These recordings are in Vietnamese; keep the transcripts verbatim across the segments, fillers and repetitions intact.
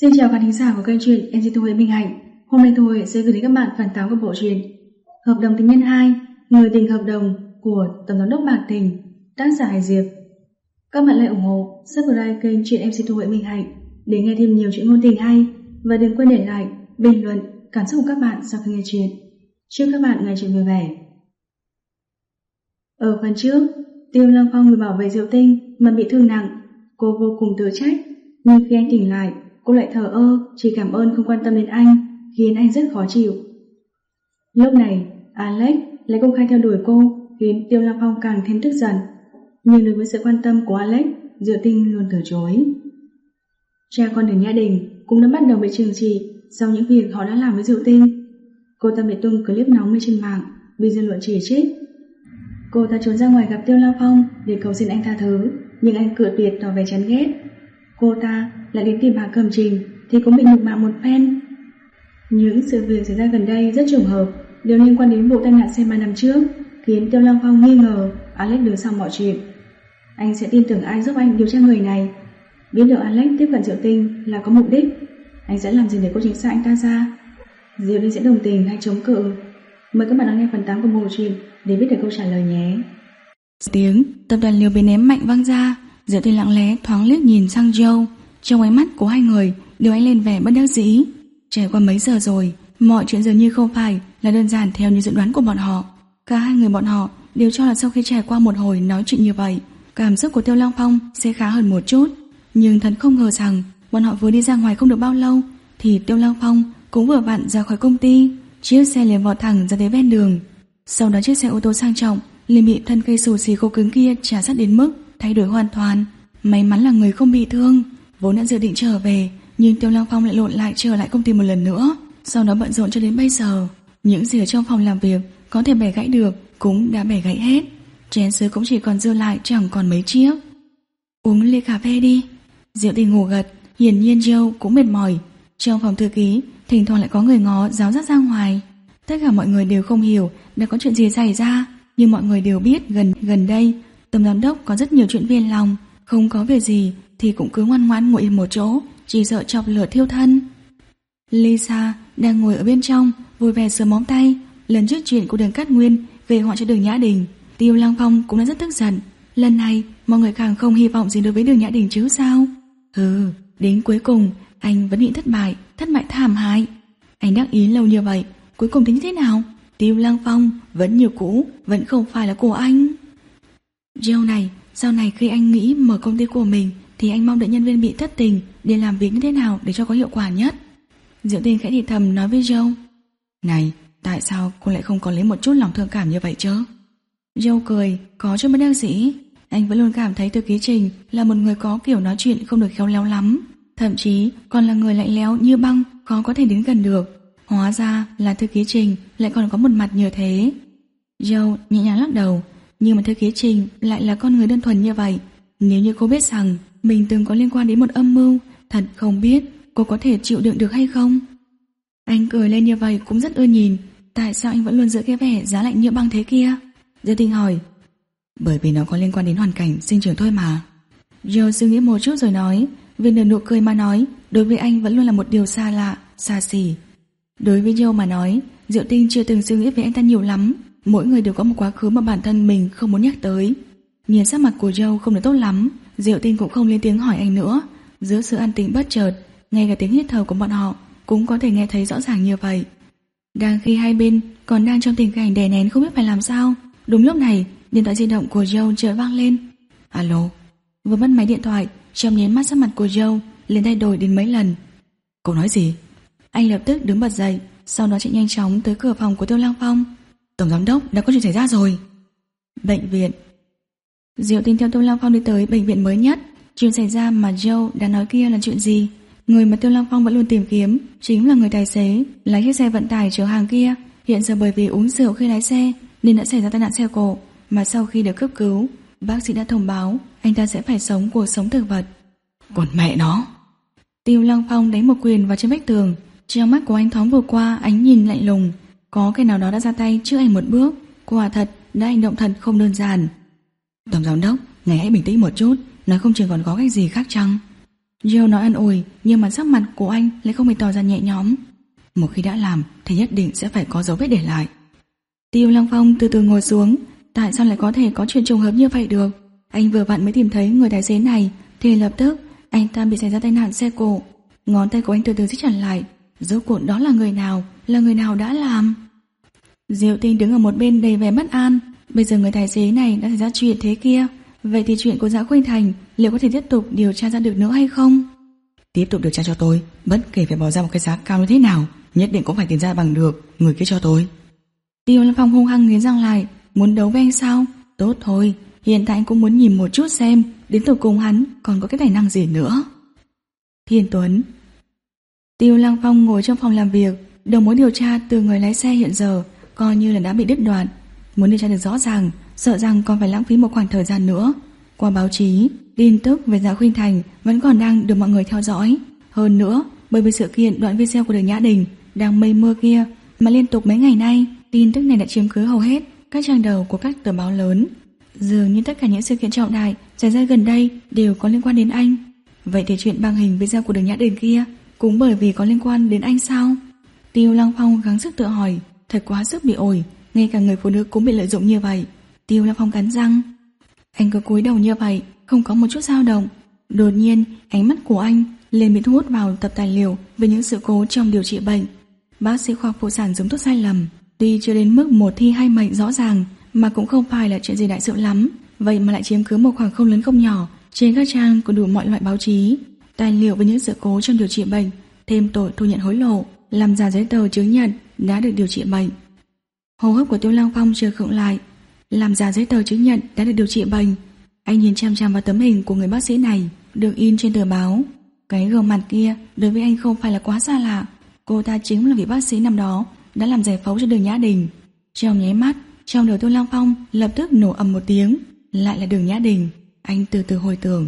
Xin chào khán thính giả của kênh truyện em xê Thu Huệ Minh Hạnh. Hôm nay Thu Huệ sẽ gửi đến các bạn phần tám của bộ truyện Hợp đồng tình nhân hai, Người tình hợp đồng của Tổng giám đốc Bạc Tình, tác giả Hải Diệp. Các bạn hãy ủng hộ, subscribe kênh truyện em xê Thu Huệ Minh Hạnh để nghe thêm nhiều chuyện ngôn tình hay, và đừng quên để lại bình luận cảm xúc của các bạn sau khi nghe chuyện. Chúc các bạn ngày chuyện vui vẻ. Ở phần trước, Tiêu Lăng Phong vì bảo vệ Diệu Tinh mà bị thương nặng, cô vô cùng tự trách, nhưng khi anh tỉnh lại, cô lại thờ ơ, chỉ cảm ơn không quan tâm đến anh, khiến anh rất khó chịu. Lúc này, Alex lại công khai theo đuổi cô, khiến Tiêu Lăng Phong càng thêm tức giận. Nhưng đối với sự quan tâm của Alex, Diệu Tinh luôn từ chối. Cha con Đường Nhã Đình cũng đã bắt đầu bị trừng trị sau những việc họ đã làm với Diệu Tinh. Cô ta bị tung clip nóng lên trên mạng, bị dư luận chỉ trích. Cô ta trốn ra ngoài gặp Tiêu Lăng Phong để cầu xin anh tha thứ, nhưng anh cự tuyệt tỏ vẻ chán ghét. Cô ta lại đến tìm Hà Cẩm Trình thì cũng bị nhục mạ một phen. Những sự việc xảy ra gần đây rất trùng hợp, đều liên quan đến vụ tai nạn xe ba năm trước, khiến Tiêu Lăng Phong nghi ngờ Alex đứng sau mọi chuyện. Anh sẽ tin tưởng ai giúp anh điều tra người này. Biết được Alex tiếp cận Diệu Tinh là có mục đích, anh sẽ làm gì để cô tránh xa anh ta ra? Diệu Tinh sẽ đồng tình hay chống cự? Mời các bạn đón nghe phần tám của bộ truyện để biết được câu trả lời nhé. Tiếng tập đoàn liều bị ném mạnh vang ra. Diệu Tinh lặng lẽ thoáng liếc nhìn sang Joe. Trong ánh mắt của hai người đều ánh lên vẻ bất đắc dĩ. Trải qua mấy giờ rồi, mọi chuyện dường như không phải là đơn giản theo như dự đoán của bọn họ. Cả hai người bọn họ đều cho là sau khi trải qua một hồi nói chuyện như vậy, cảm xúc của Tiêu Lăng Phong sẽ khá hơn một chút. Nhưng thật không ngờ rằng bọn họ vừa đi ra ngoài không được bao lâu thì Tiêu Lăng Phong cũng vừa vặn ra khỏi công ty. Chiếc xe liền vọt thẳng ra tới ven đường. Sau đó chiếc xe ô tô sang trọng liền bị thân cây xù xì khô cứng kia trà sát đến mức thay đổi hoàn toàn. May mắn là người không bị thương. Vốn đã dự định trở về, nhưng Tiêu Lăng Phong lại lộn lại trở lại công ty một lần nữa. Sau đó bận rộn cho đến bây giờ, những gì ở trong phòng làm việc có thể bẻ gãy được cũng đã bẻ gãy hết. Chén sứ cũng chỉ còn dư lại chẳng còn mấy chiếc. Uống ly cà phê đi. Diệu Tinh ngủ gật. Hiển nhiên Joe cũng mệt mỏi. Trong phòng thư ký thỉnh thoảng lại có người ngó giáo giác ra ngoài. Tất cả mọi người đều không hiểu đã có chuyện gì xảy ra, nhưng mọi người đều biết gần gần đây Tổng giám đốc có rất nhiều chuyện phiền lòng, không có việc gì thì cũng cứ ngoan ngoãn ngồi im một chỗ, chỉ sợ chọc lửa thiêu thân. Lisa đang ngồi ở bên trong vui vẻ sờ móng tay. Lần trước chuyện của Đường Cát Nguyên về họa cho Đường Nhã Đình, Tiêu Lăng Phong cũng đã rất tức giận. Lần này mọi người càng không hy vọng gì đối với Đường Nhã Đình chứ sao. Ừ, đến cuối cùng anh vẫn bị thất bại, thất bại thảm hại. Anh đắc ý lâu như vậy, cuối cùng tính thế nào? Tiêu Lăng Phong vẫn như cũ, vẫn không phải là của anh. Joe này, sau này khi anh nghĩ mở công ty của mình thì anh mong đợi nhân viên bị thất tình để làm việc như thế nào để cho có hiệu quả nhất. Diệu Tinh khẽ thì thầm nói với Joe. Này, tại sao cô lại không có lấy một chút lòng thương cảm như vậy chứ? Joe cười, có chút bất đắc dĩ. Anh vẫn luôn cảm thấy Thư ký Trình là một người có kiểu nói chuyện không được khéo léo lắm, thậm chí còn là người lạnh lẽo như băng, khó có thể đến gần được. Hóa ra là Thư ký Trình lại còn có một mặt như thế. Joe nhẹ nhàng lắc đầu. Nhưng mà Thư ký Trình lại là con người đơn thuần như vậy. Nếu như cô biết rằng mình từng có liên quan đến một âm mưu, thật không biết cô có thể chịu đựng được hay không. Anh cười lên như vậy cũng rất ưa nhìn. Tại sao anh vẫn luôn giữ cái vẻ giá lạnh như băng thế kia? Diệu Tinh hỏi. Bởi vì nó có liên quan đến hoàn cảnh sinh trưởng thôi mà. Joe suy nghĩ một chút rồi nói. Vì nở nụ cười mà nói, đối với anh vẫn luôn là một điều xa lạ, xa xỉ. Đối với Joe mà nói, Diệu Tinh chưa từng suy nghĩ về anh ta nhiều lắm. Mỗi người đều có một quá khứ mà bản thân mình không muốn nhắc tới. Nhìn sắc mặt của Joe không được tốt lắm, Diệu Tinh cũng không lên tiếng hỏi anh nữa. Giữa sự an tĩnh bất chợt, ngay cả tiếng hít thở của bọn họ cũng có thể nghe thấy rõ ràng như vậy. Đang khi hai bên còn đang trong tình cảnh đè nén không biết phải làm sao, đúng lúc này điện thoại di động của Joe chợt vang lên. Alo. Vừa bắt máy điện thoại, trong nháy mắt sắc mặt của Joe liền thay đổi đến mấy lần. Cô nói gì? Anh lập tức đứng bật dậy, sau đó chạy nhanh chóng tới cửa phòng của Tiêu Lăng Phong. Tổng giám đốc, đã có chuyện xảy ra rồi. Bệnh viện. Diệu Tinh theo Tiêu Lăng Phong đi tới bệnh viện mới nhất. Chuyện xảy ra mà Joe đã nói kia là chuyện gì? Người mà Tiêu Lăng Phong vẫn luôn tìm kiếm chính là người tài xế lái chiếc xe vận tải chở hàng kia. Hiện giờ bởi vì uống rượu khi lái xe nên đã xảy ra tai nạn xe cộ, mà sau khi được cấp cứu, bác sĩ đã thông báo anh ta sẽ phải sống cuộc sống thực vật. Còn mẹ nó. Tiêu Lăng Phong đánh một quyền vào trên vách tường. Trong mắt của anh thoáng vừa qua ánh nhìn lạnh lùng. Có cái nào đó đã ra tay trước anh một bước. Quả thật đã hành động thật không đơn giản. Tổng giám đốc, ngài hãy bình tĩnh một chút, nói không chừng còn có cách gì khác chăng? Joe nói an ủi, nhưng mà sắc mặt của anh lại không hề tỏ ra nhẹ nhõm. Một khi đã làm thì nhất định sẽ phải có dấu vết để lại. Tiêu Lăng Phong từ từ ngồi xuống. Tại sao lại có thể có chuyện trùng hợp như vậy được? Anh vừa vặn mới tìm thấy người tài xế này thì lập tức anh ta bị xảy ra tai nạn xe cộ. Ngón tay của anh từ từ siết chặt lại. Rốt cuộc đó là người nào? Là người nào đã làm? Diệu Tinh đứng ở một bên đầy vẻ bất an. Bây giờ người tài xế này đã xảy ra chuyện thế kia, vậy thì chuyện của Dạ Khuynh Thành liệu có thể tiếp tục điều tra ra được nữa hay không? Tiếp tục điều tra cho tôi, bất kể phải bỏ ra một cái giá cao như thế nào, nhất định cũng phải tìm ra bằng được người kia cho tôi. Tiêu Lâm Phong hung hăng nghiến răng lại. Muốn đấu với anh sao? Tốt thôi, hiện tại anh cũng muốn nhìn một chút xem đến tột cùng hắn còn có cái tài năng gì nữa. Thiên Tuấn. Tiêu Lăng Phong ngồi trong phòng làm việc. Đầu mối điều tra từ người lái xe hiện giờ coi như là đã bị đứt đoạn. Muốn điều tra được rõ ràng, sợ rằng còn phải lãng phí một khoảng thời gian nữa. Qua báo chí, tin tức về Dạ Khuynh Thành vẫn còn đang được mọi người theo dõi. Hơn nữa, bởi vì sự kiện đoạn video của Đường Nhã Đình đang mây mưa kia mà liên tục mấy ngày nay, tin tức này đã chiếm cứ hầu hết các trang đầu của các tờ báo lớn. Dường như tất cả những sự kiện trọng đại xảy ra gần đây đều có liên quan đến anh. Vậy thì chuyện băng hình video của Đường Nhã Đình kia cũng bởi vì có liên quan đến anh sao? Tiêu Lăng Phong gắng sức tự hỏi. Thật quá sức bị ổi, ngay cả người phụ nữ cũng bị lợi dụng như vậy. Tiêu Lăng Phong cắn răng. Anh cứ cúi đầu như vậy, không có một chút dao động. Đột nhiên, ánh mắt của anh liền bị thu hút vào tập tài liệu về những sự cố trong điều trị bệnh. Bác sĩ khoa phụ sản dùng thuốc sai lầm, tuy chưa đến mức một thi hai mệnh rõ ràng, mà cũng không phải là chuyện gì đại sự lắm, vậy mà lại chiếm cứ một khoảng không lớn không nhỏ trên các trang của đủ mọi loại báo chí. Tài liệu về những sự cố trong điều trị bệnh, thêm tội thu nhận hối lộ, làm giả giấy tờ chứng nhận đã được điều trị bệnh. Hô hấp của Tiêu Lăng Phong chợt khựng lại. Làm giả giấy tờ chứng nhận đã được điều trị bệnh. Anh nhìn chăm chăm vào tấm hình của người bác sĩ này được in trên tờ báo. Cái gương mặt kia đối với anh không phải là quá xa lạ. Cô ta chính là vị bác sĩ năm đó đã làm giải phẫu cho Đường Nhã Đình. Trong nháy mắt, trong đầu Tiêu Lăng Phong lập tức nổ ầm một tiếng. Lại là Đường Nhã Đình. Anh từ từ hồi tưởng.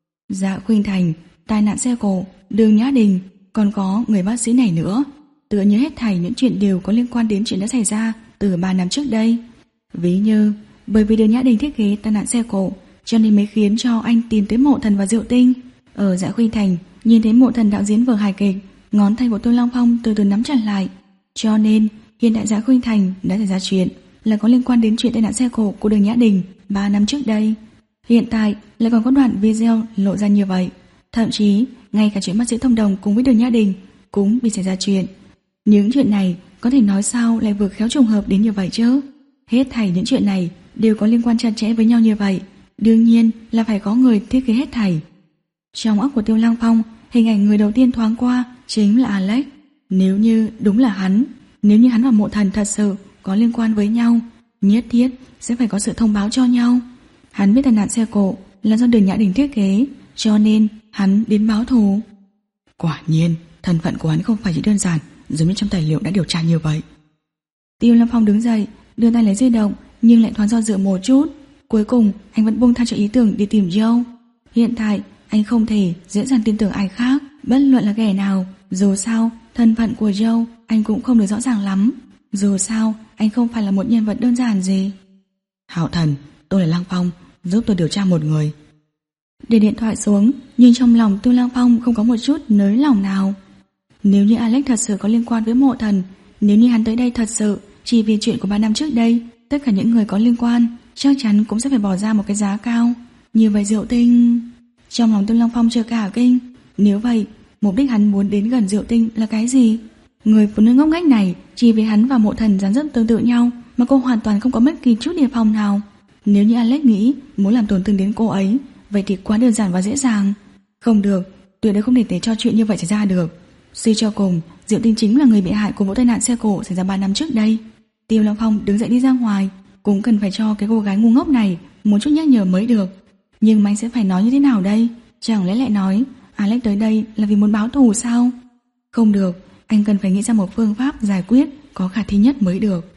Dạ Khuynh Thành, tai nạn xe cộ, Đường Nhã Đình, còn có người bác sĩ này nữa. Tựa như hết thảy những chuyện đều có liên quan đến chuyện đã xảy ra từ ba năm trước đây. Ví như bởi vì Đường Nhã Đình thiết kế tai nạn xe cộ, cho nên mới khiến cho anh tìm tới Mộ Thần và Diệu Tinh. Ở Dạ Khuynh Thành, nhìn thấy Mộ Thần đạo diễn vở hài kịch, ngón tay của Tiêu Lăng Phong từ từ nắm chặt lại. Cho nên hiện tại Dạ Khuynh Thành đã xảy ra chuyện là có liên quan đến chuyện tai nạn xe cộ của Đường Nhã Đình ba năm trước đây. Hiện tại lại còn có đoạn video lộ ra như vậy. Thậm chí ngay cả chuyện bác sĩ thông đồng cùng với Đường Nhã Đình cũng bị xảy ra chuyện. Những chuyện này có thể nói sao lại vừa khéo trùng hợp đến như vậy chứ? Hết thảy những chuyện này đều có liên quan chặt chẽ với nhau như vậy, đương nhiên là phải có người thiết kế hết thảy. Trong óc của Tiêu Lăng Phong, hình ảnh người đầu tiên thoáng qua chính là Alex. Nếu như đúng là hắn, nếu như hắn và Mộ Thần thật sự có liên quan với nhau, nhất thiết sẽ phải có sự thông báo cho nhau. Hắn biết tai nạn xe cộ là do Đường Nhã Đình thiết kế, cho nên hắn đến báo thù. Quả nhiên, thân phận của hắn không phải chỉ đơn giản giống như trong tài liệu đã điều tra như vậy. Tiêu Lâm Phong đứng dậy, đưa tay lấy di động, nhưng lại thoáng do dự một chút. Cuối cùng anh vẫn buông tha cho ý tưởng đi tìm Joe. Hiện tại anh không thể dễ dàng tin tưởng ai khác, bất luận là kẻ nào. Dù sao thân phận của Joe anh cũng không được rõ ràng lắm. Dù sao anh không phải là một nhân vật đơn giản gì. Hạo Thần, tôi là Lăng Phong, giúp tôi điều tra một người. Để điện thoại xuống, nhưng trong lòng Tiêu Lăng Phong không có một chút nới lòng nào. Nếu như Alex thật sự có liên quan với Mộ Thần, nếu như hắn tới đây thật sự chỉ vì chuyện của ba năm trước đây, tất cả những người có liên quan chắc chắn cũng sẽ phải bỏ ra một cái giá cao. Như vậy Diệu Tinh... Trong lòng Tiêu Lăng Phong chưa cả kinh. Nếu vậy, mục đích hắn muốn đến gần Diệu Tinh là cái gì? Người phụ nữ ngốc nghếch này chỉ vì hắn và Mộ Thần dáng dấp tương tự nhau mà cô hoàn toàn không có bất kỳ chút đề phòng nào. Nếu như Alex nghĩ muốn làm tổn thương đến cô ấy, vậy thì quá đơn giản và dễ dàng. Không được, tuyệt đối không thể để cho chuyện như vậy xảy ra được. Suy cho cùng, Diệu Tinh chính là người bị hại của vụ tai nạn xe cộ xảy ra ba năm trước đây. Tiêu Lăng Phong đứng dậy đi ra ngoài, cũng cần phải cho cái cô gái ngu ngốc này một chút nhắc nhở mới được. Nhưng mà anh sẽ phải nói như thế nào đây? Chẳng lẽ lại nói Alex tới đây là vì muốn báo thù sao? Không được, anh cần phải nghĩ ra một phương pháp giải quyết có khả thi nhất mới được.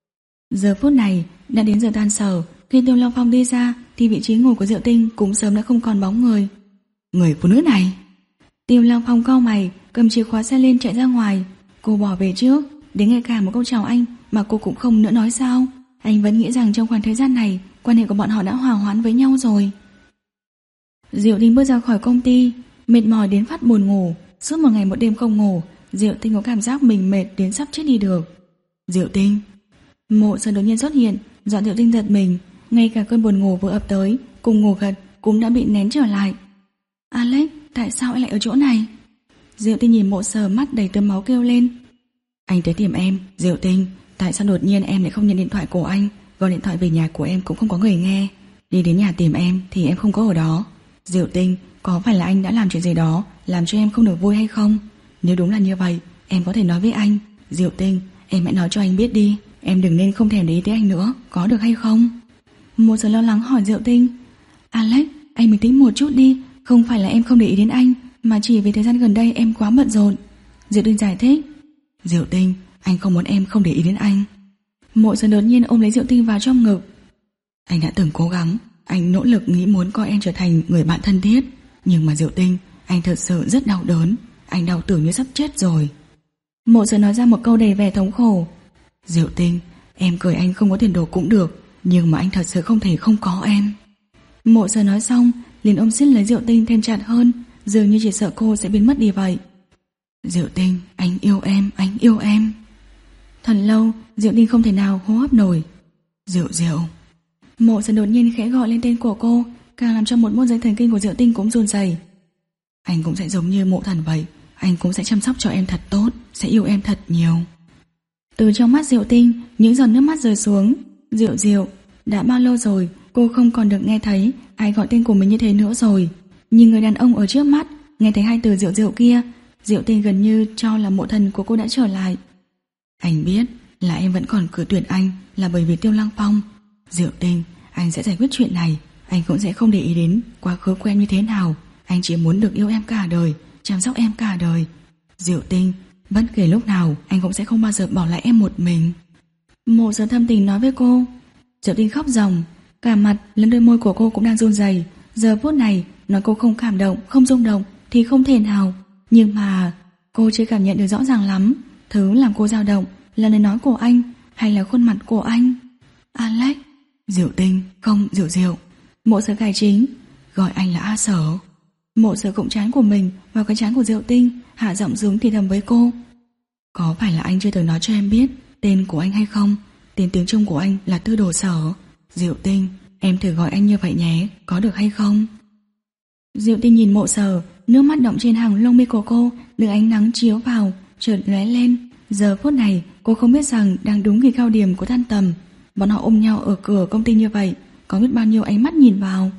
Giờ phút này đã đến giờ tan sở. Khi Tiêu Lăng Phong đi ra thì vị trí ngồi của Diệu Tinh cũng sớm đã không còn bóng người. Người phụ nữ này. Tiêu Lăng Phong cau mày, cầm chìa khóa xe lên chạy ra ngoài. Cô bỏ về trước, đến ngay cả một câu chào anh mà cô cũng không nữa nói sao? Anh vẫn nghĩ rằng trong khoảng thời gian này quan hệ của bọn họ đã hòa hoãn với nhau rồi. Diệu Tinh bước ra khỏi công ty, Mệt mỏi đến phát buồn ngủ. Suốt một ngày một đêm không ngủ, Diệu Tinh có cảm giác mình mệt đến sắp chết đi được. Diệu Tinh. Mộ Sở đột nhiên xuất hiện, dọa Diệu Tinh giật mình. Ngay cả cơn buồn ngủ vừa ập tới cùng ngủ gật cũng đã bị nén trở lại. Alex, tại sao anh lại ở chỗ này? Diệu Tinh nhìn Mộ Sở mắt đầy tơ máu kêu lên. Anh tới tìm em. Diệu Tinh, tại sao đột nhiên em lại không nhận điện thoại của anh? Gọi điện thoại về nhà của em cũng không có người nghe. Đi đến nhà tìm em thì em không có ở đó. Diệu Tinh, có phải là anh đã làm chuyện gì đó làm cho em không được vui hay không? Nếu đúng là như vậy, em có thể nói với anh. Diệu Tinh, em hãy nói cho anh biết đi. Em đừng nên không thèm để ý tới anh nữa, có được hay không? Một giờ lo lắng hỏi Diệu Tinh. Alex, anh bình tĩnh một chút đi. Không phải là em không để ý đến anh, mà chỉ vì thời gian gần đây em quá bận rộn. Diệu Tinh giải thích. Diệu Tinh, anh không muốn em không để ý đến anh. Mộ Sở đột nhiên ôm lấy Diệu Tinh vào trong ngực. Anh đã từng cố gắng, anh nỗ lực nghĩ muốn coi em trở thành người bạn thân thiết. Nhưng mà Diệu Tinh, anh thật sự rất đau đớn. Anh đau tưởng như sắp chết rồi. Mộ Sở nói ra một câu đầy vẻ thống khổ. Diệu Tinh, em cười anh không có tiền đồ cũng được, nhưng mà anh thật sự không thể không có em. Mộ Sở nói xong liền ôm siết lấy Diệu Tinh thêm chặt hơn, dường như chỉ sợ cô sẽ biến mất đi vậy. Diệu Tinh, anh yêu em, anh yêu em. Thật lâu Diệu Tinh không thể nào hô hấp nổi. Diệu Diệu. Mộ Sở đột nhiên khẽ gọi lên tên của cô, càng làm cho một môn dây thần kinh của Diệu Tinh cũng run rẩy. Anh cũng sẽ giống như Mộ Thần vậy, anh cũng sẽ chăm sóc cho em thật tốt, sẽ yêu em thật nhiều. Từ trong mắt Diệu Tinh, những giọt nước mắt rơi xuống. Diệu Diệu, đã bao lâu rồi cô không còn được nghe thấy ai gọi tên của mình như thế nữa rồi. Nhìn người đàn ông ở trước mắt, nghe thấy hai từ Diệu Diệu kia, Diệu Tinh gần như cho là Mộ Thần của cô đã trở lại. Anh biết là em vẫn còn cự tuyệt anh là bởi vì Tiêu Lăng Phong. Diệu Tinh, anh sẽ giải quyết chuyện này. Anh cũng sẽ không để ý đến quá khứ của em như thế nào. Anh chỉ muốn được yêu em cả đời, chăm sóc em cả đời. Diệu Tinh, bất kể lúc nào anh cũng sẽ không bao giờ bỏ lại em một mình. Mộ Sở thâm tình nói với cô. Diệu Tinh khóc ròng, cả mặt lẫn đôi môi của cô cũng đang run rẩy. Giờ phút này nói cô không cảm động, không rung động thì không thể nào. Nhưng mà cô chưa cảm nhận được rõ ràng lắm. Thứ làm cô dao động là lời nói của anh hay là khuôn mặt của anh. Alex. Diệu Tinh, không, Diệu Diệu. Mộ Sở cải chính, gọi anh là A Sở. Mộ Sở cụm trán của mình vào cái trán của Diệu Tinh, hạ giọng xuống thì thầm với cô. Có phải là anh chưa từng nói cho em biết tên của anh hay không? Tên tiếng Trung của anh là Tư Đồ Sở. Diệu Tinh, em thử gọi anh như vậy nhé, có được hay không? Diệu Tinh nhìn Mộ Sở, nước mắt đọng trên hàng lông mi của cô, được ánh nắng chiếu vào, chợt lóe lên. Giờ phút này cô không biết rằng đang đúng kỳ cao điểm của tan tầm. Bọn họ ôm nhau ở cửa công ty như vậy, có biết bao nhiêu ánh mắt nhìn vào.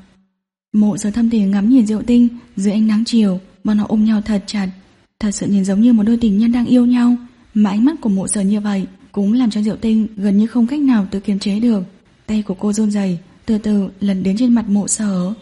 Mộ Sở thâm tình ngắm nhìn Diệu Tinh dưới ánh nắng chiều, bọn họ ôm nhau thật chặt, thật sự nhìn giống như một đôi tình nhân đang yêu nhau. Mà ánh mắt của Mộ Sở như vậy cũng làm cho Diệu Tinh gần như không cách nào tự kiềm chế được. Tay của cô run rẩy, từ từ lần đến trên mặt Mộ Sở.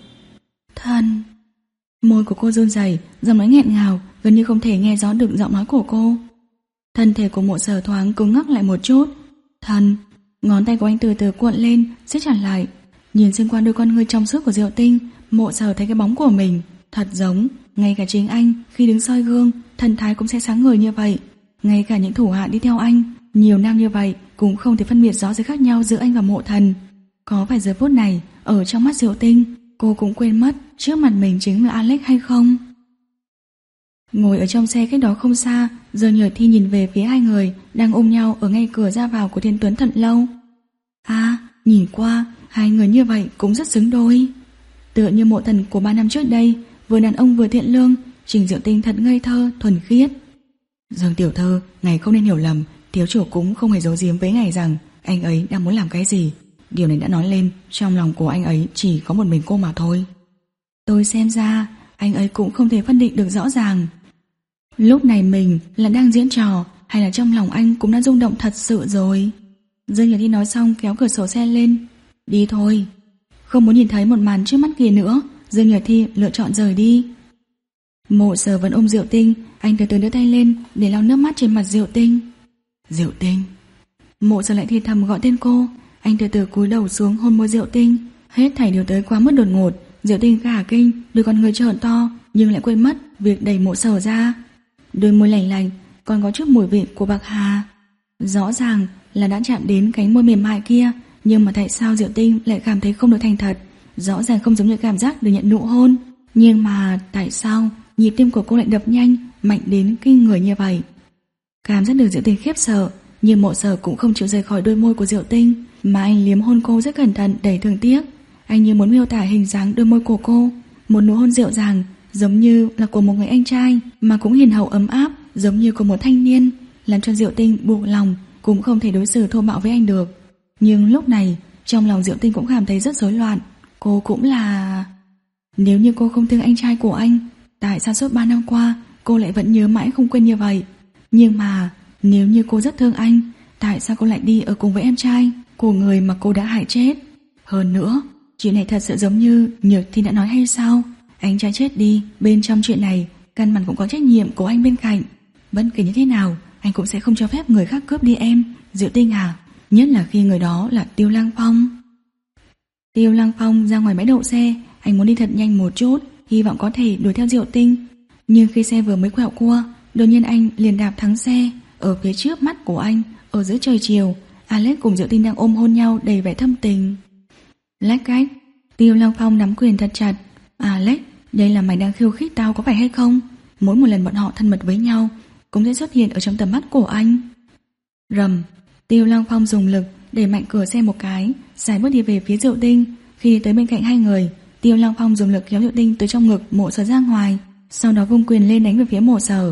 Thân. Môi của cô run rẩy, giọng nói nghẹn ngào, gần như không thể nghe rõ được giọng nói của cô. Thân thể của Mộ Sở thoáng cứng ngắc lại một chút. Thân. Ngón tay của anh từ từ cuộn lên, siết chặt lại. Nhìn xuyên qua đôi con ngươi trong suốt của Diệu Tinh, Mộ Sở thấy cái bóng của mình thật giống, ngay cả chính anh khi đứng soi gương, thần thái cũng sẽ sáng ngời như vậy. Ngay cả những thủ hạ đi theo anh nhiều năm như vậy cũng không thể phân biệt rõ sự khác nhau giữa anh và Mộ Thần. Có phải giờ phút này ở trong mắt Diệu Tinh cô cũng quên mất trước mặt mình chính là Alex hay không? Ngồi ở trong xe cách đó không xa, giờ Nhược Thi nhìn về phía hai người đang ôm nhau ở ngay cửa ra vào của Thiên Tuấn Thật Lâu. À, nhìn qua hai người như vậy cũng rất xứng đôi. Tựa như Mộ Thần của ba năm trước đây, vừa đàn ông vừa thiện lương, Trình Diệu Tinh thật ngây thơ, thuần khiết. Dương tiểu thư, ngài không nên hiểu lầm, thiếu chủ cũng không hề giấu giếm với ngài rằng anh ấy đang muốn làm cái gì. Điều này đã nói lên, trong lòng của anh ấy chỉ có một mình cô mà thôi. Tôi xem ra anh ấy cũng không thể phân định được rõ ràng. Lúc này mình là đang diễn trò hay là trong lòng anh cũng đã rung động thật sự rồi. Dương Nhật Thi nói xong kéo cửa sổ xe lên. Đi thôi. Không muốn nhìn thấy một màn trước mắt kia nữa, Dương Nhật Thi lựa chọn rời đi. Mộ Sở vẫn ôm Diệu Tinh, anh từ từ đưa tay lên để lau nước mắt trên mặt Diệu Tinh. Diệu Tinh. Mộ Sở lại thì thầm gọi tên cô. Anh từ từ cúi đầu xuống hôn môi Diệu Tinh. Hết thảy điều tới quá mức đột ngột. Diệu Tinh cả kinh, đôi con người trợn to, nhưng lại quên mất việc đẩy Mộ Sở ra. Đôi môi lành lành, còn có chút mùi vị của bạc hà. Rõ ràng là đã chạm đến cánh môi mềm mại kia, nhưng mà tại sao Diệu Tinh lại cảm thấy không được thành thật? Rõ ràng không giống như cảm giác được nhận nụ hôn, nhưng mà tại sao nhịp tim của cô lại đập nhanh, mạnh đến kinh người như vậy. Cảm giác được Diệu Tinh khiếp sợ, nhưng Mộ Sở cũng không chịu rời khỏi đôi môi của Diệu Tinh, mà anh liếm hôn cô rất cẩn thận, đầy thương tiếc. Anh như muốn miêu tả hình dáng đôi môi của cô, một nụ hôn dịu dàng, giống như là của một người anh trai, mà cũng hiền hậu ấm áp, giống như của một thanh niên, làm cho Diệu Tinh buộc lòng, cũng không thể đối xử thô bạo với anh được. Nhưng lúc này, trong lòng Diệu Tinh cũng cảm thấy rất rối loạn. Cô cũng là... Nếu như cô không thương anh trai của anh, tại sao suốt ba năm qua cô lại vẫn nhớ mãi không quên như vậy? Nhưng mà nếu như cô rất thương anh, tại sao cô lại đi ở cùng với em trai của người mà cô đã hại chết? Hơn nữa, chuyện này thật sự giống như Nhược Thi đã nói hay sao? Anh trai chết đi, bên trong chuyện này căn bản cũng có trách nhiệm của anh bên cạnh. Bất kể như thế nào, anh cũng sẽ không cho phép người khác cướp đi em, Diệu Tinh à, nhất là khi người đó là Tiêu Lăng Phong. Tiêu Lăng Phong ra ngoài bãi đậu xe, anh muốn đi thật nhanh một chút, hy vọng có thể đuổi theo Diệu Tinh. Nhưng khi xe vừa mới quẹo cua, đột nhiên anh liền đạp thắng xe. Ở phía trước mắt của anh, ở giữa trời chiều, Alex cùng Diệu Tinh đang ôm hôn nhau đầy vẻ thâm tình. Lách cách, Tiêu Lăng Phong nắm quyền thật chặt. Alex, đây là mày đang khiêu khích tao có phải hay không? Mỗi một lần bọn họ thân mật với nhau cũng sẽ xuất hiện ở trong tầm mắt của anh. Rầm, Tiêu Lăng Phong dùng lực đẩy mạnh cửa xe một cái, sải bước đi về phía Diệu Tinh. Khi đi tới bên cạnh hai người, Tiêu Lăng Phong dùng lực kéo Diệu Tinh từ trong ngực Mộ Sở ra ngoài, sau đó vung quyền lên đánh về phía Mộ Sở.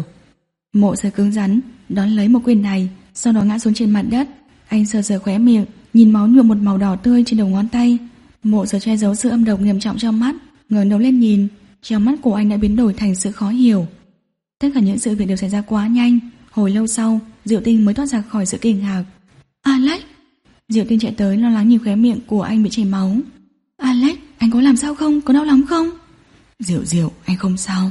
Mộ Sở cứng rắn đón lấy một quyền này, sau đó ngã xuống trên mặt đất. Anh sờ sờ khóe miệng, nhìn máu nhuộm một màu đỏ tươi trên đầu ngón tay. Mộ Sở che giấu sự âm độc nghiêm trọng trong mắt, ngẩng đầu lên nhìn, trong mắt của anh đã biến đổi thành sự khó hiểu. Tất cả những sự việc đều xảy ra quá nhanh. Hồi lâu sau, Diệu Tinh mới thoát ra khỏi sự kinh ngạc. Alex! Diệu Tinh chạy tới lo lắng nhìn khóe miệng của anh bị chảy máu. Alex, anh có làm sao không? Có đau lắm không? Diệu Diệu, anh không sao.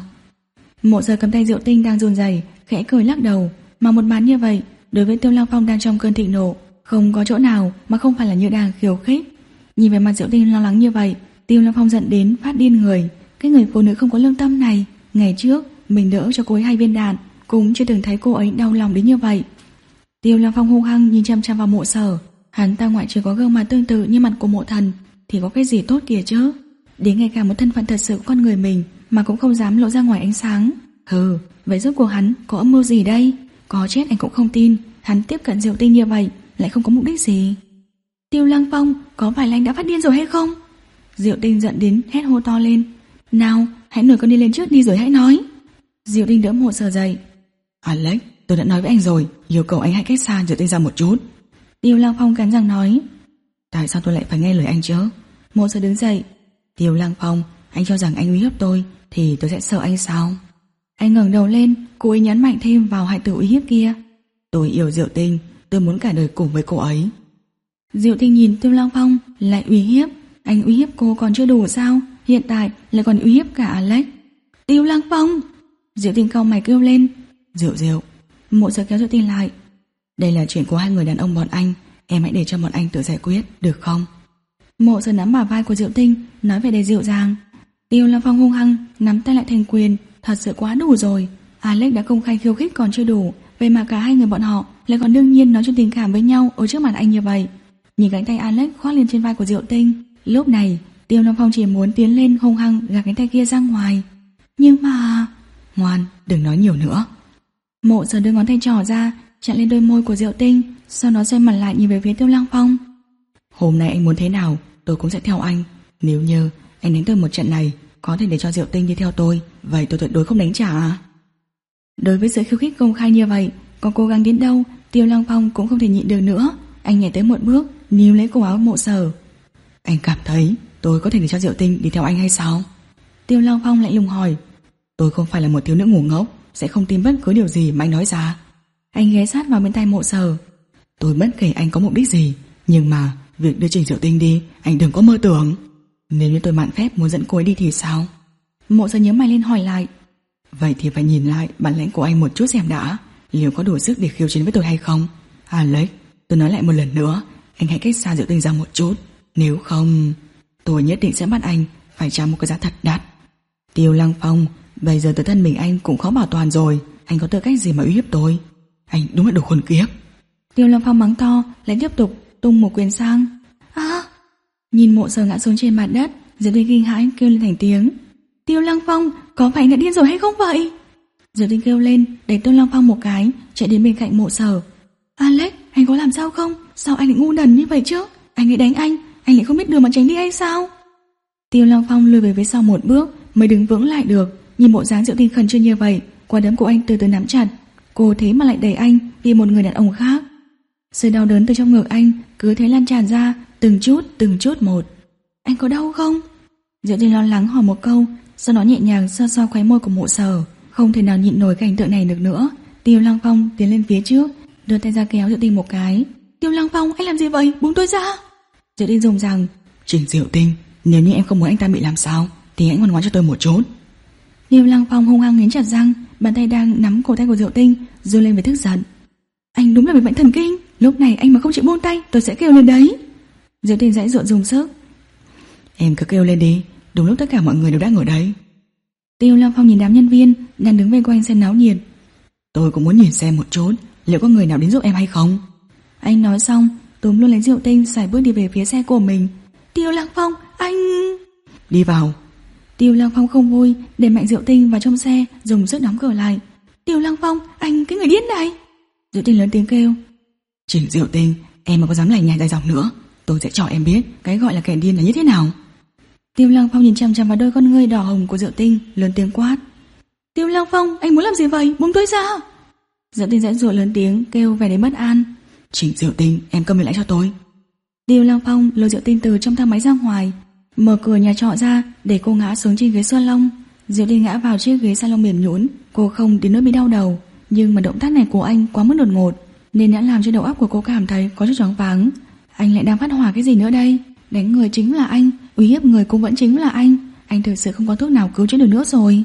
Mộ Sở cầm tay Diệu Tinh đang run rẩy, khẽ cười lắc đầu. Mà một màn như vậy, đối với Tiêu Lăng Phong đang trong cơn thịnh nộ, không có chỗ nào mà không phải là như đang khiêu khích. Nhìn về mặt Diệu Tinh lo lắng như vậy, Tiêu Lăng Phong giận đến phát điên người. Cái người phụ nữ không có lương tâm này, ngày trước mình đỡ cho cô ấy hai viên đạn, cũng chưa từng thấy cô ấy đau lòng đến như vậy. Tiêu Lăng Phong hung hăng nhìn chăm chăm vào Mộ Sở. Hắn ta ngoại trừ có gương mặt tương tự như mặt của Mộ Thần thì có cái gì tốt kìa chứ? Đến ngay cả một thân phận thật sự của con người mình mà cũng không dám lộ ra ngoài ánh sáng. Hừ, vậy rốt cuộc hắn có âm mưu gì đây? Có chết anh cũng không tin hắn tiếp cận Diệu Tinh như vậy lại không có mục đích gì. Tiêu Lăng Phong, có phải là anh đã phát điên rồi hay không? Diệu Tinh giận đến hét hô to lên. Nào, hãy nổi con đi lên trước đi rồi hãy nói. Diệu Tinh đỡ Mộ Sở dậy. Alex, tôi đã nói với anh rồi, yêu cầu anh hãy cách xa Diệu Tinh ra một chút. Tiêu Lăng Phong cắn răng nói. Tại sao tôi lại phải nghe lời anh chứ? Mộ Sở đứng dậy. Tiêu Lăng Phong, anh cho rằng anh uy hiếp tôi thì tôi sẽ sợ anh sao? Anh ngẩng đầu lên, cô ấy nhấn mạnh thêm vào hai từ uy hiếp kia. Tôi yêu Diệu Tinh, tôi muốn cả đời cùng với cô ấy. Diệu Tinh nhìn Tiêu Lăng Phong lại uy hiếp. Anh uy hiếp cô còn chưa đủ sao? Hiện tại lại còn uy hiếp cả Alex. Tiêu Lăng Phong! Diệu Tinh cau mày kêu lên. Diệu Diệu. Mộ Sở kéo Diệu Tinh lại. Đây là chuyện của hai người đàn ông bọn anh, em hãy để cho bọn anh tự giải quyết, được không? Mộ Sở nắm bả vai của Diệu Tinh, nói về đầy dịu dàng. Tiêu Lăng Phong hung hăng nắm tay lại thành quyền. Thật sự quá đủ rồi. Alex đã công khai khiêu khích còn chưa đủ, vậy mà cả hai người bọn họ lại còn đương nhiên nói chuyện tình cảm với nhau ở trước mặt anh như vậy. Nhìn cánh tay Alex khoác lên trên vai của Diệu Tinh, lúc này Tiêu Lăng Phong chỉ muốn tiến lên hung hăng gạt cánh tay kia ra ngoài. Nhưng mà... Ngoan, đừng nói nhiều nữa. Mộ Sở đưa ngón tay trỏ ra chặn lên đôi môi của Diệu Tinh, sau đó xoay mặt lại nhìn về phía Tiêu Lăng Phong. Hôm nay anh muốn thế nào tôi cũng sẽ theo anh. Nếu như anh đánh tôi một trận này có thể để cho Diệu Tinh đi theo tôi, vậy tôi tuyệt đối không đánh trả. Đối với sự khiêu khích công khai như vậy, có cố gắng đến đâu Tiêu Lăng Phong cũng không thể nhịn được nữa. Anh nhảy tới một bước, níu lấy cổ áo Mộ Sở. Anh cảm thấy tôi có thể để cho Diệu Tinh đi theo anh hay sao? Tiêu Lăng Phong lạnh lùng hỏi. Tôi không phải là một thiếu nữ ngu ngốc, sẽ không tin bất cứ điều gì mà anh nói ra. Anh ghé sát vào bên tai Mộ Sở. Tôi bất kể anh có mục đích gì, nhưng mà việc đưa Trình Diệu Tinh đi anh đừng có mơ tưởng. Nếu như tôi mạn phép muốn dẫn cô ấy đi thì sao? Mộ Sở nhớ mày lên hỏi lại. Vậy thì phải nhìn lại bản lĩnh của anh một chút xem đã, liệu có đủ sức để khiêu chiến với tôi hay không? Alex, tôi nói lại một lần nữa, anh hãy cách xa Diệu Tinh ra một chút. Nếu không, tôi nhất định sẽ bắt anh phải trả một cái giá thật đắt. Tiêu Lăng Phong, bây giờ tự thân mình anh cũng khó bảo toàn rồi, anh có tư cách gì mà uy hiếp tôi? Anh đúng là đồ khốn kiếp. Tiêu Lăng Phong mắng to, lại tiếp tục tung một quyền sang. À! Nhìn Mộ Sở ngã xuống trên mặt đất, Diệu Tinh kinh hãi kêu lên thành tiếng. Tiêu Lăng Phong, có phải anh đã điên rồi hay không vậy? Diệu Tinh kêu lên, đẩy Tiêu Lăng Phong một cái, chạy đến bên cạnh Mộ Sở. Alex, anh có làm sao không? Sao anh lại ngu đần như vậy chứ? Anh ấy đánh anh, anh lại không biết đường mà tránh đi hay sao? Tiêu Lăng Phong lùi về phía sau một bước mới đứng vững lại được. Nhìn bộ dáng Diệu Tinh khẩn trương như vậy, quả đấm của anh từ từ nắm chặt. Cô thế mà lại đẩy anh vì một người đàn ông khác. Sự đau đớn từ trong ngực anh cứ thế lan tràn ra, từng chút từng chút một. Anh có đau không? Diệu Tinh lo lắng hỏi một câu, sau đó nhẹ nhàng xoa xoa khóe môi của Mộ Sở. Không thể nào nhịn nổi cảnh tượng này được nữa. Tiêu Lăng Phong tiến lên phía trước, đưa tay ra kéo Diệu Tinh một cái. Tiêu Lăng Phong, anh làm gì vậy? Buông tôi ra. Diệu Tinh dùng rằng, Trình Diệu Tinh, nếu như em không muốn anh ta bị làm sao thì hãy ngoan ngoãn cho tôi một chút. Tiêu Lăng Phong hung hăng nghiến chặt răng, bàn tay đang nắm cổ tay của Diệu Tinh giơ lên với tức giận. Anh đúng là bị bệnh thần kinh, lúc này anh mà không chịu buông tay tôi sẽ kêu lên đấy. Diệu Tinh giãy giụa dùng sức. Em cứ kêu lên đi, đúng lúc tất cả mọi người đều đang ở đấy. Tiêu Lăng Phong nhìn đám nhân viên đang đứng vây quanh xem náo nhiệt. Tôi cũng muốn nhìn xem một chút, liệu có người nào đến giúp em hay không. Anh nói xong, túm luôn lấy Diệu Tinh, sải bước đi về phía xe của mình. Tiêu Lăng Phong, anh... Đi vào. Tiêu Lăng Phong không vui, để mạnh Diệu Tinh vào trong xe, dùng sức đóng cửa lại. Tiêu Lăng Phong, anh cái người điên này. Diệu Tinh lớn tiếng kêu. Trình Diệu Tinh, em mà có dám lành nhai dài dòng nữa, tôi sẽ cho em biết cái gọi là kẻ điên là như thế nào. Tiêu Lăng Phong nhìn chằm chằm vào đôi con ngươi đỏ hồng của Diệu Tinh, lớn tiếng quát. Tiêu Lăng Phong, anh muốn làm gì vậy? Buông tôi ra. Diệu Tinh giãy giụa lớn tiếng kêu vẻ đến bất an. Trình Diệu Tinh, em câm miệng lại cho tôi. Tiêu Lăng Phong lôi Diệu Tinh từ trong thang máy ra ngoài, mở cửa nhà trọ ra để cô ngã xuống trên ghế salon. Diệu Tinh ngã vào chiếc ghế salon mềm nhũn, cô không đến nỗi bị đau đầu, nhưng mà động tác này của anh quá mức đột ngột nên đã làm cho đầu óc của cô cảm thấy có chút choáng váng. Anh lại đang phát hỏa cái gì nữa đây? Đánh người chính là anh, uy hiếp người cũng vẫn chính là anh. Anh thực sự không có thuốc nào cứu chữa được nữa rồi.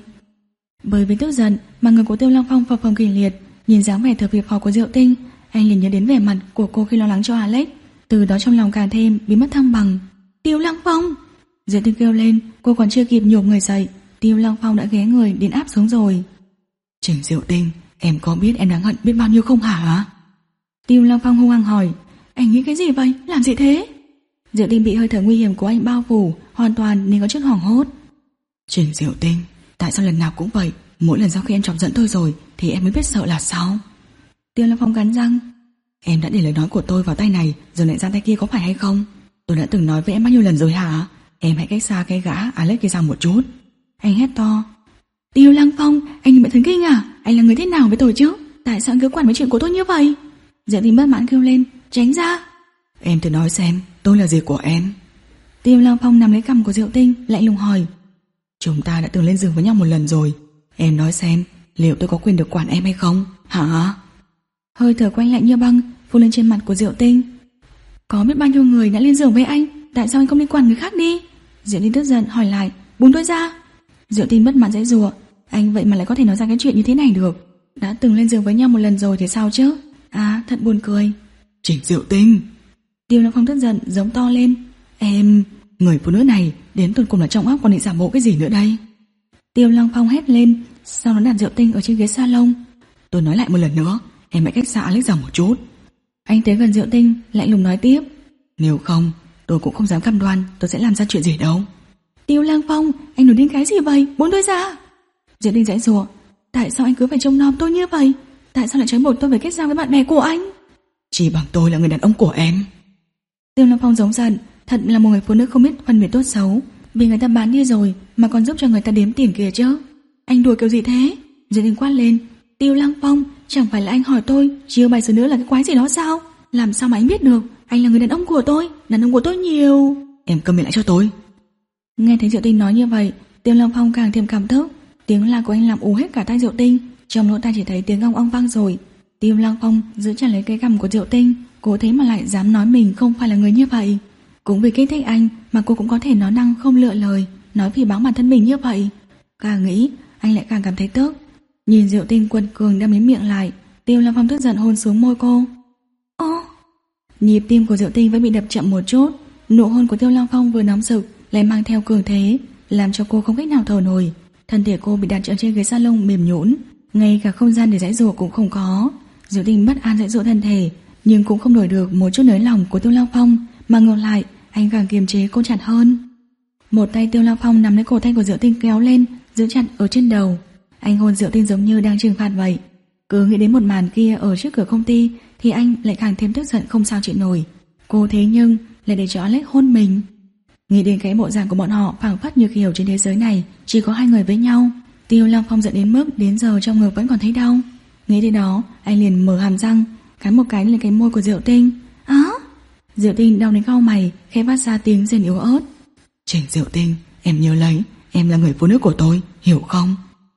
Bởi vì tức giận mà người của Tiêu Lăng Phong phập phồng kịch liệt. Nhìn dáng vẻ thở phì phò của Diệu Tinh, anh liền nhớ đến vẻ mặt của cô khi lo lắng cho Alex. Từ đó trong lòng càng thêm bị mất thăng bằng. Tiêu Lăng Phong! Diệu Tinh kêu lên, cô còn chưa kịp nhổm người dậy, Tiêu Lăng Phong đã ghé người đến áp xuống rồi. Trình Diệu Tinh, em có biết em đáng hận biết bao nhiêu không hả? Tiêu Lăng Phong hung hăng hỏi. Anh nghĩ cái gì vậy? Làm gì thế? Diệu Tinh bị hơi thở nguy hiểm của anh bao phủ, hoàn toàn nên có chút hoảng hốt. Trình Diệu Tinh, tại sao lần nào cũng vậy? Mỗi lần sau khi em chọc giận tôi rồi thì em mới biết sợ là sao? Tiêu Lăng Phong cắn răng. Em đã để lời nói của tôi vào tay này rồi lại ra tay kia có phải hay không? Tôi đã từng nói với em bao nhiêu lần rồi hả? Em hãy cách xa cái gã Alex kia ra một chút. Anh hét to. Tiêu Lăng Phong, anh bị thần kinh à? Anh là người thế nào với tôi chứ? Tại sao anh cứ quản với chuyện của tôi như vậy? Diệu Tinh bất mãn kêu lên. Tránh ra. Em thử nói xem, tôi là gì của em? Tiêu Lăng Phong nắm lấy cằm của Diệu Tinh, lạnh lùng hỏi. Chúng ta đã từng lên giường với nhau một lần rồi. Em nói xem, liệu tôi có quyền được quản em hay không? Hả? Hơi thở quanh lạnh như băng phun lên trên mặt của Diệu Tinh. Có biết bao nhiêu người đã lên giường với anh, tại sao anh không đi quản người khác đi? Diệu Tinh tức giận hỏi lại. Buông tôi ra. Diệu Tinh bất mãn giãy giụa. Anh vậy mà lại có thể nói ra cái chuyện như thế này được? Đã từng lên giường với nhau một lần rồi thì sao chứ? À, thật buồn cười. Trình Diệu Tinh! Tiêu Lăng Phong tức giận giống to lên. Em, người phụ nữ này đến tuần cùng là trong óc còn định giả bộ cái gì nữa đây? Tiêu Lăng Phong hét lên, sau đó đặt Diệu Tinh ở trên ghế salon. Tôi nói lại một lần nữa, em hãy cách xa Alex ra một chút. Anh tới gần Diệu Tinh, lạnh lùng nói tiếp. Nếu không, tôi cũng không dám cam đoan tôi sẽ làm ra chuyện gì đâu. Tiêu Lăng Phong, anh nói đến cái gì vậy? Buông tôi ra. Diệu Tinh giãy giụa. Tại sao anh cứ phải trông nom tôi như vậy? Tại sao lại trói buộc tôi phải kết giao với bạn bè của anh? Chỉ bằng tôi là người đàn ông của em. Tiêu Lăng Phong giống giận. Thật là một người phụ nữ không biết phân biệt tốt xấu. Vì người ta bán đi rồi mà còn giúp cho người ta đếm tiền kìa chứ. Anh đùa kiểu gì thế? Diệu Tinh quát lên. Tiêu Lăng Phong, chẳng phải là anh hỏi tôi chiêu bài sửa nữa là cái quái gì đó sao? Làm sao mà anh biết được? Anh là người đàn ông của tôi, đàn ông của tôi nhiều. Em câm miệng lại cho tôi. Nghe thấy Diệu Tinh nói như vậy, Tiêu Lăng Phong càng thêm cảm thức. Tiếng la của anh làm ù hết cả tai Diệu Tinh. Trong lỗ tai chỉ thấy tiếng ong ong vang rồi. Tiêu Lăng Phong giữ chặt lấy cái cằm của Diệu Tinh. Cô thế mà lại dám nói mình không phải là người như vậy. Cũng vì kích thích anh mà cô cũng có thể nói năng không lựa lời, nói phỉ báng bản thân mình như vậy. Càng nghĩ anh lại càng cảm thấy tức. Nhìn Diệu Tinh quật cường đang mím miệng lại, Tiêu Lăng Phong tức giận hôn xuống môi cô. Ô! Nhịp tim của Diệu Tinh vẫn bị đập chậm một chút. Nụ hôn của Tiêu Lăng Phong vừa nóng rực lại mang theo cường thế, làm cho cô không cách nào thở nổi. Thân thể cô bị đặt ở trên ghế salon mềm nhũn, ngay cả không gian để giãy giụa cũng không có. Diệu Tinh bất an giãy giụa thân thể, nhưng cũng không đổi được một chút nới lòng của Tiêu Lăng Phong, mà ngược lại anh càng kiềm chế cô chặt hơn. Một tay Tiêu Lăng Phong nắm lấy cổ tay của Diệu Tinh kéo lên, giữ chặt ở trên đầu. Anh hôn Diệu Tinh giống như đang trừng phạt vậy. Cứ nghĩ đến một màn kia ở trước cửa công ty thì anh lại càng thêm tức giận không sao chịu nổi. Cô thế nhưng lại để cho Alex hôn mình. Nghĩ đến cái bộ dạng của bọn họ phảng phất như kiểu trên thế giới này chỉ có hai người với nhau. Tiêu Lăng Phong giận đến mức đến giờ trong ngực vẫn còn thấy đau. Nghĩ đến đó, anh liền mở hàm răng, cắn một cái lên cái môi của Diệu Tinh. Á! Diệu Tinh đau đến cau mày, khẽ phát ra tiếng rên yếu ớt. Trình Diệu Tinh, em nhớ lấy, em là người phụ nữ của tôi, hiểu không?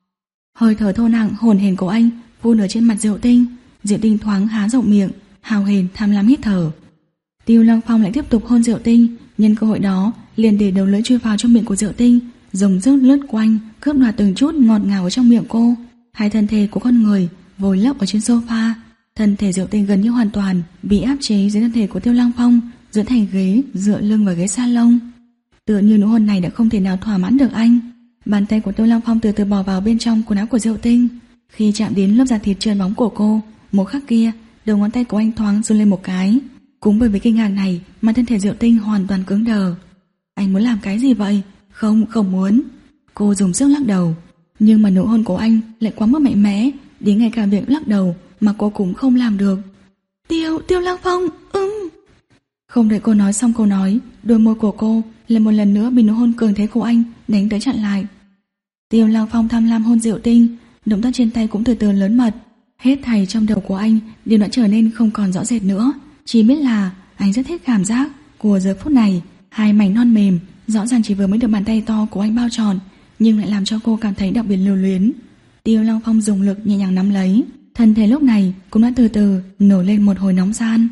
Hơi thở thô nặng hồn hển của anh phun ở trên mặt Diệu Tinh. Diệu Tinh thoáng há rộng miệng, hào hển tham lam hít thở. Tiêu Lăng Phong lại tiếp tục hôn Diệu Tinh, nhân cơ hội đó liền để đầu lưỡi chui vào trong miệng của Diệu Tinh, dùng sức lướt quanh, cướp đoạt từng chút ngọt ngào ở trong miệng cô. Hai thân thể của con người vùi lấp ở trên sofa. Thân thể Diệu Tinh gần như hoàn toàn bị áp chế dưới thân thể của Tiêu Lăng Phong, dựa thành ghế, dựa lưng vào ghế salon. Tựa như nụ hôn này đã không thể nào thỏa mãn được anh. Bàn tay của Tiêu Lăng Phong từ từ bò vào bên trong quần áo của Diệu Tinh. Khi chạm đến lớp da thịt trơn bóng của cô, một khắc kia, đầu ngón tay của anh thoáng run lên một cái. Cũng bởi vì kinh ngạc này mà thân thể Diệu Tinh hoàn toàn cứng đờ. Anh muốn làm cái gì vậy? Không, không muốn. Cô dùng sức lắc đầu. Nhưng mà nụ hôn của anh lại quá mức mạnh mẽ, đến ngay cả việc lắc đầu mà cô cũng không làm được. Tiêu, Tiêu Lăng Phong, ừm. Không đợi cô nói xong câu nói, đôi môi của cô lại một lần nữa bị nụ hôn cường thế của anh đánh tới chặn lại. Tiêu Lăng Phong tham lam hôn Diệu Tinh, động tác trên tay cũng từ từ lớn mật. Hết thảy trong đầu của anh đều đã trở nên không còn rõ rệt nữa. Chỉ biết là anh rất thích cảm giác của giờ phút này. Hai mảnh non mềm rõ ràng chỉ vừa mới được bàn tay to của anh bao tròn, nhưng lại làm cho cô cảm thấy đặc biệt lưu luyến. Tiêu Lăng Phong dùng lực nhẹ nhàng nắm lấy, thân thể lúc này cũng đã từ từ nổi lên một hồi nóng gian.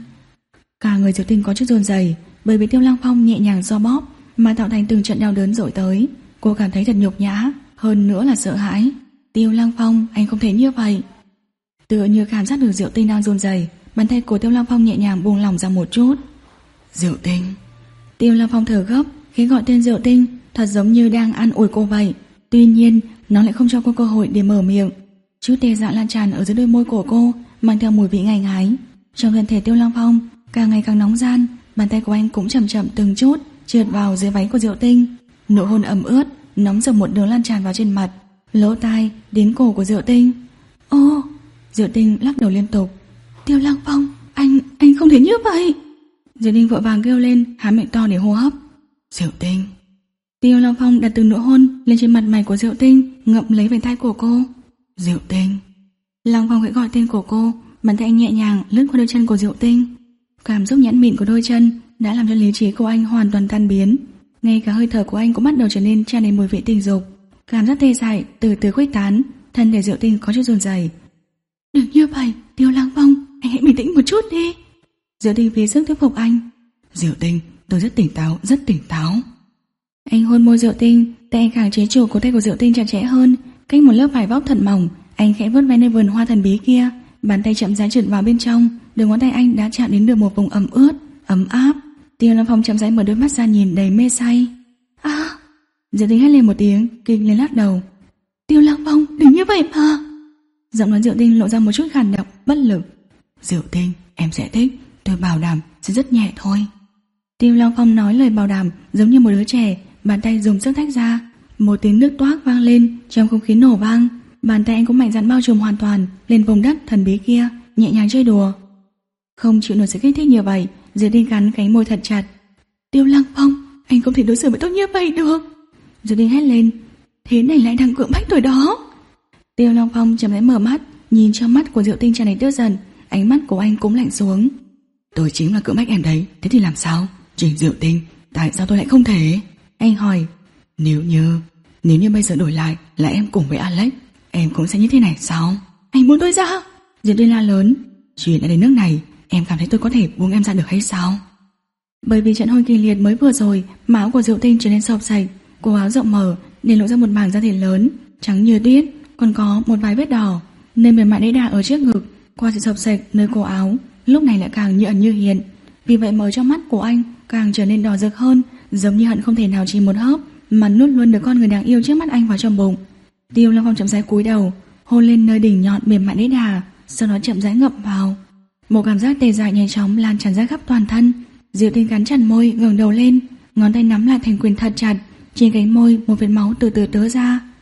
Cả người Diệu Tinh có chút run rẩy, bởi vì Tiêu Lăng Phong nhẹ nhàng xoa bóp mà tạo thành từng trận đau đớn dội tới. Cô cảm thấy thật nhục nhã, hơn nữa là sợ hãi. Tiêu Lăng Phong, anh không thể như vậy. Tựa như cảm giác được Diệu Tinh đang run rẩy, bàn tay của Tiêu Lăng Phong nhẹ nhàng buông lỏng ra một chút. Diệu Tinh. Tiêu Lăng Phong thở gấp khi gọi tên Diệu Tinh, thật giống như đang an ủi cô vậy. Tuy nhiên, nó lại không cho cô cơ hội để mở miệng. Chút đe dọa lan tràn ở dưới đôi môi của cô, mang theo mùi vị ngài ngái. Trong thân thể Tiêu Lăng Phong càng ngày càng nóng gian, bàn tay của anh cũng chậm chậm từng chút trượt vào dưới váy của Diệu Tinh. Nụ hôn ẩm ướt, nóng rực một đường lan tràn vào trên mặt, lỗ tai đến cổ của Diệu Tinh. Ô! Diệu Tinh lắc đầu liên tục. Tiêu Lăng Phong, anh, anh không thể như vậy. Diệu Tinh vội vàng kêu lên, há miệng to để hô hấp. Diệu Tinh. Tiêu Lăng Phong đặt từng nụ hôn lên trên mặt mày của Diệu Tinh, ngậm lấy vành tai của cô. Diệu Tinh. Lăng Phong khẽ gọi tên của cô, bàn tay anh nhẹ nhàng lướt qua đôi chân của Diệu Tinh. Cảm xúc nhẵn mịn của đôi chân đã làm cho lý trí của anh hoàn toàn tan biến. Ngay cả hơi thở của anh cũng bắt đầu trở nên tràn đầy mùi vị tình dục. Cảm giác tê dại từ từ khuếch tán, thân thể Diệu Tinh có chút run rẩy. Đừng như vậy, Tiêu Lăng Phong, anh hãy bình tĩnh một chút đi. Diệu Tinh phí sức thuyết phục anh. Diệu Tinh, tôi rất tỉnh táo, rất tỉnh táo. Anh hôn môi Diệu Tinh, tay anh càng chế chủ cổ tay của Diệu Tinh chặt chẽ hơn. Cách một lớp vải vóc thật mỏng, anh khẽ vuốt ve nơi vườn hoa thần bí kia, bàn tay chậm rãi trượt vào bên trong, đầu ngón tay anh đã chạm đến được một vùng ẩm ướt, ấm áp. Tiêu Lăng Phong chậm rãi mở đôi mắt ra nhìn đầy mê say. À! Diệu Tinh hét lên một tiếng, kinh lên lắc đầu. Tiêu Lăng Phong, đừng như vậy mà. Giọng nói Diệu Tinh lộ ra một chút khàn đặc, bất lực. Diệu Tinh, em sẽ thích, tôi bảo đảm sẽ rất nhẹ thôi. Tiêu Lăng Phong nói lời bảo đảm giống như một đứa trẻ, bàn tay dùng sức tách ra, một tiếng nước toác vang lên, trong không khí nổ vang. Bàn tay anh cũng mạnh dạn bao trùm hoàn toàn lên vùng đất thần bí kia, nhẹ nhàng chơi đùa. Không chịu nổi sự kích thích như vậy, Diệu Tinh cắn cánh môi thật chặt. Tiêu Lăng Phong, anh không thể đối xử với tôi như vậy được. Diệu Tinh hét lên. Thế này lại đang cưỡng bách tôi đó. Tiêu Lăng Phong chậm rãi mở mắt, nhìn trong mắt của Diệu Tinh tràn đầy tức giận, ánh mắt của anh cũng lạnh xuống. Tôi chính là cưỡng bách em đấy, thế thì làm sao? Trình Diệu Tinh, tại sao tôi lại không thể? Anh hỏi. Nếu như, nếu như bây giờ đổi lại là em cùng với Alex, em cũng sẽ như thế này sao? Anh muốn tôi ra? Diệu Tinh la lớn. Chuyện đã đến nước này, em cảm thấy tôi có thể buông em ra được hay sao? Bởi vì trận hôn kỳ liệt mới vừa rồi, mà áo của Diệu Tinh trở nên xộc xạch, cổ áo rộng mở để lộ ra một mảng da thịt lớn, trắng như tuyết, còn có một vài vết đỏ. Nơi mềm mại đẫy đà ở trước ngực, qua sự xộc xạch nơi cổ áo, lúc này lại càng như ẩn như hiện. Vì vậy mà trong mắt của anh càng trở nên đỏ rực hơn, giống như hận không thể nào chỉ một hớp mà nuốt luôn được con người đáng yêu trước mắt anh vào trong bụng. Tiêu Lăng Phong chậm rãi cúi đầu, hôn lên nơi đỉnh nhọn mềm mại đẫy đà, sau đó chậm rãi ngậm vào. Một cảm giác tê dại nhanh chóng lan tràn ra khắp toàn thân. Diệu Tinh cắn chặt môi, ngẩng đầu lên, ngón tay nắm lại thành quyền thật chặt, trên cánh môi một vệt máu từ từ tứa ra.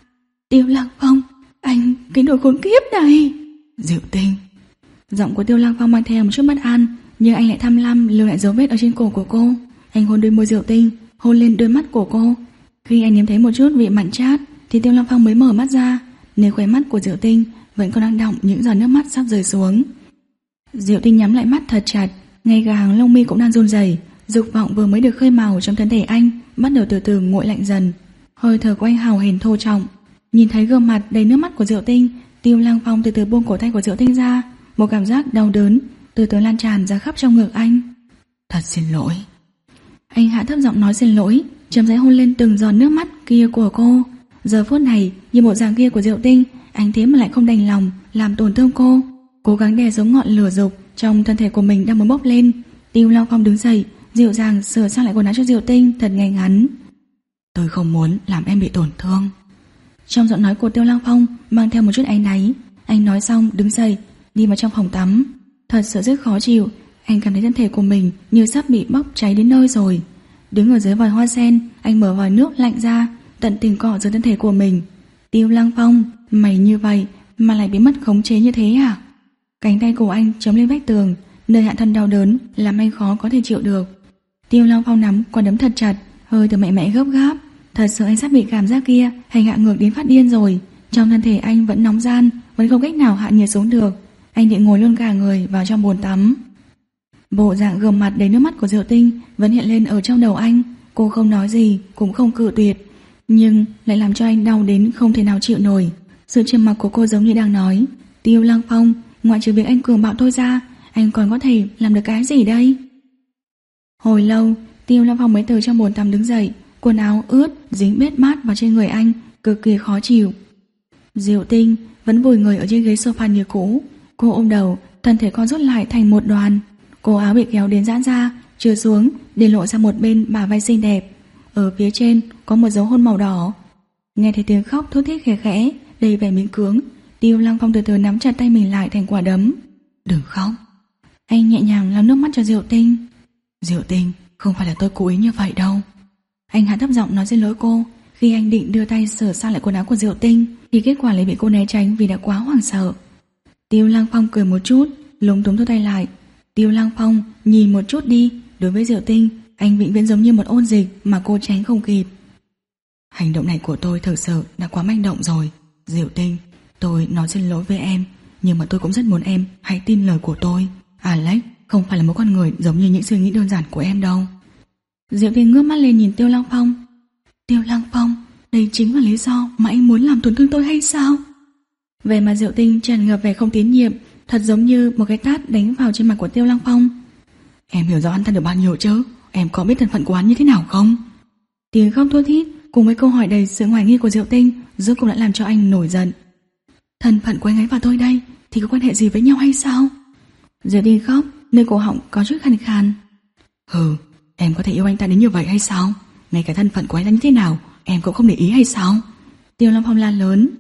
Tiêu Lăng Phong, anh, cái đồ khốn kiếp này. Diệu Tinh. Giọng của Tiêu Lăng Phong mang theo một chút bất an, nhưng anh lại tham lam lưu lại dấu vết ở trên cổ của cô. Anh hôn đôi môi Diệu Tinh, hôn lên đôi mắt của cô. Khi anh nếm thấy một chút vị mặn chát thì Tiêu Lăng Phong mới mở mắt ra, nơi khóe mắt của Diệu Tinh vẫn còn đang đọng những giọt nước mắt sắp rơi xuống. Diệu Tinh nhắm lại mắt thật chặt, ngay cả hàng lông mi cũng đang run rẩy. Dục vọng vừa mới được khơi mào trong thân thể anh bắt đầu từ từ nguội lạnh dần. Hơi thở của anh hào hển thô trọng. Nhìn thấy gương mặt đầy nước mắt của Diệu Tinh, Tiêu Lăng Phong từ từ buông cổ tay của Diệu Tinh ra. Một cảm giác đau đớn từ từ lan tràn ra khắp trong ngực anh. Thật xin lỗi. Anh hạ thấp giọng nói xin lỗi, chậm rãi hôn lên từng giọt nước mắt kia của cô. Giờ phút này, như bộ dạng kia của Diệu Tinh, anh thế mà lại không đành lòng làm tổn thương cô. Cố gắng đè xuống ngọn lửa dục trong thân thể của mình đang muốn bốc lên. Tiêu Lăng Phong đứng dậy, dịu dàng sửa sang lại quần áo cho Diệu Tinh thật ngay ngắn. Tôi không muốn làm em bị tổn thương. Trong giọng nói của Tiêu Lăng Phong mang theo một chút áy náy. Anh nói xong đứng dậy, đi vào trong phòng tắm. Thật sự rất khó chịu. Anh cảm thấy thân thể của mình như sắp bị bốc cháy đến nơi rồi. Đứng ở dưới vòi hoa sen, anh mở vòi nước lạnh ra, tận tình cọ dưới thân thể của mình. Tiêu Lăng Phong, mày như vậy mà lại bị mất khống chế như thế à? Cánh tay của anh chống lên vách tường, nơi hạ thân đau đớn làm anh khó có thể chịu được. Tiêu Lăng Phong nắm quả đấm thật chặt, hơi thở mạnh mẽ gấp gáp. Thật sự anh sắp bị cảm giác kia hành hạ ngược đến phát điên rồi. Trong thân thể anh vẫn nóng ran, vẫn không cách nào hạ nhiệt xuống được. Anh định ngồi luôn cả người vào trong bồn tắm. Bộ dạng gương mặt đầy nước mắt của Diệu Tinh vẫn hiện lên ở trong đầu anh. Cô không nói gì, cũng không cự tuyệt, nhưng lại làm cho anh đau đến không thể nào chịu nổi. Sự trầm mặc của cô giống như đang nói: Tiêu Lăng Phong, ngoại trừ việc anh cường bạo tôi ra, anh còn có thể làm được cái gì đây? Hồi lâu, Tiêu Lăng Phong mới từ trong bồn tắm đứng dậy. Quần áo ướt, dính bết mát vào trên người anh, cực kỳ khó chịu. Diệu Tinh vẫn vùi người ở trên ghế sofa như cũ. Cô ôm đầu, thân thể co rút lại thành một đoàn. Cổ áo bị kéo đến giãn ra, trượt xuống để lộ ra một bên bả vai xinh đẹp. Ở phía trên có một dấu hôn màu đỏ. Nghe thấy tiếng khóc thút thít khẽ khẽ, đầy vẻ miễn cưỡng, Tiêu Lăng Phong từ từ nắm chặt tay mình lại thành quả đấm. Đừng khóc. Anh nhẹ nhàng lau nước mắt cho Diệu Tinh. Diệu Tinh, không phải là tôi cố ý như vậy đâu. Anh hạ thấp giọng nói xin lỗi cô. Khi anh định đưa tay sửa sang lại quần áo của Diệu Tinh thì kết quả lại bị cô né tránh vì đã quá hoảng sợ. Tiêu Lăng Phong cười một chút, lúng túng thu tay lại. Tiêu Lăng Phong nhìn một chút đi. Đối với Diệu Tinh, anh vĩnh viễn giống như một ôn dịch mà cô tránh không kịp. Hành động này của tôi thực sự đã quá manh động rồi. Diệu Tinh, tôi nói xin lỗi với em, nhưng mà tôi cũng rất muốn em hãy tin lời của tôi. Alex không phải là một con người giống như những suy nghĩ đơn giản của em đâu. Diệu Tinh ngước mắt lên nhìn Tiêu Lăng Phong. Tiêu Lăng Phong, đây chính là lý do mà anh muốn làm tổn thương tôi hay sao? Về mà Diệu Tinh tràn ngập vẻ không tín nhiệm, thật giống như một cái tát đánh vào trên mặt của Tiêu Lăng Phong. Em hiểu rõ hắn ta được bao nhiêu chứ? Em có biết thân phận của hắn như thế nào không? Tiếng khóc thút thít cùng với câu hỏi đầy sự hoài nghi của Diệu Tinh rốt cuộc đã làm cho anh nổi giận. Thân phận của anh ấy và tôi đây thì có quan hệ gì với nhau hay sao? Diệu Tinh khóc, nơi cổ họng có chút khàn khàn. Hừ, em có thể yêu anh ta đến như vậy hay sao? Ngay cả thân phận của anh ta như thế nào em cũng không để ý hay sao? Tiêu Lăng Phong la lớn.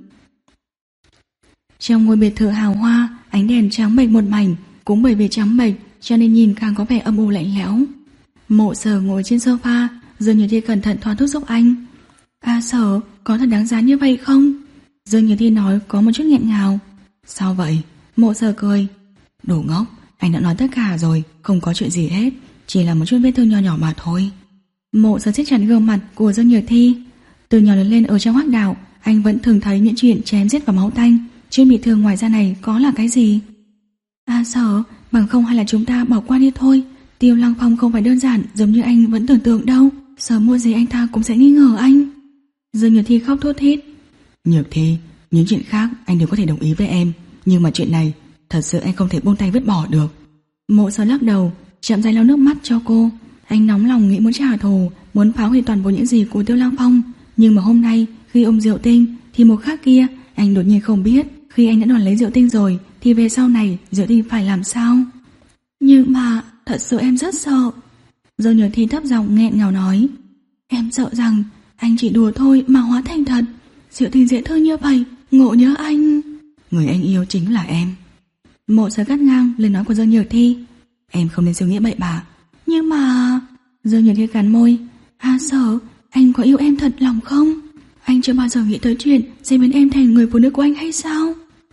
Trong ngôi biệt thự hào hoa, ánh đèn trắng bệch một mảnh. Cũng bởi vì trắng bệch cho nên nhìn càng có vẻ âm u lạnh lẽo. Mộ Sở ngồi trên sofa, Dương Như Thi cẩn thận thoa thuốc giúp anh. A Sở, có thật đáng giá như vậy không? Dương Như Thi nói có một chút nghẹn ngào. Sao vậy? Mộ Sở cười. Đồ ngốc, anh đã nói tất cả rồi, không có chuyện gì hết, chỉ là một chút vết thương nho nhỏ mà thôi. Mộ Sở siết chặt gương mặt của Dương Như Thi. Từ nhỏ lớn lên ở trong Hắc Đạo, anh vẫn thường thấy những chuyện chém giết và máu tanh. Chuyện bị thương ngoài ra này có là cái gì? A Sở, bằng không hay là chúng ta bỏ qua đi thôi. Tiêu Lăng Phong không phải đơn giản giống như anh vẫn tưởng tượng đâu. Sớm muộn gì anh ta cũng sẽ nghi ngờ anh. Dương Nhược Thi khóc thút thít. Nhược Thi, những chuyện khác anh đều có thể đồng ý với em, nhưng mà chuyện này thật sự anh không thể buông tay vứt bỏ được. Mộ Sở lắc đầu, chậm rãi lau nước mắt cho cô. Anh nóng lòng nghĩ muốn trả thù, muốn phá hủy toàn bộ những gì của Tiêu Lăng Phong. Nhưng mà hôm nay khi ôm Diệu Tinh thì một khác kia, anh đột nhiên không biết khi anh đã đòi lấy Diệu Tinh rồi thì về sau này Diệu Tinh phải làm sao. Nhưng mà thật sự em rất sợ. Dương Nhược Thi thấp giọng nghẹn ngào nói. Em sợ rằng anh chỉ đùa thôi mà hóa thành thật. Diệu Tinh dễ thương như vậy, ngộ nhớ anh. Người anh yêu chính là em. Mộ Sở cắt ngang lời nói của Dương Nhược Thi. Em không nên suy nghĩ bậy bạ. Nhưng mà... Dương Nhược Thi cắn môi. A Sở, anh có yêu em thật lòng không? Anh chưa bao giờ nghĩ tới chuyện sẽ biến em thành người phụ nữ của anh hay sao?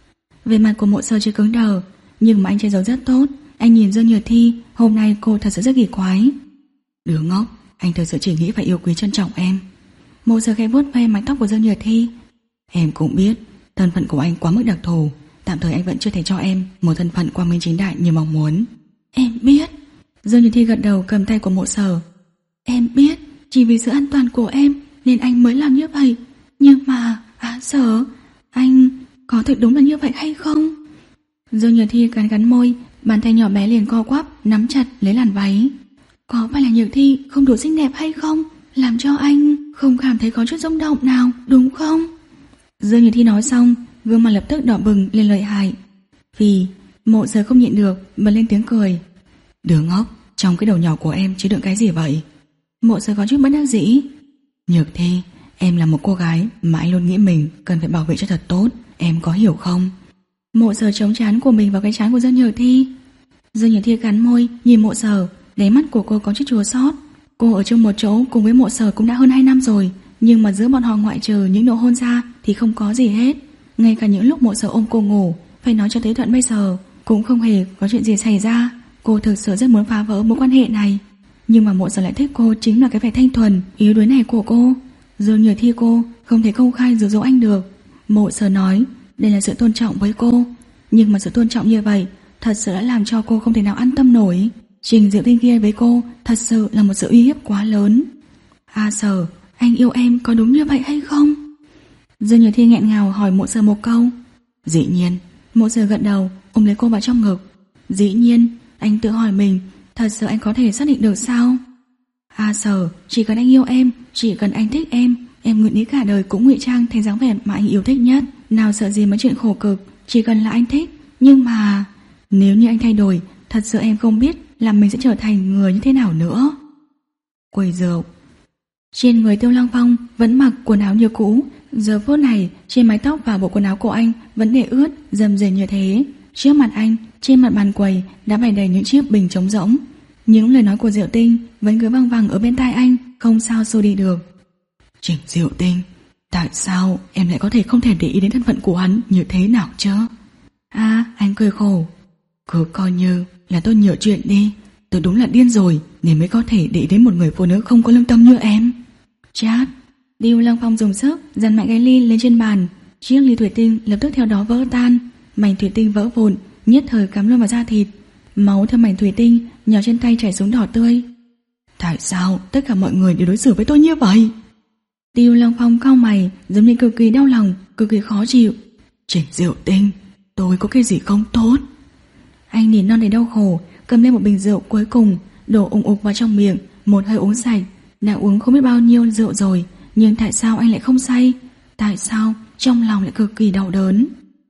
Về mặt của Mộ Sở chỉ cứng đờ, nhưng mà anh che giấu rất tốt. Anh nhìn Dương Nhược Thi, hôm nay cô thật sự rất kỳ quái. Đứa ngốc, anh thật sự chỉ nghĩ phải yêu quý trân trọng em. Mộ Sở khẽ vuốt ve mái tóc của Dương Nhược Thi. Em cũng biết thân phận của anh quá mức đặc thù, tạm thời anh vẫn chưa thể cho em một thân phận quang minh chính đại như mong muốn. Em biết. Dương Nhược Thi gật đầu cầm tay của Mộ Sở. Em biết, chỉ vì sự an toàn của em nên anh mới làm như vậy. Nhưng mà, Á Sở, anh có thực đúng là như vậy hay không? Dương Nhược Thi cắn cắn môi, bàn tay nhỏ bé liền co quắp, nắm chặt lấy làn váy. Có phải là Nhược Thi không đủ xinh đẹp hay không? Làm cho anh không cảm thấy có chút rung động nào, đúng không? Dương Nhược Thi nói xong, gương mặt lập tức đỏ bừng lên lợi hại. Vì Mộ Sở không nhịn được, bật lên tiếng cười. Đứa ngốc, trong cái đầu nhỏ của em chứa đựng cái gì vậy? Mộ Sở có chút bất đắc dĩ. Nhược Thi, em là một cô gái mà anh luôn nghĩ mình cần phải bảo vệ cho thật tốt, em có hiểu không? Mộ Sở chống trán của mình vào cái trán của Dương Nhược Thi. Dương Nhược Thi cắn môi nhìn Mộ Sở, đáy mắt của cô có chút chua xót. Cô ở chung một chỗ cùng với Mộ Sở cũng đã hơn hai năm rồi, nhưng mà giữa bọn họ ngoại trừ những nụ hôn ra thì không có gì hết. Ngay cả những lúc Mộ Sở ôm cô ngủ, phải nói cho tới tận bây giờ cũng không hề có chuyện gì xảy ra. Cô thực sự rất muốn phá vỡ mối quan hệ này, nhưng mà Mộ Sở lại thích cô chính là cái vẻ thanh thuần, yếu đuối này của cô. Dương Nhược Thi cô không thể công khai dụ dỗ anh được. Mộ Sở nói đây là sự tôn trọng với cô, nhưng mà sự tôn trọng như vậy thật sự đã làm cho cô không thể nào an tâm nổi. Trình Diệu Tinh kia với cô thật sự là một sự uy hiếp quá lớn. A Sở, anh yêu em có đúng như vậy hay không? Dương Nhược Thi nghẹn ngào hỏi Mộ Sở một câu. Dĩ nhiên. Mộ Sở gật đầu, ôm lấy cô vào trong ngực. Dĩ nhiên. Anh tự hỏi mình, thật sự anh có thể xác định được sao? A Sở, chỉ cần anh yêu em, chỉ cần anh thích em, em nguyện ý cả đời cũng ngụy trang thành dáng vẻ mà anh yêu thích nhất. Nào sợ gì mấy chuyện khổ cực, chỉ cần là anh thích. Nhưng mà nếu như anh thay đổi, thật sự em không biết là mình sẽ trở thành người như thế nào nữa. Quầy rượu. Trên người Tiêu Lăng Phong vẫn mặc quần áo như cũ. Giờ phút này trên mái tóc và bộ quần áo của anh vẫn để ướt, rầm rề như thế. Trước mặt anh, trên mặt bàn quầy đã bày đầy những chiếc bình trống rỗng. Những lời nói của Diệu Tinh vẫn cứ văng vẳng ở bên tai anh, không sao xua đi được. Trình Diệu Tinh, tại sao em lại có thể không thể để ý đến thân phận của hắn như thế nào chứ? À, anh cười khổ. Cứ coi như là tôi nhớ chuyện đi. Tôi đúng là điên rồi nên mới có thể để ý đến một người phụ nữ không có lương tâm như em. Chát. Tiêu Lăng Phong dùng sức dằn mạnh cái ly lên trên bàn. Chiếc ly thủy tinh lập tức theo đó vỡ tan. Mảnh thủy tinh vỡ vụn, nhất thời cắm luôn vào da thịt. Máu theo mảnh thủy tinh nhỏ trên tay chảy xuống đỏ tươi. Tại sao tất cả mọi người đều đối xử với tôi như vậy? Tiêu Lăng Phong cau mày, giống như cực kỳ đau lòng, cực kỳ khó chịu. Trình Diệu Tinh, tôi có cái gì không tốt? Anh nỉ non đầy đau khổ, cầm lên một bình rượu cuối cùng, đổ ùng ục vào trong miệng, một hơi uống sạch. Đã uống không biết bao nhiêu rượu rồi, nhưng tại sao anh lại không say? Tại sao trong lòng lại cực kỳ đau đớn?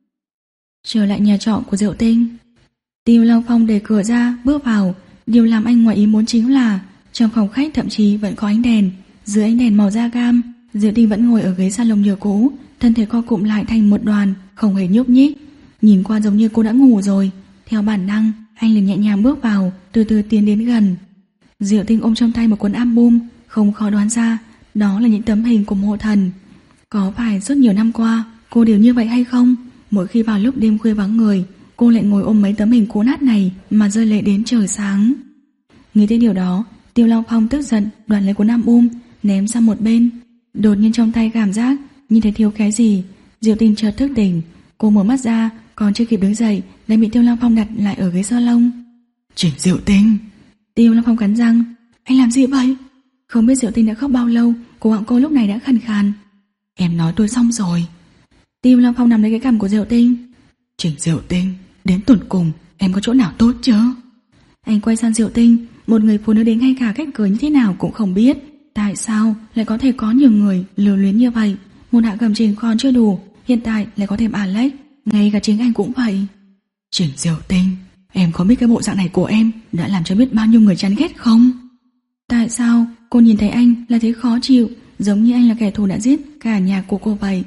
Trở lại nhà trọ của Diệu Tinh, Tiêu Lăng Phong đẩy cửa ra bước vào. Điều làm anh ngoài ý muốn chính là trong phòng khách thậm chí vẫn có ánh đèn. Dưới ánh đèn màu da cam, Diệu Tinh vẫn ngồi ở ghế salon nhựa cũ, thân thể co cụm lại thành một đoàn, không hề nhúc nhích. Nhìn qua giống như cô đã ngủ rồi. Theo bản năng, anh liền nhẹ nhàng bước vào, từ từ tiến đến gần. Diệu Tinh ôm trong tay một cuốn album, không khó đoán ra đó là những tấm hình của Mộ Thần. Có phải suốt nhiều năm qua cô đều như vậy hay không? Mỗi khi vào lúc đêm khuya vắng người, cô lại ngồi ôm mấy tấm hình cũ nát này mà rơi lệ đến trời sáng. Nghĩ tới điều đó, Tiêu Long Phong tức giận đoạt lấy cuốn album ném sang một bên. Đột nhiên trong tay cảm giác như thấy thiếu cái gì. Diệu Tinh chợt thức tỉnh. Cô mở mắt ra, còn chưa kịp đứng dậy đã bị Tiêu Long Phong đặt lại ở ghế salon. Trình Diệu Tinh. Tiêu Long Phong cắn răng. Anh làm gì vậy? Không biết Diệu Tinh đã khóc bao lâu, cổ họng cô lúc này đã khàn khàn. Em nói tôi xong rồi. Tiêu Long Phong nằm lấy cái cằm của Diệu Tinh. Trình Diệu Tinh, đến tuần cùng em có chỗ nào tốt chứ? Anh quay sang Diệu Tinh, một người phụ nữ đến ngay cả cách cười như thế nào cũng không biết. Tại sao lại có thể có nhiều người lưu luyến như vậy? Một Hạ Cẩm Trình còn chưa đủ, hiện tại lại có thêm Alex, ngay cả chính anh cũng vậy. Trình Diệu Tinh, em có biết cái bộ dạng này của em đã làm cho biết bao nhiêu người chán ghét không? Tại sao cô nhìn thấy anh là thấy khó chịu, giống như anh là kẻ thù đã giết cả nhà của cô vậy?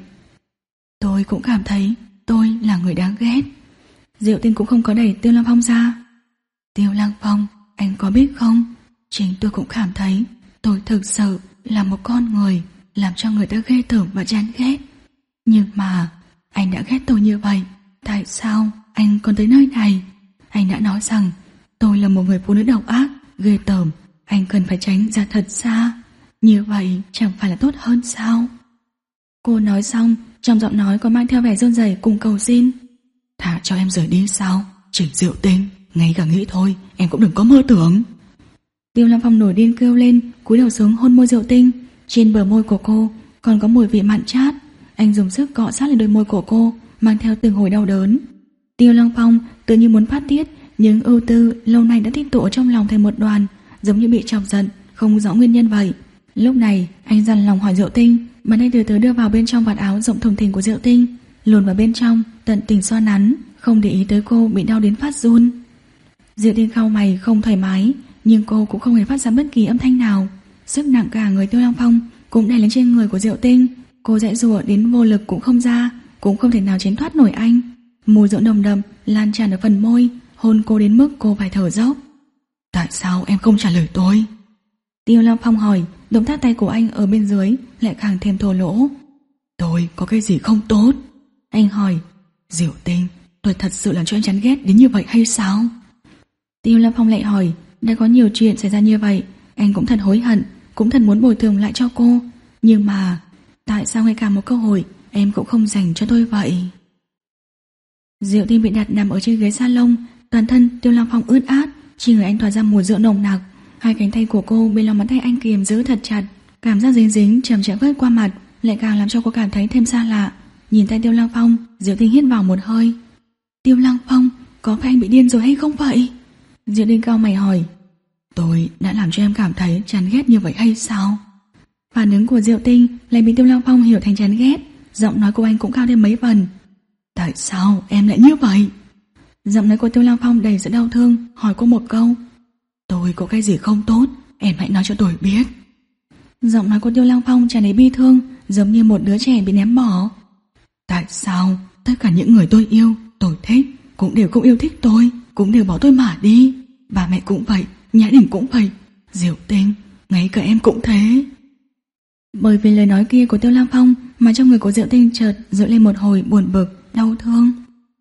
Tôi cũng cảm thấy tôi là người đáng ghét. Diệu Tinh cũng không có đẩy Tiêu Lăng Phong ra. Tiêu Lăng Phong, anh có biết không? Chính tôi cũng cảm thấy tôi thực sự là một con người làm cho người ta ghê tởm và chán ghét. Nhưng mà anh đã ghét tôi như vậy, tại sao anh còn tới nơi này? Anh đã nói rằng tôi là một người phụ nữ độc ác, ghê tởm, anh cần phải tránh ra thật xa. Như vậy chẳng phải là tốt hơn sao? Cô nói xong, trong giọng nói có mang theo vẻ run rẩy cùng cầu xin. Thả cho em rời đi sao? Trình Diệu Tinh, ngay cả nghĩ thôi em cũng đừng có mơ tưởng. Tiêu Lam Phong nổi điên kêu lên, cúi đầu xuống hôn môi Diệu Tinh. Trên bờ môi của cô còn có mùi vị mặn chát. Anh dùng sức cọ sát lên đôi môi của cô, mang theo từng hồi đau đớn. Tiêu Lam Phong tự như muốn phát tiết những ưu tư lâu nay đã tích tụ ở trong lòng thành một đoàn, giống như bị chọc giận, không rõ nguyên nhân vậy. Lúc này anh dằn lòng hỏi Diệu Tinh, bàn tay từ từ đưa vào bên trong vạt áo rộng thùng thình của Diệu Tinh, luồn vào bên trong, tận tình xoa nắn, không để ý tới cô bị đau đến phát run. Diệu Tinh cau mày không thoải mái, nhưng cô cũng không hề phát ra bất kỳ âm thanh nào. Sức nặng cả người Tiêu Lam Phong cũng đè lên trên người của Diệu Tinh. Cô giãy giụa đến vô lực cũng không ra, cũng không thể nào tránh thoát nổi anh. Mùi rượu nồng đậm lan tràn ở phần môi, hôn cô đến mức cô phải thở dốc. Tại sao em không trả lời tôi? Tiêu Lam Phong hỏi. Động tác tay của anh ở bên dưới lại càng thêm thô lỗ. Tôi có cái gì không tốt? Anh hỏi. Diệu Tinh, tôi thật sự làm cho anh chán ghét đến như vậy hay sao? Tiêu Lam Phong lại hỏi. Đã có nhiều chuyện xảy ra như vậy, anh cũng thật hối hận, cũng thật muốn bồi thường lại cho cô. Nhưng mà tại sao ngay cả một cơ hội em cũng không dành cho tôi vậy? Diệu Tinh bị đặt nằm ở trên ghế salon, toàn thân Tiêu Lam Phong ướt át, trên người anh tỏa ra mùi rượu nồng nặc. Hai cánh tay của cô bên lòng bàn tay anh kiềm giữ thật chặt, cảm giác dính dính chậm chậm vớt qua mặt lại càng làm cho cô cảm thấy thêm xa lạ. Nhìn tay Tiêu Lam Phong, Diệu Tinh hít vào một hơi. Tiêu Lam Phong, có phải anh bị điên rồi hay không vậy? Diệu Tinh cau mày hỏi. Tôi đã làm cho em cảm thấy chán ghét như vậy hay sao? Phản ứng của Diệu Tinh lại bị Tiêu Lam Phong hiểu thành chán ghét. Giọng nói của anh cũng cao thêm mấy phần. Tại sao em lại như vậy? Giọng nói của Tiêu Lam Phong đầy sự đau thương, hỏi cô một câu. Tôi có cái gì không tốt, em hãy nói cho tôi biết. Giọng nói của Tiêu Lam Phong tràn đầy bi thương, giống như một đứa trẻ bị ném bỏ. Tại sao tất cả những người tôi yêu, tôi thích cũng đều không yêu thích tôi, cũng đều bỏ tôi mà đi? Ba mẹ cũng vậy, Nhã Đình cũng vậy, Diệu Tinh, ngay cả em cũng thế. Bởi vì lời nói kia của Tiêu Lam Phong mà trong người của Diệu Tinh chợt dội lên một hồi buồn bực, đau thương.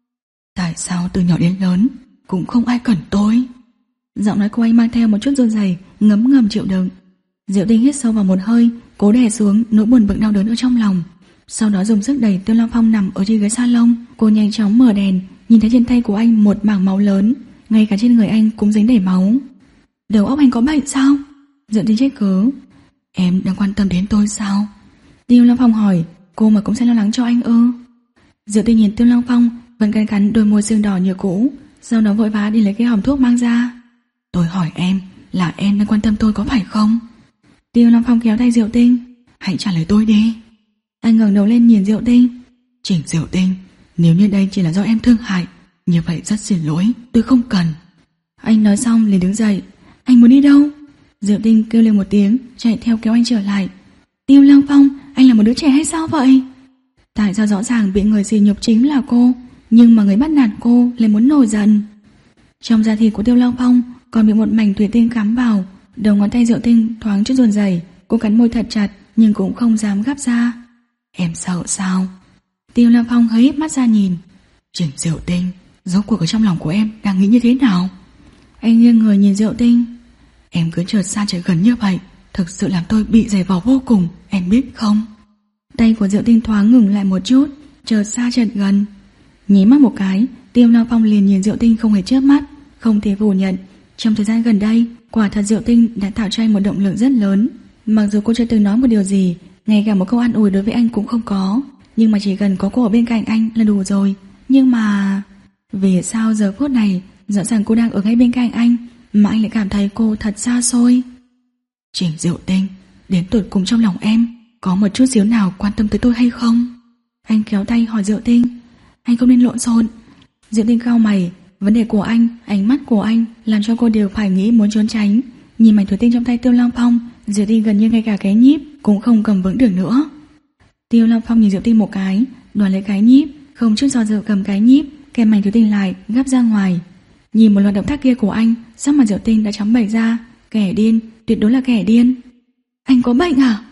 Tại sao từ nhỏ đến lớn cũng không ai cần tôi? Giọng nói của anh mang theo một chút run rẩy, ngấm ngầm chịu đựng. Diệu Tinh hít sâu vào một hơi, cố đè xuống nỗi buồn bực đau đớn ở trong lòng. Sau đó dùng sức đẩy Tiêu Lam Phong nằm ở trên ghế salon. Cô nhanh chóng mở đèn, nhìn thấy trên tay của anh một mảng máu lớn, ngay cả trên người anh cũng dính đầy máu. Đầu óc anh có bệnh sao? Diệu Tinh trách cứ. Em đang quan tâm đến tôi sao? Tiêu Lam Phong hỏi. Cô mà cũng sẽ lo lắng cho anh ư? Diệu Tinh nhìn Tiêu Lam Phong vẫn cắn cắn đôi môi xương đỏ như cũ, sau đó vội vã đi lấy cái hòm thuốc mang ra. Tôi hỏi em, là em đang quan tâm tôi có phải không? Tiêu Lam Phong kéo tay Diệu Tinh. Hãy trả lời tôi đi. Anh ngẩng đầu lên nhìn Diệu Tinh. Trình Diệu Tinh, nếu như đây chỉ là do em thương hại, như vậy rất xin lỗi, tôi không cần. Anh nói xong liền đứng dậy. Anh muốn đi đâu? Diệu Tinh kêu lên một tiếng, chạy theo kéo anh trở lại. Tiêu Lam Phong, anh là một đứa trẻ hay sao vậy? Tại sao rõ ràng bị người sỉ nhục chính là cô, nhưng mà người bắt nạt cô lại muốn nổi giận? Trong da thịt của Tiêu Lam Phong còn bị một mảnh thủy tinh cắm vào. Đầu ngón tay Diệu Tinh thoáng chút run rẩy, cô cắn môi thật chặt nhưng cũng không dám gắp ra. Em sợ sao? Tiêu Lam Phong hơi híp mắt ra nhìn. Trình Diệu Tinh, rốt cuộc ở trong lòng của em đang nghĩ như thế nào? Anh nghiêng người nhìn Diệu Tinh. Em cứ chợt xa chợt gần như vậy, thực sự làm tôi bị dày vò vô cùng, em biết không? Tay của Diệu Tinh thoáng ngừng lại một chút, chợt xa chợt gần. Nhí mắt một cái, Tiêu Lam Phong liền nhìn Diệu Tinh không hề chớp mắt. Không thể phủ nhận, trong thời gian gần đây, quả thật Diệu Tinh đã tạo cho anh một động lực rất lớn. Mặc dù cô chưa từng nói một điều gì, ngay cả một câu an ủi đối với anh cũng không có, nhưng mà chỉ cần có cô ở bên cạnh anh là đủ rồi. Nhưng mà vì sao giờ phút này rõ ràng cô đang ở ngay bên cạnh anh mà anh lại cảm thấy cô thật xa xôi? Trình Diệu Tinh, đến tột cùng trong lòng em có một chút xíu nào quan tâm tới tôi hay không? Anh kéo tay hỏi Diệu Tinh. Anh không nên lộn xộn. Diệu Tinh cau mày. Vấn đề của anh, ánh mắt của anh làm cho cô đều phải nghĩ muốn trốn tránh. Nhìn mảnh thủy tinh trong tay Tiêu Lam Phong, Diệu Tinh gần như ngay cả cái nhíp cũng không cầm vững được nữa. Tiêu Lam Phong nhìn Diệu Tinh một cái, đoạt lấy cái nhíp, không chút do dự cầm cái nhíp, kèm mảnh thủy tinh lại, gắp ra ngoài. Nhìn một loạt động tác kia của anh, sắc mặt Diệu Tinh đã trắng bệch ra. Kẻ điên, tuyệt đối là kẻ điên. Anh có bệnh à?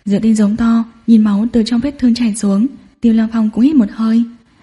Diệu Tinh giống to, nhìn máu từ trong vết thương chảy xuống. Tiêu Lăng Phong cũng hít một hơi.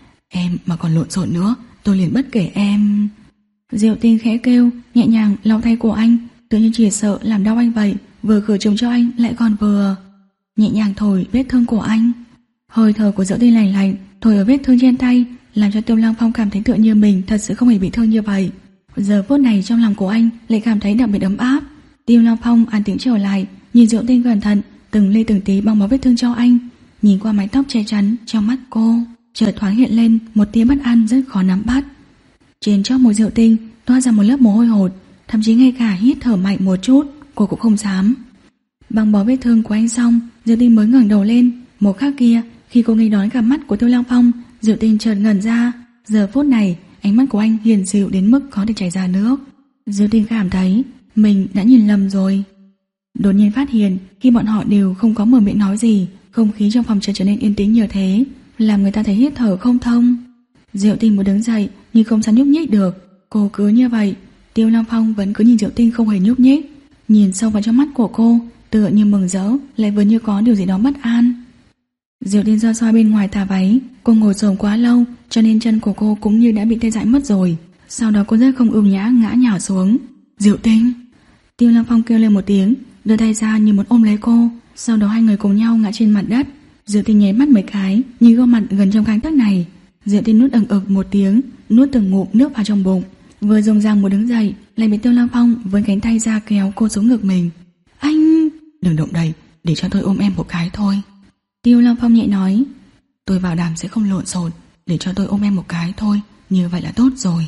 Em mà còn lộn xộn nữa, tôi liền bất kể em. Diệu Tinh khẽ kêu, nhẹ nhàng lau tay của anh, tự nhiên chỉ sợ làm đau anh vậy, vừa khử trùng cho anh lại còn vừa nhẹ nhàng thổi vết thương của anh. Hơi thở của Diệu Tinh lạnh lạnh thổi ở vết thương trên tay, làm cho Tiêu Lăng Phong cảm thấy tựa như mình thật sự không hề bị thương như vậy. Giờ phút này trong lòng của anh lại cảm thấy đặc biệt ấm áp. Tiêu Lăng Phong an tĩnh trở lại, nhìn Diệu Tinh cẩn thận từng ly từng tí băng bó vết thương cho anh. Nhìn qua mái tóc che chắn trong mắt cô, chợt thoáng hiện lên một tia bất an rất khó nắm bắt. Trên chóp môi Diệu Tinh toát ra một lớp mồ hôi hột, thậm chí ngay cả hít thở mạnh một chút cô cũng không dám. Băng bó vết thương của anh xong, Diệu Tinh mới ngẩng đầu lên. Một khắc kia, khi cô nghênh đón cặp mắt của Tiêu Lăng Phong, Diệu Tinh chợt ngẩn ra. Giờ phút này, ánh mắt của anh hiền dịu đến mức có thể chảy ra nước. Diệu Tinh cảm thấy mình đã nhìn lầm rồi. Đột nhiên phát hiện khi bọn họ đều không có mở miệng nói gì, không khí trong phòng chợt trở nên yên tĩnh như thế, làm người ta thấy hít thở không thông. Diệu Tinh muốn đứng dậy nhưng không dám nhúc nhích được. Cô cứ như vậy, Tiêu Lăng Phong vẫn cứ nhìn Diệu Tinh không hề nhúc nhích, nhìn sâu vào trong mắt của cô, tựa như mừng rỡ lại vừa như có điều gì đó bất an. Diệu Tinh xoa xoa bên ngoài tà váy, cô ngồi xổm quá lâu cho nên chân của cô cũng như đã bị tê dại mất rồi. Sau đó cô rất không ưu nhã ngã nhào xuống. Diệu Tinh! Tiêu Lăng Phong kêu lên một tiếng, đưa tay ra như muốn ôm lấy cô. Sau đó hai người cùng nhau ngã trên mặt đất. Diệu Tinh nháy mắt mấy cái, nhìn gương mặt gần trong gang tấc này. Diệu Tinh nuốt ừng ực một tiếng, nuốt từng ngụm nước vào trong bụng. Vừa dùng răng muốn đứng dậy, lại bị Tiêu Lăng Phong với cánh tay ra kéo cô xuống ngực mình. Anh! Đừng động đậy, để cho tôi ôm em một cái thôi. Tiêu Lăng Phong nhẹ nói. Tôi bảo đảm sẽ không lộn xộn, để cho tôi ôm em một cái thôi, như vậy là tốt rồi.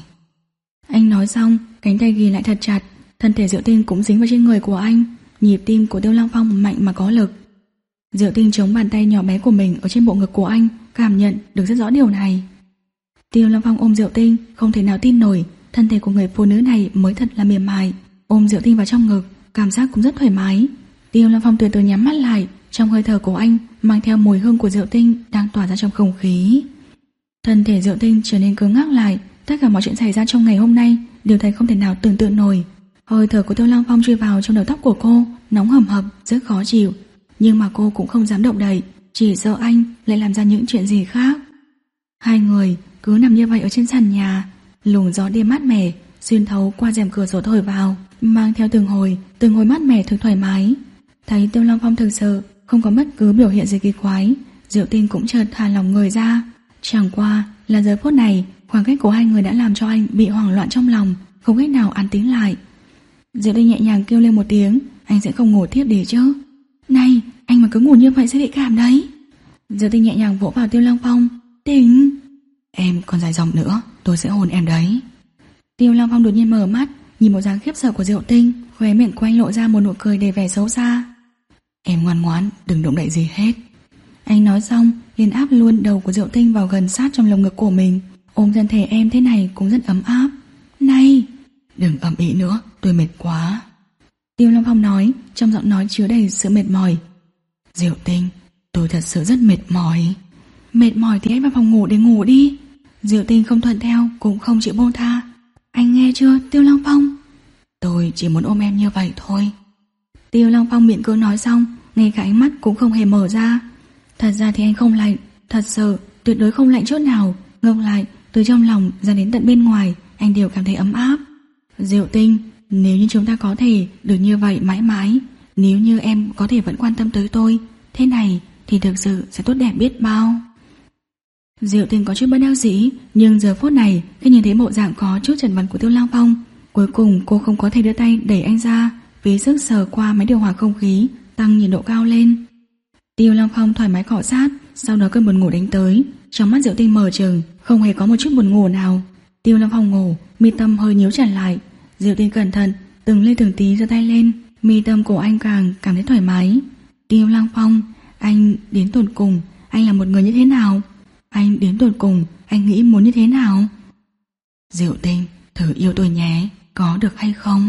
Anh nói xong, cánh tay ghi lại thật chặt, thân thể Diệu Tinh cũng dính vào trên người của anh. Nhịp tim của Tiêu Lăng Phong mạnh mà có lực. Diệu Tinh chống bàn tay nhỏ bé của mình ở trên bộ ngực của anh, cảm nhận được rất rõ điều này. Tiêu Lăng Phong ôm Diệu Tinh, không thể nào tin nổi, thân thể của người phụ nữ này mới thật là mềm mại. Ôm Diệu Tinh vào trong ngực, cảm giác cũng rất thoải mái. Tiêu Lăng Phong từ từ nhắm mắt lại, trong hơi thở của anh mang theo mùi hương của Diệu Tinh đang tỏa ra trong không khí. Thân thể Diệu Tinh trở nên cứng ngắc lại, tất cả mọi chuyện xảy ra trong ngày hôm nay đều thấy không thể nào tưởng tượng nổi. Hơi thở của Tiêu Lăng Phong chui vào trong đầu tóc của cô, nóng hầm hập, rất khó chịu. Nhưng mà cô cũng không dám động đậy, chỉ sợ anh lại làm ra những chuyện gì khác. Hai người cứ nằm như vậy ở trên sàn nhà, luồng gió đêm mát mẻ xuyên thấu qua rèm cửa sổ thổi vào, mang theo từng hồi, từng hồi mát mẻ thực thoải mái. Thấy Tiêu Lăng Phong thực sự không có bất cứ biểu hiện gì kỳ quái, Diệu Tinh cũng chợt thả lòng người ra. Chẳng qua là giờ phút này, khoảng cách của hai người đã làm cho anh bị hoảng loạn trong lòng, không cách nào an tĩnh lại. Diệu Tinh nhẹ nhàng kêu lên một tiếng, anh sẽ không ngủ tiếp đi chứ? Này, anh mà cứ ngủ như vậy sẽ bị cảm đấy. Diệu Tinh nhẹ nhàng vỗ vào Tiêu Lăng Phong. Tỉnh! Em còn dài dòng nữa, tôi sẽ hôn em đấy. Tiêu Lăng Phong đột nhiên mở mắt, nhìn bộ dáng khiếp sợ của Diệu Tinh, khóe miệng của anh lộ ra một nụ cười đầy vẻ xấu xa. Em ngoan ngoãn, đừng động đậy gì hết. Anh nói xong, liền áp luôn đầu của Diệu Tinh vào gần sát trong lồng ngực của mình. Ôm thân thể em thế này cũng rất ấm áp. Này! Đừng ầm ĩ nữa, tôi mệt quá. Tiêu Lăng Phong nói, trong giọng nói chứa đầy sự mệt mỏi. Diệu Tinh, tôi thật sự rất mệt mỏi. Mệt mỏi thì hãy vào phòng ngủ để ngủ đi. Diệu Tinh không thuận theo, cũng không chịu buông tha. Anh nghe chưa, Tiêu Lăng Phong? Tôi chỉ muốn ôm em như vậy thôi. Tiêu Lăng Phong miệng cứ nói xong, ngay cả ánh mắt cũng không hề mở ra. Thật ra thì anh không lạnh, thật sự tuyệt đối không lạnh chút nào. Ngược lại, từ trong lòng ra đến tận bên ngoài, anh đều cảm thấy ấm áp. Diệu Tinh, nếu như chúng ta có thể được như vậy mãi mãi, nếu như em có thể vẫn quan tâm tới tôi, thế này thì thực sự sẽ tốt đẹp biết bao. Diệu Tinh có chút bất đắc dĩ, nhưng giờ phút này khi nhìn thấy bộ dạng có chút chật vật của Tiêu Lăng Phong, cuối cùng cô không có thể đưa tay đẩy anh ra, phí sức sờ qua máy điều hòa không khí, tăng nhiệt độ cao lên. Tiêu Lăng Phong thoải mái cọ sát, sau đó cơn buồn ngủ đánh tới, trong mắt Diệu Tinh mở trừng, không hề có một chút buồn ngủ nào. Tiêu Lăng Phong ngủ, mi tâm hơi nhíu chặt lại. Diệu Tinh cẩn thận, từng ly từng tí giơ tay lên, mi tâm của anh càng cảm thấy thoải mái. Tiêu Lăng Phong, anh đến tột cùng, anh là một người như thế nào? Anh đến tột cùng, anh nghĩ muốn như thế nào? Diệu Tinh, thử yêu tôi nhé, có được hay không?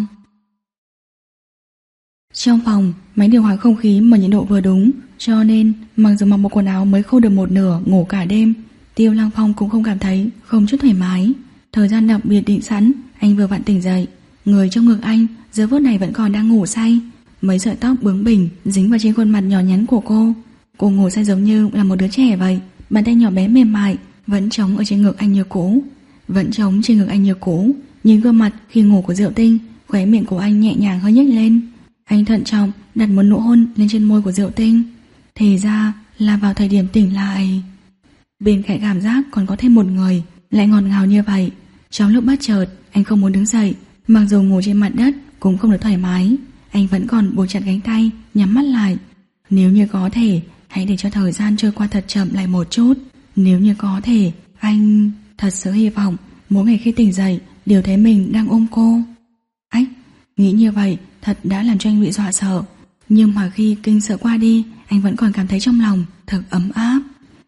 Trong phòng, máy điều hòa không khí mở nhiệt độ vừa đúng, cho nên mặc dù mặc một quần áo mới khô được một nửa ngủ cả đêm, Tiêu Lăng Phong cũng không cảm thấy không chút thoải mái. Thời gian đặc biệt định sẵn, anh vừa vặn tỉnh dậy, người trong ngực anh giờ phút này vẫn còn đang ngủ say. mấy sợi tóc bướng bỉnh dính vào trên khuôn mặt nhỏ nhắn của cô. Cô ngủ say giống như là một đứa trẻ vậy, bàn tay nhỏ bé mềm mại vẫn trống ở trên ngực anh như cũ, vẫn trống trên ngực anh như cũ. Nhìn gương mặt khi ngủ của Diệu Tinh, khóe miệng của anh nhẹ nhàng hơi nhếch lên. Anh thận trọng đặt một nụ hôn lên trên môi của Diệu Tinh. Thì ra là vào thời điểm tỉnh lại, bên cạnh cảm giác còn có thêm một người lại ngọt ngào như vậy. Trong lúc bất chợt, anh không muốn đứng dậy, mặc dù ngủ trên mặt đất cũng không được thoải mái, anh vẫn còn buộc chặt cánh tay, nhắm mắt lại. Nếu như có thể, hãy để cho thời gian trôi qua thật chậm lại một chút. Nếu như có thể, anh thật sự hy vọng mỗi ngày khi tỉnh dậy đều thấy mình đang ôm cô. Ách, nghĩ như vậy thật đã làm cho anh bị dọa sợ. Nhưng mà khi kinh sợ qua đi, anh vẫn còn cảm thấy trong lòng thật ấm áp.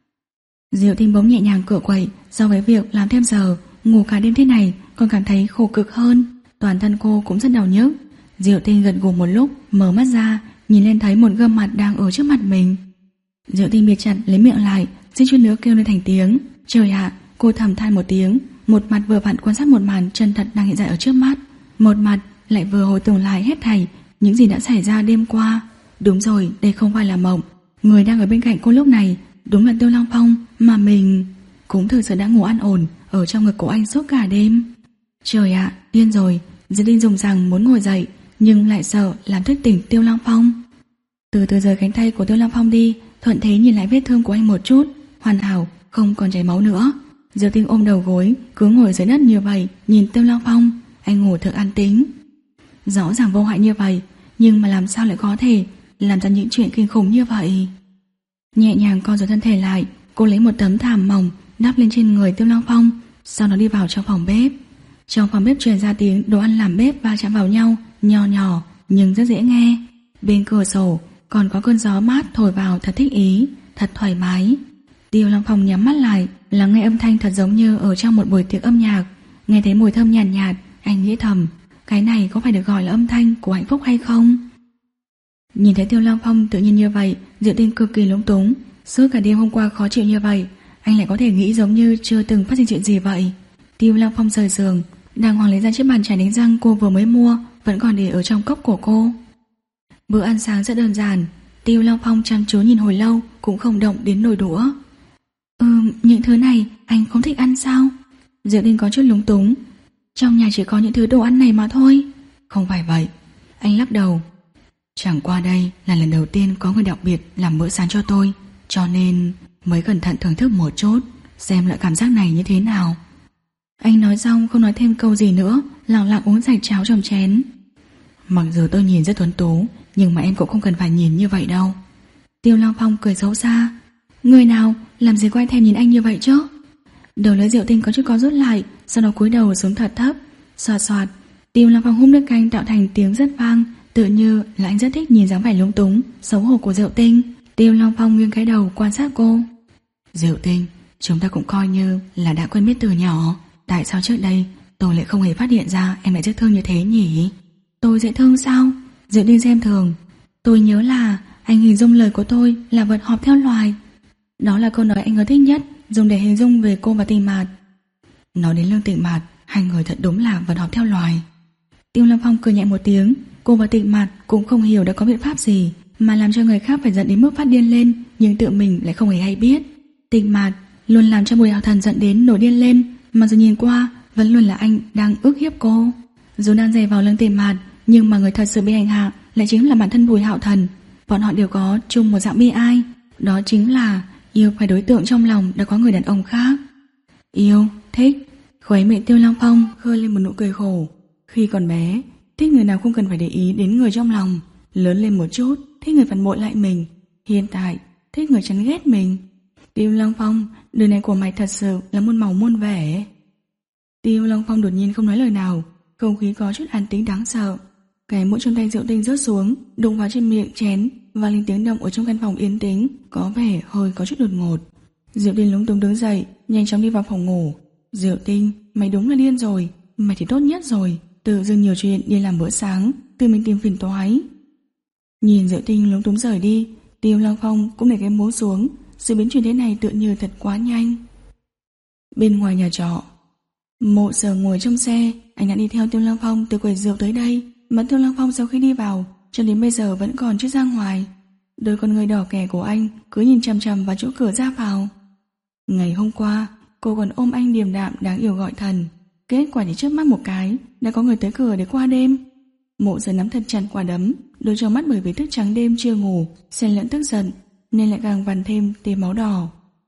Diệu Tinh bỗng nhẹ nhàng cựa quậy. So với việc làm thêm giờ, ngủ cả đêm thế này còn cảm thấy khổ cực hơn. Toàn thân cô cũng rất đau nhức. Diệu Tinh gật gù một lúc, mở mắt ra, nhìn lên thấy một gương mặt đang ở trước mặt mình. Diệu Tinh bịt chặt lấy miệng lại, suýt chút nữa kêu lên thành tiếng. Trời ạ, cô thầm than một tiếng, một mặt vừa vặn quan sát một màn chân thật đang hiện ra ở trước mắt, một mặt lại vừa hồi tưởng lại hết thảy những gì đã xảy ra đêm qua. Đúng rồi, đây không phải là mộng. Người đang ở bên cạnh cô lúc này đúng là Tiêu Lăng Phong, mà mình cũng thực sự đã ngủ an ổn ở trong ngực của anh suốt cả đêm. Trời ạ, điên rồi. Diệu Tinh dùng rằng muốn ngồi dậy, nhưng lại sợ làm thức tỉnh Tiêu Lăng Phong. Từ từ rời cánh tay của Tiêu Lăng Phong đi, thuận thế nhìn lại vết thương của anh một chút, hoàn hảo, không còn chảy máu nữa. Diệu Tinh ôm đầu gối, cứ ngồi dưới đất như vậy, nhìn Tiêu Lăng Phong. Anh ngủ thật an tĩnh. Rõ ràng vô hại như vậy, nhưng mà làm sao lại có thể làm ra những chuyện kinh khủng như vậy? Nhẹ nhàng co duỗi thân thể lại, cô lấy một tấm thảm mỏng đắp lên trên người Tiêu Lăng Phong, sau đó đi vào trong phòng bếp. Trong phòng bếp truyền ra tiếng đồ ăn làm bếp va chạm vào nhau, nhỏ nhỏ nhưng rất dễ nghe. Bên cửa sổ còn có cơn gió mát thổi vào thật thích ý, thật thoải mái. Tiêu Lăng Phong nhắm mắt lại, lắng nghe âm thanh thật giống như ở trong một buổi tiệc âm nhạc. Nghe thấy mùi thơm nhàn nhạt, nhạt, anh nghĩ thầm, cái này có phải được gọi là âm thanh của hạnh phúc hay không? Nhìn thấy Tiêu Lăng Phong tự nhiên như vậy, Diệu Tinh cực kỳ lúng túng. Suốt cả đêm hôm qua khó chịu như vậy, anh lại có thể nghĩ giống như chưa từng phát sinh chuyện gì vậy. Tiêu Lăng Phong rời giường, đàng hoàng lấy ra chiếc bàn chải đánh răng cô vừa mới mua, vẫn còn để ở trong cốc của cô. Bữa ăn sáng rất đơn giản. Tiêu Lăng Phong chăm chú nhìn hồi lâu cũng không động đến nồi đũa. Ừm, những thứ này anh không thích ăn sao? Diệu Tinh có chút lúng túng. Trong nhà chỉ có những thứ đồ ăn này mà thôi. Không phải vậy. Anh lắc đầu. Chẳng qua đây là lần đầu tiên có người đặc biệt làm bữa sáng cho tôi, cho nên mới cẩn thận thưởng thức một chút, xem loại cảm giác này như thế nào. Anh nói xong không nói thêm câu gì nữa, lặng lặng uống sạch cháo trong chén. Mặc dù tôi nhìn rất tuấn tú, nhưng mà em cũng không cần phải nhìn như vậy đâu. Tiêu Lăng Phong cười xấu xa. Người nào làm gì quay thèm nhìn anh như vậy chứ? Đầu lưỡi Diệu Tinh có chút có rút lại, sau đó cúi đầu xuống thật thấp. Xoạt xoạt, Tiêu Lăng Phong húp nước canh tạo thành tiếng rất vang, tự như là anh rất thích nhìn dáng vẻ lúng túng, xấu hổ của Diệu Tinh. Tiêu Lăng Phong nghiêng cái đầu quan sát cô. Diệu Tinh, chúng ta cũng coi như là đã quen biết từ nhỏ. Tại sao trước đây tôi lại không hề phát hiện ra em lại dễ thương như thế nhỉ? Tôi dễ thương sao? Diệu Tinh xem thường. Tôi nhớ là anh hình dung lời của tôi là vật họp theo loài. Đó là câu nói anh ưa thích nhất, dùng để hình dung về cô và Tịnh Mạt. Nói đến Lương Tịnh Mạt, hai người thật đúng là vật họp theo loài. Tiêu Lăng Phong cười nhẹ một tiếng. Cô và Tịnh Mạt cũng không hiểu đã có biện pháp gì mà làm cho người khác phải giận đến mức phát điên lên, nhưng tự mình lại không hề hay biết. Tịnh Mạt luôn làm cho Bùi Hạo Thần giận đến nổi điên lên, mà dù nhìn qua vẫn luôn là anh đang ức hiếp cô. Dù đang dày vào Lương Tịnh Mạt, nhưng mà người thật sự bị hành hạ lại chính là bản thân Bùi Hạo Thần. Bọn họ đều có chung một dạng bi ai, đó chính là yêu phải đối tượng trong lòng đã có người đàn ông khác. Yêu, thích. Khóe miệng Tiêu Lăng Phong khơi lên một nụ cười khổ. Khi còn bé, thích người nào không cần phải để ý đến người trong lòng. Lớn lên một chút, thích người phản bội lại mình. Hiện tại, thích người chán ghét mình. Tiêu Lăng Phong, đời này của mày thật sự là muôn màu muôn vẻ. Tiêu Lăng Phong đột nhiên không nói lời nào, không khí có chút an tĩnh đáng sợ. Cái muỗng trong tay Diệu Tinh rớt xuống, đụng vào trên miệng chén, và lên tiếng động ở trong căn phòng yên tĩnh, có vẻ hơi có chút đột ngột. Diệu Tinh lúng túng đứng dậy, nhanh chóng đi vào phòng ngủ. Diệu Tinh, mày đúng là điên rồi, mày thì tốt nhất rồi, tự dưng nhiều chuyện đi làm bữa sáng, tự mình tìm phiền toái. Nhìn Diệu Tinh lúng túng rời đi, Tiêu Lăng Phong cũng để cái muỗng xuống. Sự biến chuyển thế này tự như thật quá nhanh. Bên ngoài nhà trọ, Mộ Sở ngồi trong xe, anh đã đi theo Tiêu Lăng Phong từ quầy rượu tới đây. Mà Tiêu Lăng Phong sau khi đi vào cho đến bây giờ vẫn còn chưa ra ngoài. Đôi con người đỏ kẻ của anh cứ nhìn chằm chằm vào chỗ cửa ra vào. Ngày hôm qua, cô còn ôm anh điềm đạm đáng yêu gọi thần. Kết quả chỉ chớp mắt một cái, đã có người tới cửa để qua đêm. Mộ Sơn nắm thật chặt quả đấm, đôi trong mắt bởi vì thức trắng đêm chưa ngủ, xen lẫn tức giận, nên lại càng vằn thêm tia máu đỏ.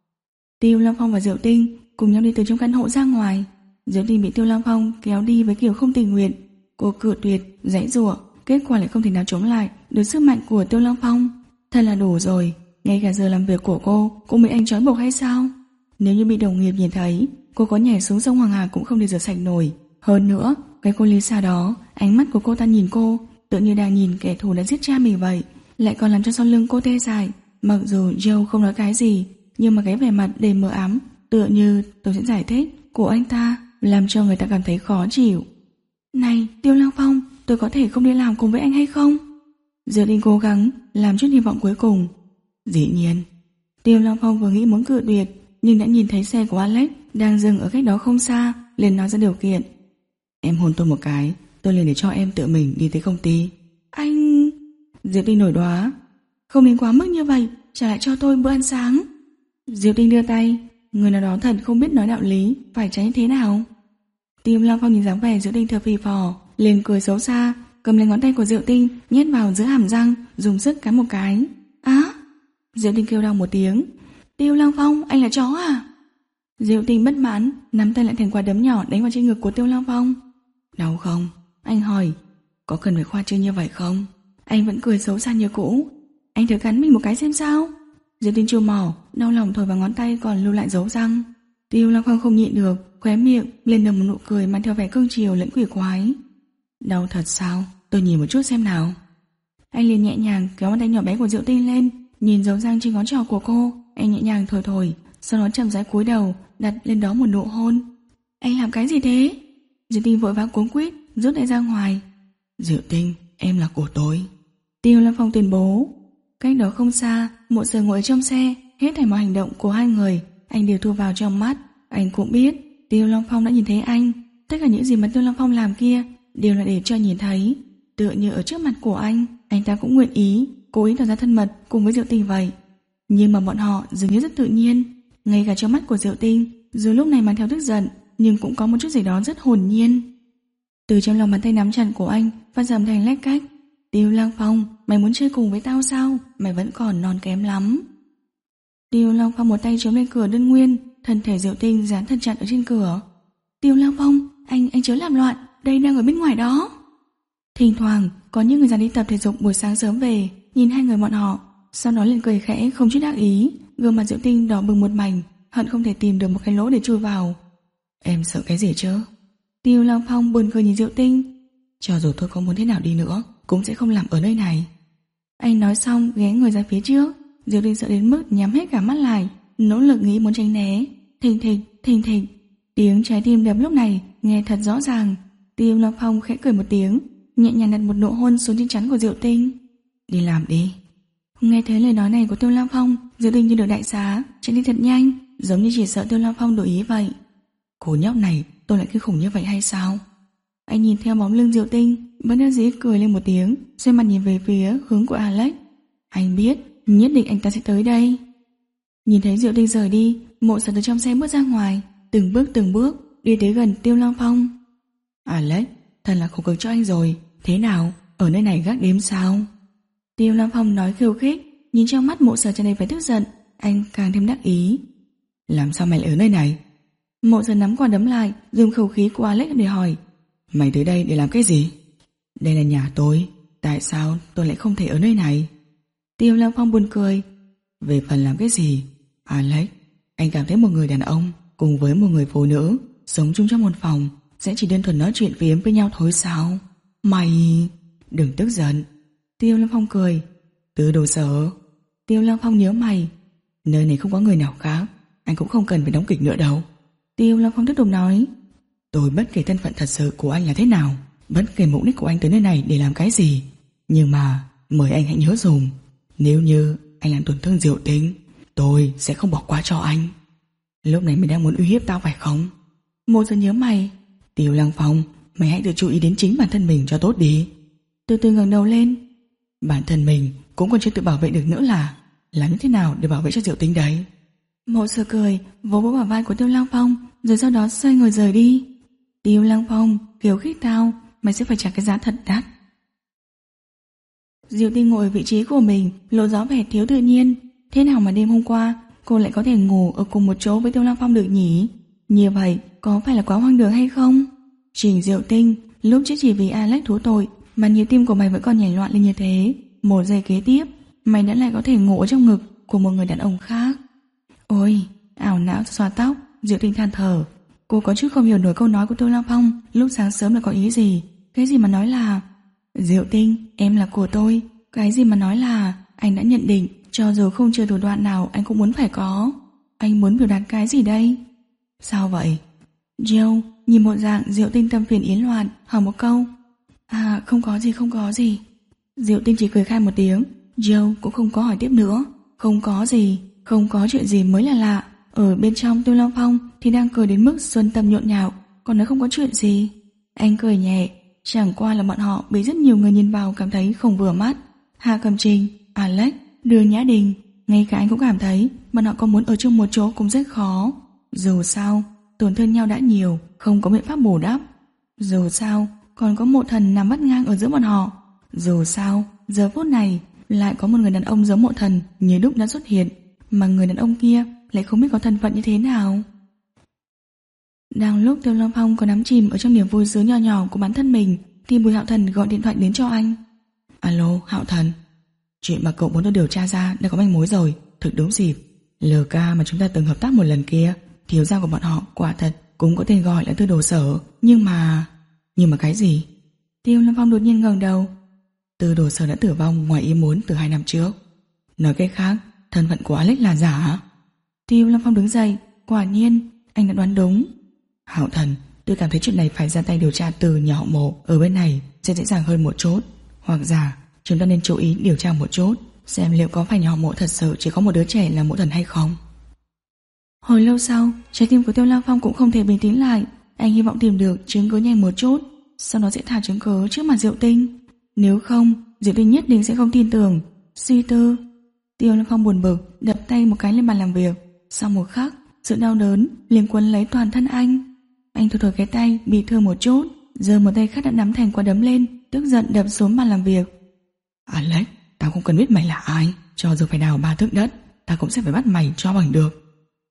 Tiêu Long Phong và Diệu Tinh cùng nhau đi từ trong căn hộ ra ngoài. Diệu Tinh bị Tiêu Long Phong kéo đi với kiểu không tình nguyện. Cô cự tuyệt, giãy giụa, kết quả lại không thể nào chống lại được sức mạnh của Tiêu Long Phong. Thật là đủ rồi, ngay cả giờ làm việc của cô cũng bị anh trói buộc hay sao? Nếu như bị đồng nghiệp nhìn thấy, cô có nhảy xuống sông Hoàng Hà cũng không để rửa sạch nổi. Hơn nữa, cái cô Lisa đó, ánh mắt của cô ta nhìn cô tự như đang nhìn kẻ thù đã giết cha mình vậy, lại còn làm cho sau lưng cô tê dại. Mặc dù Joe không nói cái gì, nhưng mà cái vẻ mặt đầy mờ ám, tựa như tôi sẽ giải thích, của anh ta làm cho người ta cảm thấy khó chịu. Này, Tiêu Long Phong, tôi có thể không đi làm cùng với anh hay không? Diệu Tinh cố gắng làm chút hy vọng cuối cùng. Dĩ nhiên. Tiêu Long Phong vừa nghĩ muốn cự tuyệt, nhưng đã nhìn thấy xe của Alex đang dừng ở cách đó không xa, liền nói ra điều kiện. Em hôn tôi một cái, tôi liền để cho em tự mình đi tới công ty. Anh... Diệu Tinh nổi đoá. Không đến quá mức như vậy, trả lại cho tôi bữa ăn sáng. Diệu Tinh đưa tay, người nào đó thật không biết nói đạo lý, phải tránh thế nào. Tiêu Long Phong nhìn dáng vẻ Diệu Tinh thở phì phò, liền cười xấu xa, cầm lấy ngón tay của Diệu Tinh nhét vào giữa hàm răng, dùng sức cắn một cái. Á! Diệu Tinh kêu đau một tiếng. Tiêu Long Phong, anh là chó à? Diệu Tinh bất mãn, nắm tay lại thành quả đấm nhỏ đánh vào trên ngực của Tiêu Long Phong. Đau không? Anh hỏi. Có cần phải khoa trương như vậy không? Anh vẫn cười xấu xa như cũ. Anh thử cắn mình một cái xem sao. Diệu Tinh trêu mỏ, đau lòng thổi vào ngón tay còn lưu lại dấu răng. Tiêu Long Phong không nhịn được, khóe miệng lên nở một nụ cười mang theo vẻ cương chiều lẫn quỷ quái. Đau thật sao? Tôi nhìn một chút xem nào. Anh liền nhẹ nhàng kéo ngón tay nhỏ bé của Diệu Tinh lên, nhìn dấu răng trên ngón trỏ của cô. Anh nhẹ nhàng thổi thổi, sau đó chậm rãi cúi đầu đặt lên đó một nụ hôn. Anh làm cái gì thế? Diệu Tinh vội vã cuống quýt rút tay ra ngoài. Diệu Tinh, em là của tôi. Tiêu Long Phong tuyên bố. Cách đó không xa, Mộ Sở ngồi trong xe, hết thảy mọi hành động của hai người anh đều thu vào trong mắt. Anh cũng biết Tiêu Long Phong đã nhìn thấy anh. Tất cả những gì mà Tiêu Long Phong làm kia đều là để cho nhìn thấy. Tựa như ở trước mặt của anh, anh ta cũng nguyện ý cố ý tỏ ra thân mật cùng với Diệu Tinh vậy. Nhưng mà bọn họ dường như rất tự nhiên. Ngay cả trong mắt của Diệu Tinh, dù lúc này mang theo tức giận, nhưng cũng có một chút gì đó rất hồn nhiên. Từ trong lòng bàn tay nắm chặt của anh phát ra âm thanh lách cách. Tiêu Long Phong, mày muốn chơi cùng với tao sao? Mày vẫn còn non kém lắm. Tiêu Long Phong một tay chống lên cửa đơn nguyên, thân thể Diệu Tinh dán thật chặt ở trên cửa. Tiêu Long Phong, anh anh chớ làm loạn, đây đang ở bên ngoài đó. Thỉnh thoảng có những người già đi tập thể dục buổi sáng sớm về, nhìn hai người bọn họ, sau đó liền cười khẽ không chút ác ý. Gương mặt Diệu Tinh đỏ bừng một mảnh, hận không thể tìm được một cái lỗ để chui vào. Em sợ cái gì chứ? Tiêu Long Phong buồn cười nhìn Diệu Tinh. Cho dù tôi có muốn thế nào đi nữa cũng sẽ không làm ở nơi này. Anh nói xong ghé người ra phía trước. Diệu Tinh sợ đến mức nhắm hết cả mắt lại, nỗ lực nghĩ muốn tránh né. Thình thịch, thình thịch, tiếng trái tim đập lúc này nghe thật rõ ràng. Tiêu Long Phong khẽ cười một tiếng, nhẹ nhàng đặt một nụ hôn xuống trên trán của Diệu Tinh. Đi làm đi. Nghe thấy lời nói này của Tiêu Long Phong, Diệu Tinh như được đại xá, chạy đi thật nhanh, giống như chỉ sợ Tiêu Long Phong đổi ý vậy. Cô nhóc này, tôi lại kinh khủng như vậy hay sao? Anh nhìn theo bóng lưng Diệu Tinh, bất đắc dĩ cười lên một tiếng, xoay mặt nhìn về phía hướng của Alex. Anh biết, nhất định anh ta sẽ tới đây. Nhìn thấy Diệu Tinh rời đi, Mộ Sở từ trong xe bước ra ngoài, từng bước từng bước đi tới gần Tiêu Long Phong. Alex, thật là khổ cực cho anh rồi. Thế nào, ở nơi này gác đêm sao? Tiêu Long Phong nói khiêu khích, nhìn trong mắt Mộ Sở tràn đầy vẻ tức giận, anh càng thêm đắc ý. Làm sao mày lại ở nơi này? Mộ Sở nắm quả đấm lại, dùng khẩu khí của Alex để hỏi. Mày tới đây để làm cái gì? Đây là nhà tôi, tại sao tôi lại không thể ở nơi này? Tiêu Long Phong buồn cười. Về phần làm cái gì? Alex, anh cảm thấy một người đàn ông cùng với một người phụ nữ sống chung trong một phòng sẽ chỉ đơn thuần nói chuyện phiếm với nhau thôi sao? Mày... Đừng tức giận. Tiêu Long Phong cười. Từ đồ Sở. Tiêu Long Phong nhớ mày. Nơi này không có người nào khác, anh cũng không cần phải đóng kịch nữa đâu. Tiêu Long Phong tiếp tục nói. Tôi bất kể thân phận thật sự của anh là thế nào, bất kể mục đích của anh tới nơi này để làm cái gì, nhưng mà mời anh hãy nhớ dùng, nếu như anh làm tổn thương Diệu Tinh, tôi sẽ không bỏ qua cho anh. Lúc này mày đang muốn uy hiếp tao phải không? Mộ Sở nhớ mày. Tiêu Long Phong, mày hãy tự chú ý đến chính bản thân mình cho tốt đi. Từ từ ngẩng đầu lên. Bản thân mình cũng còn chưa tự bảo vệ được nữa là làm như thế nào để bảo vệ cho Diệu Tinh đấy? Mộ Sở cười, vỗ vỗ bả vai của Tiêu Lăng Phong, rồi sau đó xoay người rời đi. Tiêu Lăng Phong, khiêu khích tao, mày sẽ phải trả cái giá thật đắt. Diệu Tinh ngồi ở vị trí của mình, lộ rõ vẻ thiếu tự nhiên. Thế nào mà đêm hôm qua cô lại có thể ngủ ở cùng một chỗ với Tiêu Lăng Phong được nhỉ? Như vậy có phải là quá hoang đường hay không? Trình Diệu Tinh, lúc trước chỉ vì Alex thú tội mà nhịp tim của mày vẫn còn nhảy loạn lên như thế. Một giây kế tiếp, mày đã lại có thể ngủ ở trong ngực của một người đàn ông khác. Ôi, ảo não xoa tóc, Diệu Tinh than thở. Cô có chút không hiểu nổi câu nói của Tiêu Lăng Phong lúc sáng sớm là có ý gì. Cái gì mà nói là Diệu Tinh, em là của tôi. Cái gì mà nói là anh đã nhận định cho dù không chờ thủ đoạn nào anh cũng muốn phải có. Anh muốn biểu đạt cái gì đây? Sao vậy? Joe nhìn một dạng Diệu Tinh tâm phiền yến loạn, hỏi một câu. À, không có gì, không có gì. Diệu Tinh chỉ cười khai một tiếng. Joe cũng không có hỏi tiếp nữa. Không có gì, không có chuyện gì mới là lạ. Ở bên trong Tiêu Lăng Phong thì đang cười đến mức xuân tâm nhộn nhạo, còn nói không có chuyện gì. Anh cười nhẹ, chẳng qua là bọn họ bị rất nhiều người nhìn vào cảm thấy không vừa mắt. Hà Cẩm Trình, Alex, Đường Nhã Đình, ngay cả anh cũng cảm thấy bọn họ có muốn ở chung một chỗ cũng rất khó. Dù sao, tổn thương nhau đã nhiều, không có biện pháp bù đắp. Dù sao, còn có một thần nằm vắt ngang ở giữa bọn họ. Dù sao, giờ phút này lại có một người đàn ông giống mộ thần như đúc đã xuất hiện, mà người đàn ông kia lại không biết có thân phận như thế nào. Đang lúc Tiêu Lăng Phong có đắm chìm ở trong niềm vui sướng nho nhỏ của bản thân mình thì Bùi Hạo Thần gọi điện thoại đến cho anh. Alo, Hạo Thần. Chuyện mà cậu muốn được điều tra ra đã có manh mối rồi. Thực đúng dịp, lờ ca mà chúng ta từng hợp tác một lần kia, thiếu gia của bọn họ quả thật cũng có tên gọi là Tư Đồ Sở. Nhưng mà... Nhưng mà cái gì? Tiêu Lăng Phong đột nhiên ngẩng đầu. Tư Đồ Sở đã tử vong ngoài ý muốn từ hai năm trước. Nói cách khác, thân phận của Alex là giả. Tiêu Lăng Phong đứng dậy. Quả nhiên, anh đã đoán đúng. Hạo Thần, tôi cảm thấy chuyện này phải ra tay điều tra từ nhà họ Mộ. Ở bên này sẽ dễ dàng hơn một chút. Hoặc giả chúng ta nên chú ý điều tra một chút, xem liệu có phải nhà họ Mộ thật sự chỉ có một đứa trẻ là mộ thần hay không. Hồi lâu sau, trái tim của Tiêu Lăng Phong cũng không thể bình tĩnh lại. Anh hy vọng tìm được chứng cứ nhanh một chút, sau đó sẽ thả chứng cứ trước mặt Diệu Tinh. Nếu không, Diệu Tinh nhất định sẽ không tin tưởng. Suy tư, Tiêu Lăng Phong buồn bực đập tay một cái lên bàn làm việc. Sau một khắc, sự đau đớn liền quấn lấy toàn thân anh. Anh thu thổi cái tay bị thương một chút, giờ một tay khác đã nắm thành quả đấm lên, tức giận đập xuống bàn làm việc. Alex, tao không cần biết mày là ai, cho dù phải đào ba thước đất, tao cũng sẽ phải bắt mày cho bằng được.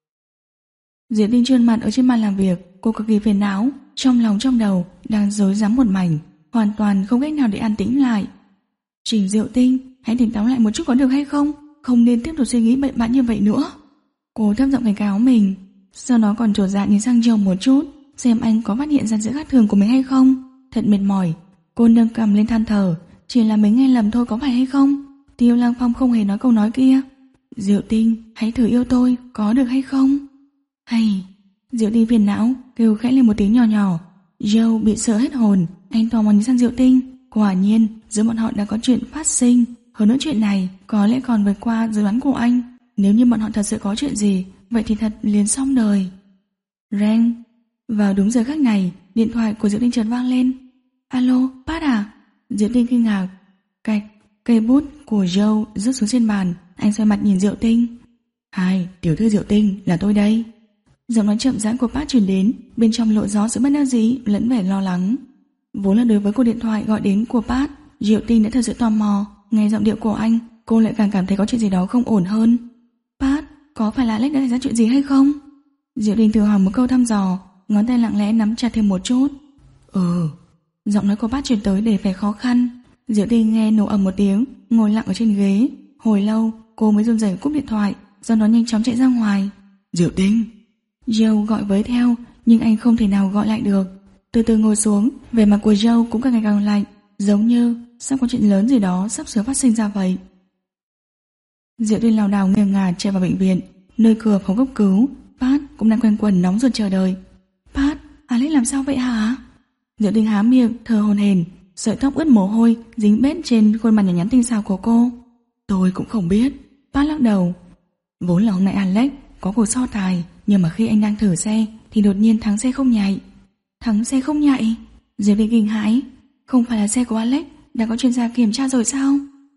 Diệu Tinh trơn mặt ở trên bàn làm việc, cô cực kỳ phiền não, trong lòng trong đầu đang rối rắm một mảnh, hoàn toàn không cách nào để an tĩnh lại. Trình Diệu Tinh, hãy tỉnh táo lại một chút có được hay không? Không nên tiếp tục suy nghĩ bậy bạ như vậy nữa. Cô thấp giọng cảnh cáo mình, sau đó còn trột dạ nhìn sang Joe một chút, xem anh có phát hiện ra sự khác thường của mình hay không. Thật mệt mỏi, cô nâng cằm lên than thở, chỉ là mình nghe lầm thôi có phải hay không? Tiêu Lăng Phong không hề nói câu nói kia. Diệu Tinh, hãy thử yêu tôi, có được hay không? Hay... Diệu Tinh phiền não, kêu khẽ lên một tiếng nhỏ nhỏ. Joe bị sợ hết hồn, anh tò mò nhìn sang Diệu Tinh. Quả nhiên, giữa bọn họ đã có chuyện phát sinh. Hơn nữa chuyện này có lẽ còn vượt qua dự đoán của anh. Nếu như bọn họ thật sự có chuyện gì, vậy thì thật liền xong đời. Reng. Vào đúng giờ khắc này, điện thoại của Diệu Tinh chợt vang lên. Alo, Pat à? Diệu Tinh kinh ngạc. Cạch, cây bút của Joe rớt xuống trên bàn. Anh xoay mặt nhìn Diệu Tinh. Hai, tiểu thư Diệu Tinh, là tôi đây. Giọng nói chậm rãi của Pat truyền đến, bên trong lộ gió sự bất đắc dĩ lẫn vẻ lo lắng. Vốn là đối với cuộc điện thoại gọi đến của Pat, Diệu Tinh đã thật sự tò mò. Nghe giọng điệu của anh, cô lại càng cảm thấy có chuyện gì đó không ổn hơn. Pat, có phải là Alex đã xảy ra chuyện gì hay không? Diệu Tinh thử hỏi một câu thăm dò, ngón tay lặng lẽ nắm chặt thêm một chút. Ừ. Giọng nói của Pat truyền tới để vẻ khó khăn. Diệu Tinh nghe nổ ầm một tiếng, ngồi lặng ở trên ghế. Hồi lâu, cô mới run rẩy cúp điện thoại, sau đó nhanh chóng chạy ra ngoài. Diệu Tinh. Joe gọi với theo, nhưng anh không thể nào gọi lại được. Từ từ ngồi xuống, vẻ mặt của Joe cũng càng ngày càng lạnh, giống như sắp có chuyện lớn gì đó sắp sửa phát sinh ra vậy. Diệu Tinh lảo đảo nghiêng ngả chạy vào bệnh viện. Nơi cửa phòng cấp cứu, Pat cũng đang quanh quẩn nóng ruột chờ đợi. Pat, Alex làm sao vậy hả? Diệu Tinh há miệng thở hổn hển, sợi tóc ướt mồ hôi dính bết trên khuôn mặt nhỏ nhắn tinh xảo của cô. Tôi cũng không biết. Pat lắc đầu. Vốn là hôm nay Alex có cuộc so tài, nhưng mà khi anh đang thử xe thì đột nhiên thắng xe không nhảy. Thắng xe không nhảy? Diệu Tinh kinh hãi. Không phải là xe của Alex đã có chuyên gia kiểm tra rồi sao?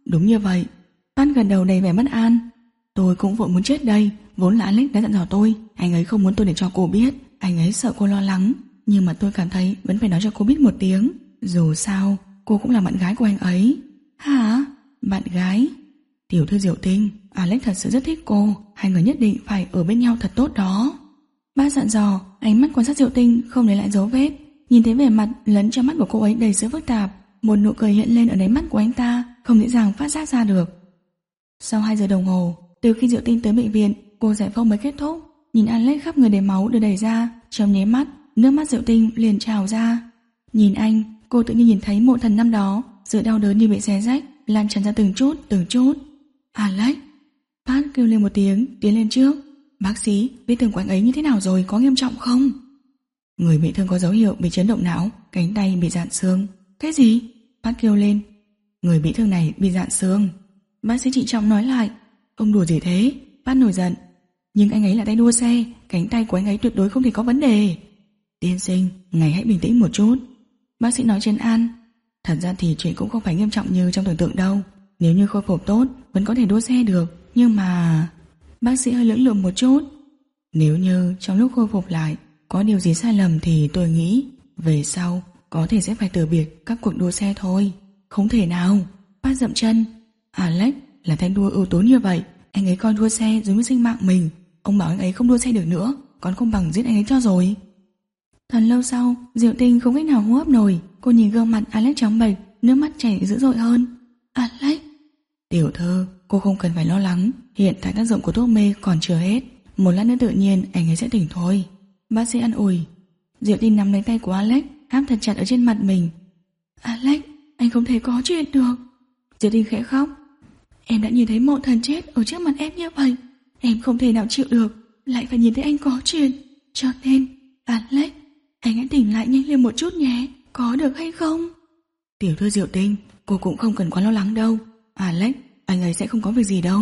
Đúng như vậy. Pat gật đầu đầy vẻ bất an. Tôi cũng vội muốn chết đây. Vốn là Alex đã dặn dò tôi, anh ấy không muốn tôi để cho cô biết. Anh ấy sợ cô lo lắng. Nhưng mà tôi cảm thấy vẫn phải nói cho cô biết một tiếng. Dù sao cô cũng là bạn gái của anh ấy. Hả? Bạn gái? Tiểu thư Diệu Tinh, Alex thật sự rất thích cô. Hai người nhất định phải ở bên nhau thật tốt đó. Bác dặn dò, ánh mắt quan sát Diệu Tinh không để lại dấu vết. Nhìn thấy vẻ mặt lẫn trong mắt của cô ấy đầy sự phức tạp. Một nụ cười hiện lên ở đáy mắt của anh ta, không dễ dàng phát giác ra được. Sau hai giờ đồng hồ, từ khi Diệu Tinh tới bệnh viện, cô giải phẫu mới kết thúc. Nhìn Alex khắp người đầy máu được đẩy ra, trong nháy mắt, nước mắt Diệu Tinh liền trào ra. Nhìn anh, cô tự nhiên nhìn thấy mộ thần năm đó, sự đau đớn như bị xé rách, lan tràn ra từng chút, từng chút. Alex! Pat kêu lên một tiếng, tiến lên trước. Bác sĩ, vết thương của anh ấy như thế nào rồi, có nghiêm trọng không? Người bị thương có dấu hiệu bị chấn động não, cánh tay bị rạn xương. Cái gì? Pat kêu lên. Người bị thương này bị rạn xương. Bác sĩ trịnh trọng nói lại. Ông đùa gì thế? Pat nổi giận. Nhưng anh ấy là tay đua xe, cánh tay của anh ấy tuyệt đối không thể có vấn đề. Tiên sinh, ngài hãy bình tĩnh một chút. Bác sĩ nói trấn an. Thật ra thì chuyện cũng không phải nghiêm trọng như trong tưởng tượng đâu. Nếu như khôi phục tốt, vẫn có thể đua xe được. Nhưng mà... Bác sĩ hơi lưỡng lự một chút. Nếu như trong lúc khôi phục lại có điều gì sai lầm thì tôi nghĩ về sau có thể sẽ phải từ biệt các cuộc đua xe thôi. Không thể nào. Pat dậm chân. Alex là tay đua ưu tú như vậy, anh ấy coi đua xe giống như sinh mạng mình. Ông bảo anh ấy không đua xe được nữa, còn không bằng giết anh ấy cho rồi. Thật lâu sau, Diệu Tinh không cách nào hô hấp nổi. Cô nhìn gương mặt Alex trắng bệch, nước mắt chảy dữ dội hơn. Alex! Tiểu thư, cô không cần phải lo lắng. Hiện tại tác dụng của thuốc mê còn chưa hết. Một lát nữa tự nhiên anh ấy sẽ tỉnh thôi. Bác sĩ an ủi. Diệu Tinh nắm lấy tay của Alex, áp thật chặt ở trên mặt mình. Alex, anh không thể có chuyện được. Diệu Tinh khẽ khóc. Em đã nhìn thấy mộ thần chết ở trước mặt em như vậy, em không thể nào chịu được, lại phải nhìn thấy anh có chuyện. Cho nên, Alex, anh hãy tỉnh lại nhanh lên một chút nhé, có được hay không? Tiểu thư Diệu Tinh, cô cũng không cần quá lo lắng đâu. Alex, anh ấy sẽ không có việc gì đâu.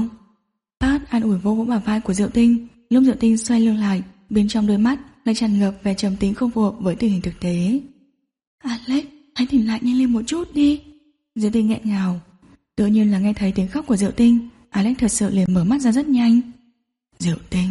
Pat an ủi vô vỗ bả vai của Diệu Tinh. Lúc Diệu Tinh xoay lưng lại, bên trong đôi mắt lại tràn ngập vẻ trầm tính không phù hợp với tình hình thực tế. Alex, hãy tỉnh lại nhanh lên một chút đi. Diệu Tinh nghẹn ngào. Tự nhiên là nghe thấy tiếng khóc của Diệu Tinh, Alex thật sự liền mở mắt ra rất nhanh. Diệu Tinh.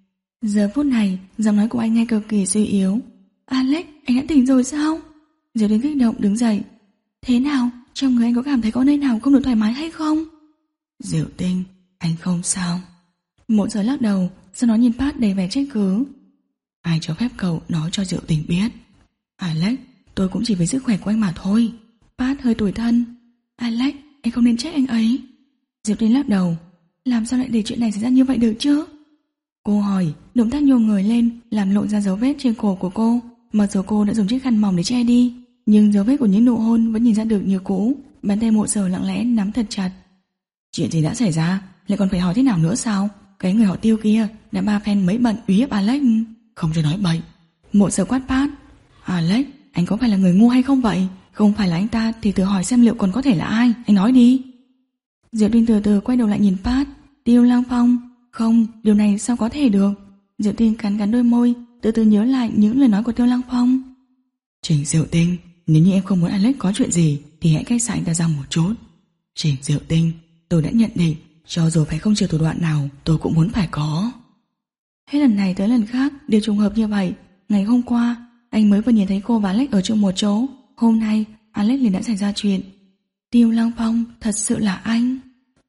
Giờ phút này, giọng nói của anh nghe cực kỳ suy yếu. Alex, anh đã tỉnh rồi sao? Diệu Tinh kích động đứng dậy. Thế nào, trong người anh có cảm thấy có nơi nào không được thoải mái hay không? Diệu Tinh, anh không sao. Mộ Sở lắc đầu, sau đó nhìn Pat đầy vẻ trách cứ. Ai cho phép cậu nói cho Diệu Tinh biết? Alex, tôi cũng chỉ vì sức khỏe của anh mà thôi. Pat hơi tủi thân. Alex, anh không nên trách anh ấy. Diệu Tinh lắc đầu. Làm sao lại để chuyện này xảy ra như vậy được chứ? Cô hỏi, động tác nhô người lên làm lộ ra dấu vết trên cổ của cô. Mặc dù cô đã dùng chiếc khăn mỏng để che đi, nhưng dấu vết của những nụ hôn vẫn nhìn ra được như cũ. Bàn tay Mộ Sở lặng lẽ nắm thật chặt. Chuyện gì đã xảy ra, lại còn phải hỏi thế nào nữa sao? Cái người họ Tiêu kia đã ba phen mấy bận uy hiếp Alex. Không cho nói bậy. Mộ Sở quát Pat. Alex, anh có phải là người ngu hay không vậy? Không phải là anh ta thì thử hỏi xem liệu còn có thể là ai. Anh nói đi. Diệu Tinh từ từ quay đầu lại nhìn Pat. Tiêu Lang Phong. Không, điều này sao có thể được? Diệu Tinh cắn cắn đôi môi, từ từ nhớ lại những lời nói của Tiêu Lang Phong. Trình Diệu Tinh, nếu như em không muốn Alex có chuyện gì thì hãy cách xa anh ta ra một chút. Trình Diệu Tinh, tôi đã nhận định cho dù phải không chịu thủ đoạn nào tôi cũng muốn phải có. Hết lần này tới lần khác đều trùng hợp như vậy. Ngày hôm qua anh mới vừa nhìn thấy cô và Alex ở chung một chỗ. Hôm nay Alex liền đã xảy ra chuyện. Tiêu Lang Phong thật sự là anh.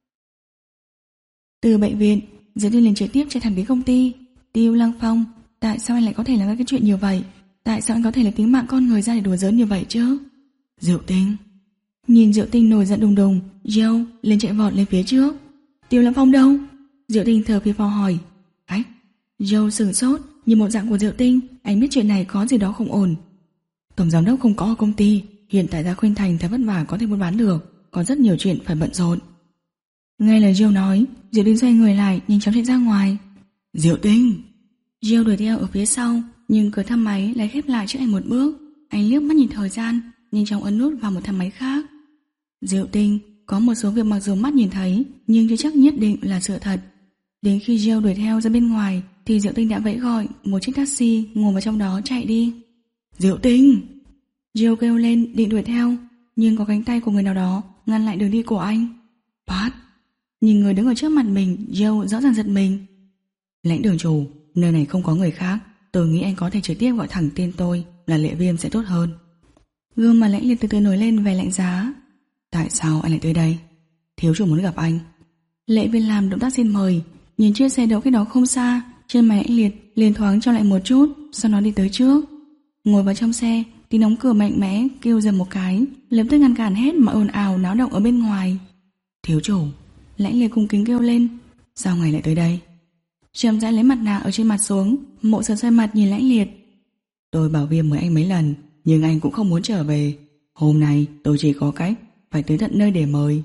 Từ bệnh viện, Diệu Tinh liền trực tiếp chạy thẳng đến công ty. Tiêu Lang Phong, tại sao anh lại có thể làm ra cái chuyện như vậy? Tại sao anh có thể lấy tính mạng con người ra để đùa giỡn như vậy chứ? Diệu Tinh. Nhìn Diệu Tinh nổi giận đùng đùng, Joe lên chạy vọt lên phía trước. Tiêu Lang Phong đâu? Diệu Tinh thở phì phò hỏi. Ách. Joe sửng sốt, nhìn một dạng của Diệu Tinh, anh biết chuyện này có gì đó không ổn. Tổng giám đốc không có ở công ty, hiện tại ra Khuynh Thành thật vất vả có thể buôn bán được, có rất nhiều chuyện phải bận rộn. Nghe lời Joe nói, Diệu Tinh xoay người lại, nhanh chóng chạy ra ngoài. Diệu Tinh. Joe đuổi theo ở phía sau, nhưng cửa thang máy lại khép lại trước anh một bước. Anh liếc mắt nhìn thời gian, nhanh chóng ấn nút vào một thang máy khác. Diệu Tinh, có một số việc mặc dù mắt nhìn thấy, nhưng chưa chắc nhất định là sự thật. Đến khi Joe đuổi theo ra bên ngoài, thì Diệu Tinh đã vẫy gọi một chiếc taxi ngồi vào trong đó chạy đi. Diệu Tinh. Joe kêu lên định đuổi theo, nhưng có cánh tay của người nào đó ngăn lại đường đi của anh. Pat. Nhìn người đứng ở trước mặt mình, Joe rõ ràng giật mình. Lãnh đường chủ, nơi này không có người khác, tôi nghĩ anh có thể trực tiếp gọi thẳng tên tôi là Lệ Viêm sẽ tốt hơn. Gương mặt Lãnh Liệt từ từ nổi lên vẻ lạnh giá. Tại sao anh lại tới đây? Thiếu chủ muốn gặp anh. Lệ Viêm làm động tác xin mời, nhìn chiếc xe đỗ cách đó không xa, trên mặt Lãnh Liệt liền thoáng cho lại một chút, sau đó đi tới trước. Ngồi vào trong xe, tiếng đóng cửa mạnh mẽ kêu dầm một cái, lập tức ngăn cản hết mọi ồn ào náo động ở bên ngoài. Thiếu chủ. Lãnh Liệt cung kính kêu lên. Sao ngài lại tới đây? Chậm rãi lấy mặt nạ ở trên mặt xuống, Mộ Sở xoay mặt nhìn Lãnh Liệt. Tôi bảo Viêm mời anh mấy lần, nhưng anh cũng không muốn trở về. Hôm nay tôi chỉ có cách phải tới tận nơi để mời.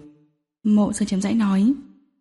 Mộ Sở chậm rãi nói.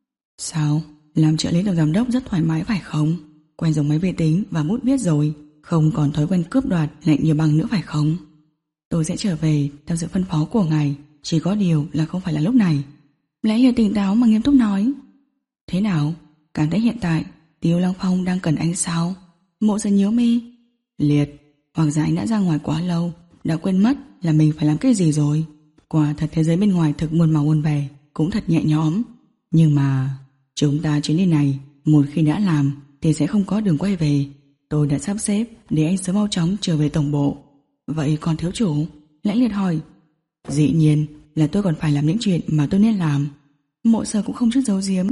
Sao? Làm trợ lý tổng giám đốc rất thoải mái phải không? Quen dùng máy vi tính và bút viết rồi, không còn thói quen cướp đoạt lệnh nhiều bằng nữa phải không? Tôi sẽ trở về theo sự phân phó của ngài, chỉ có điều là không phải là lúc này. Lãnh Liệt tỉnh táo mà nghiêm túc nói. Thế nào? Cảm thấy hiện tại Tiêu Lăng Phong đang cần anh sao? Mộ Sở nhíu mi. Liệt, hoặc giả anh đã ra ngoài quá lâu, đã quên mất là mình phải làm cái gì rồi. Quả thật thế giới bên ngoài thực muôn màu muôn vẻ, cũng thật nhẹ nhõm. Nhưng mà chúng ta chuyến đi này, một khi đã làm thì sẽ không có đường quay về. Tôi đã sắp xếp để anh sớm mau chóng trở về tổng bộ. Vậy còn thiếu chủ? Lãnh Liệt hỏi. Dĩ nhiên là tôi còn phải làm những chuyện mà tôi nên làm. Mộ Sở cũng không chút giấu giếm.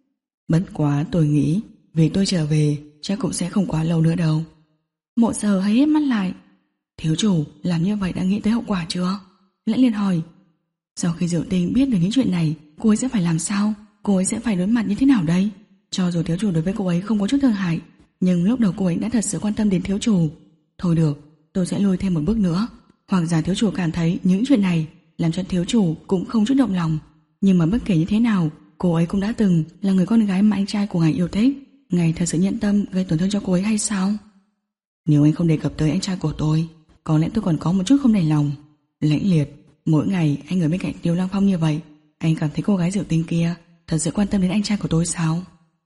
Bất quá tôi nghĩ vì tôi trở về chắc cũng sẽ không quá lâu nữa đâu. Mộ Sở hãy hết mắt lại. Thiếu chủ làm như vậy đã nghĩ tới hậu quả chưa? Lãnh Liệt hỏi. Sau khi Diệu Tinh biết được những chuyện này, cô ấy sẽ phải làm sao? Cô ấy sẽ phải đối mặt như thế nào đây? Cho dù thiếu chủ đối với cô ấy không có chút thương hại, nhưng lúc đầu cô ấy đã thật sự quan tâm đến thiếu chủ. Thôi được, tôi sẽ lùi thêm một bước nữa. Hoặc giả thiếu chủ cảm thấy những chuyện này làm cho thiếu chủ cũng không chút động lòng. Nhưng mà bất kể như thế nào, cô ấy cũng đã từng là người con gái mà anh trai của ngài yêu thích. Ngài thật sự nhận tâm gây tổn thương cho cô ấy hay sao? Nếu anh không đề cập tới anh trai của tôi, có lẽ tôi còn có một chút không đành lòng. Lãnh Liệt, mỗi ngày anh ở bên cạnh Tiêu Lăng Phong như vậy, anh cảm thấy cô gái Diệu Tinh kia thật sự quan tâm đến anh trai của tôi sao?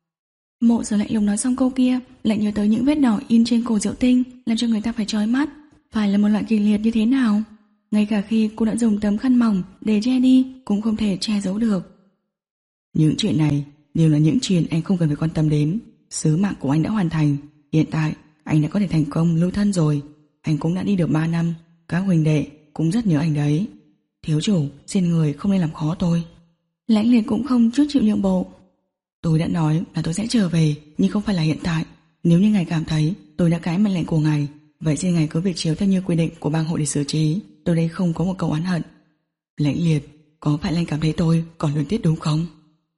Mộ Sở lạnh lùng nói xong câu kia, lại nhớ tới những vết đỏ in trên cổ Diệu Tinh, làm cho người ta phải chói mắt. Phải là một loại kịch liệt như thế nào? Ngay cả khi cô đã dùng tấm khăn mỏng để che đi cũng không thể che giấu được. Những chuyện này đều là những chuyện anh không cần phải quan tâm đến. Sứ mạng của anh đã hoàn thành. Hiện tại anh đã có thể thành công lưu thân rồi. Anh cũng đã đi được ba năm. Các huynh đệ cũng rất nhớ anh đấy. Thiếu chủ, xin người không nên làm khó tôi. Lãnh Liệt cũng không chút chịu nhượng bộ. Tôi đã nói là tôi sẽ trở về, nhưng không phải là hiện tại. Nếu như ngài cảm thấy tôi đã cãi mệnh lệnh của ngài, vậy xin ngài cứ việc chiếu theo như quy định của bang hội để xử trí. Tôi đây không có một câu oán hận. Lãnh Liệt, có phải là anh cảm thấy tôi còn luyến tiếc đúng không?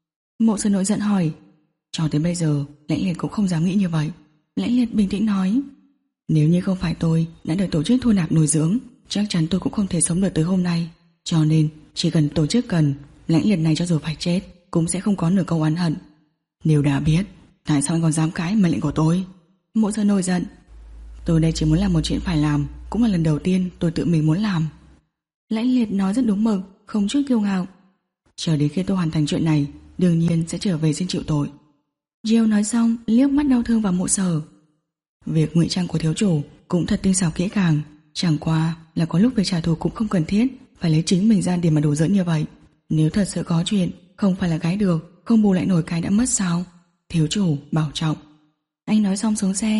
Mộ Sở nổi giận hỏi. Cho tới bây giờ Lãnh Liệt cũng không dám nghĩ như vậy. Lãnh Liệt bình tĩnh nói. Nếu như không phải tôi đã được tổ chức thu nạp nuôi dưỡng, chắc chắn tôi cũng không thể sống được tới hôm nay. Cho nên chỉ cần tổ chức cần, Lãnh Liệt này cho dù phải chết cũng sẽ không có nửa câu oán hận. Nếu đã biết, tại sao anh còn dám cãi mệnh lệnh của tôi? Mộ Sở nổi giận. Tôi đây chỉ muốn làm một chuyện phải làm, cũng là lần đầu tiên tôi tự mình muốn làm. Lãnh Liệt nói rất đúng mực, không chút kiêu ngạo. Chờ đến khi tôi hoàn thành chuyện này, đương nhiên sẽ trở về xin chịu tội. Jill nói xong liếc mắt đau thương vào Mộ Sở. Việc ngụy trang của thiếu chủ cũng thật tinh xảo kỹ càng, chẳng qua là có lúc việc trả thù cũng không cần thiết phải lấy chính mình ra để mà đùa giỡn như vậy. Nếu thật sự có chuyện, không phải là gái được, không bù lại nổi cái đã mất sao? Thiếu chủ bảo trọng. Anh nói xong xuống xe.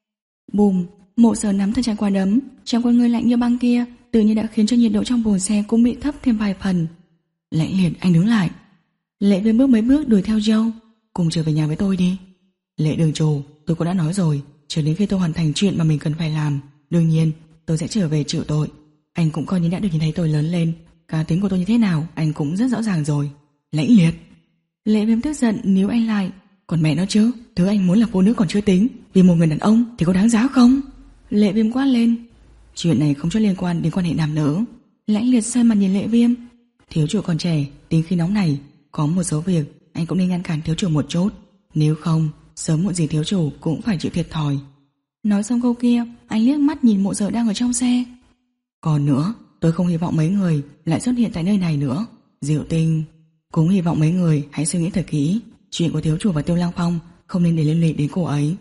Bùm, Mộ Sở nắm thật chặt quả đấm, trong con người lạnh như băng kia tự nhiên đã khiến cho nhiệt độ trong buồng xe cũng bị thấp thêm vài phần. Lãnh Liệt, anh đứng lại. Lệ Viêm bước mấy bước đuổi theo Joe. Cùng trở về nhà với tôi đi. Lệ đường chủ, tôi cũng đã nói rồi, chờ đến khi tôi hoàn thành chuyện mà mình cần phải làm, đương nhiên tôi sẽ trở về chịu tội. Anh cũng coi như đã được nhìn thấy tôi lớn lên, cá tính của tôi như thế nào anh cũng rất rõ ràng rồi. Lãnh Liệt. Lệ Viêm tức giận níu anh lại. Còn mẹ nó chứ, thứ anh muốn là phụ nữ còn chưa tính, vì một người đàn ông thì có đáng giá không? Lệ Viêm quát lên. Chuyện này không chút liên quan đến quan hệ nam nữ. Lãnh Liệt xoay mặt nhìn Lệ Viêm. Thiếu chủ còn trẻ, tính khi nóng này, có một số việc anh cũng nên ngăn cản thiếu chủ một chút, nếu không sớm muộn gì thiếu chủ cũng phải chịu thiệt thòi. Nói xong câu kia, anh liếc mắt nhìn Mộ Sở đang ở trong xe. Còn nữa, tôi không hy vọng mấy người lại xuất hiện tại nơi này nữa. Diệu Tinh cũng hy vọng mấy người hãy suy nghĩ thật kỹ, chuyện của thiếu chủ và Tiêu Lăng Phong không nên để liên lụy đến cô ấy.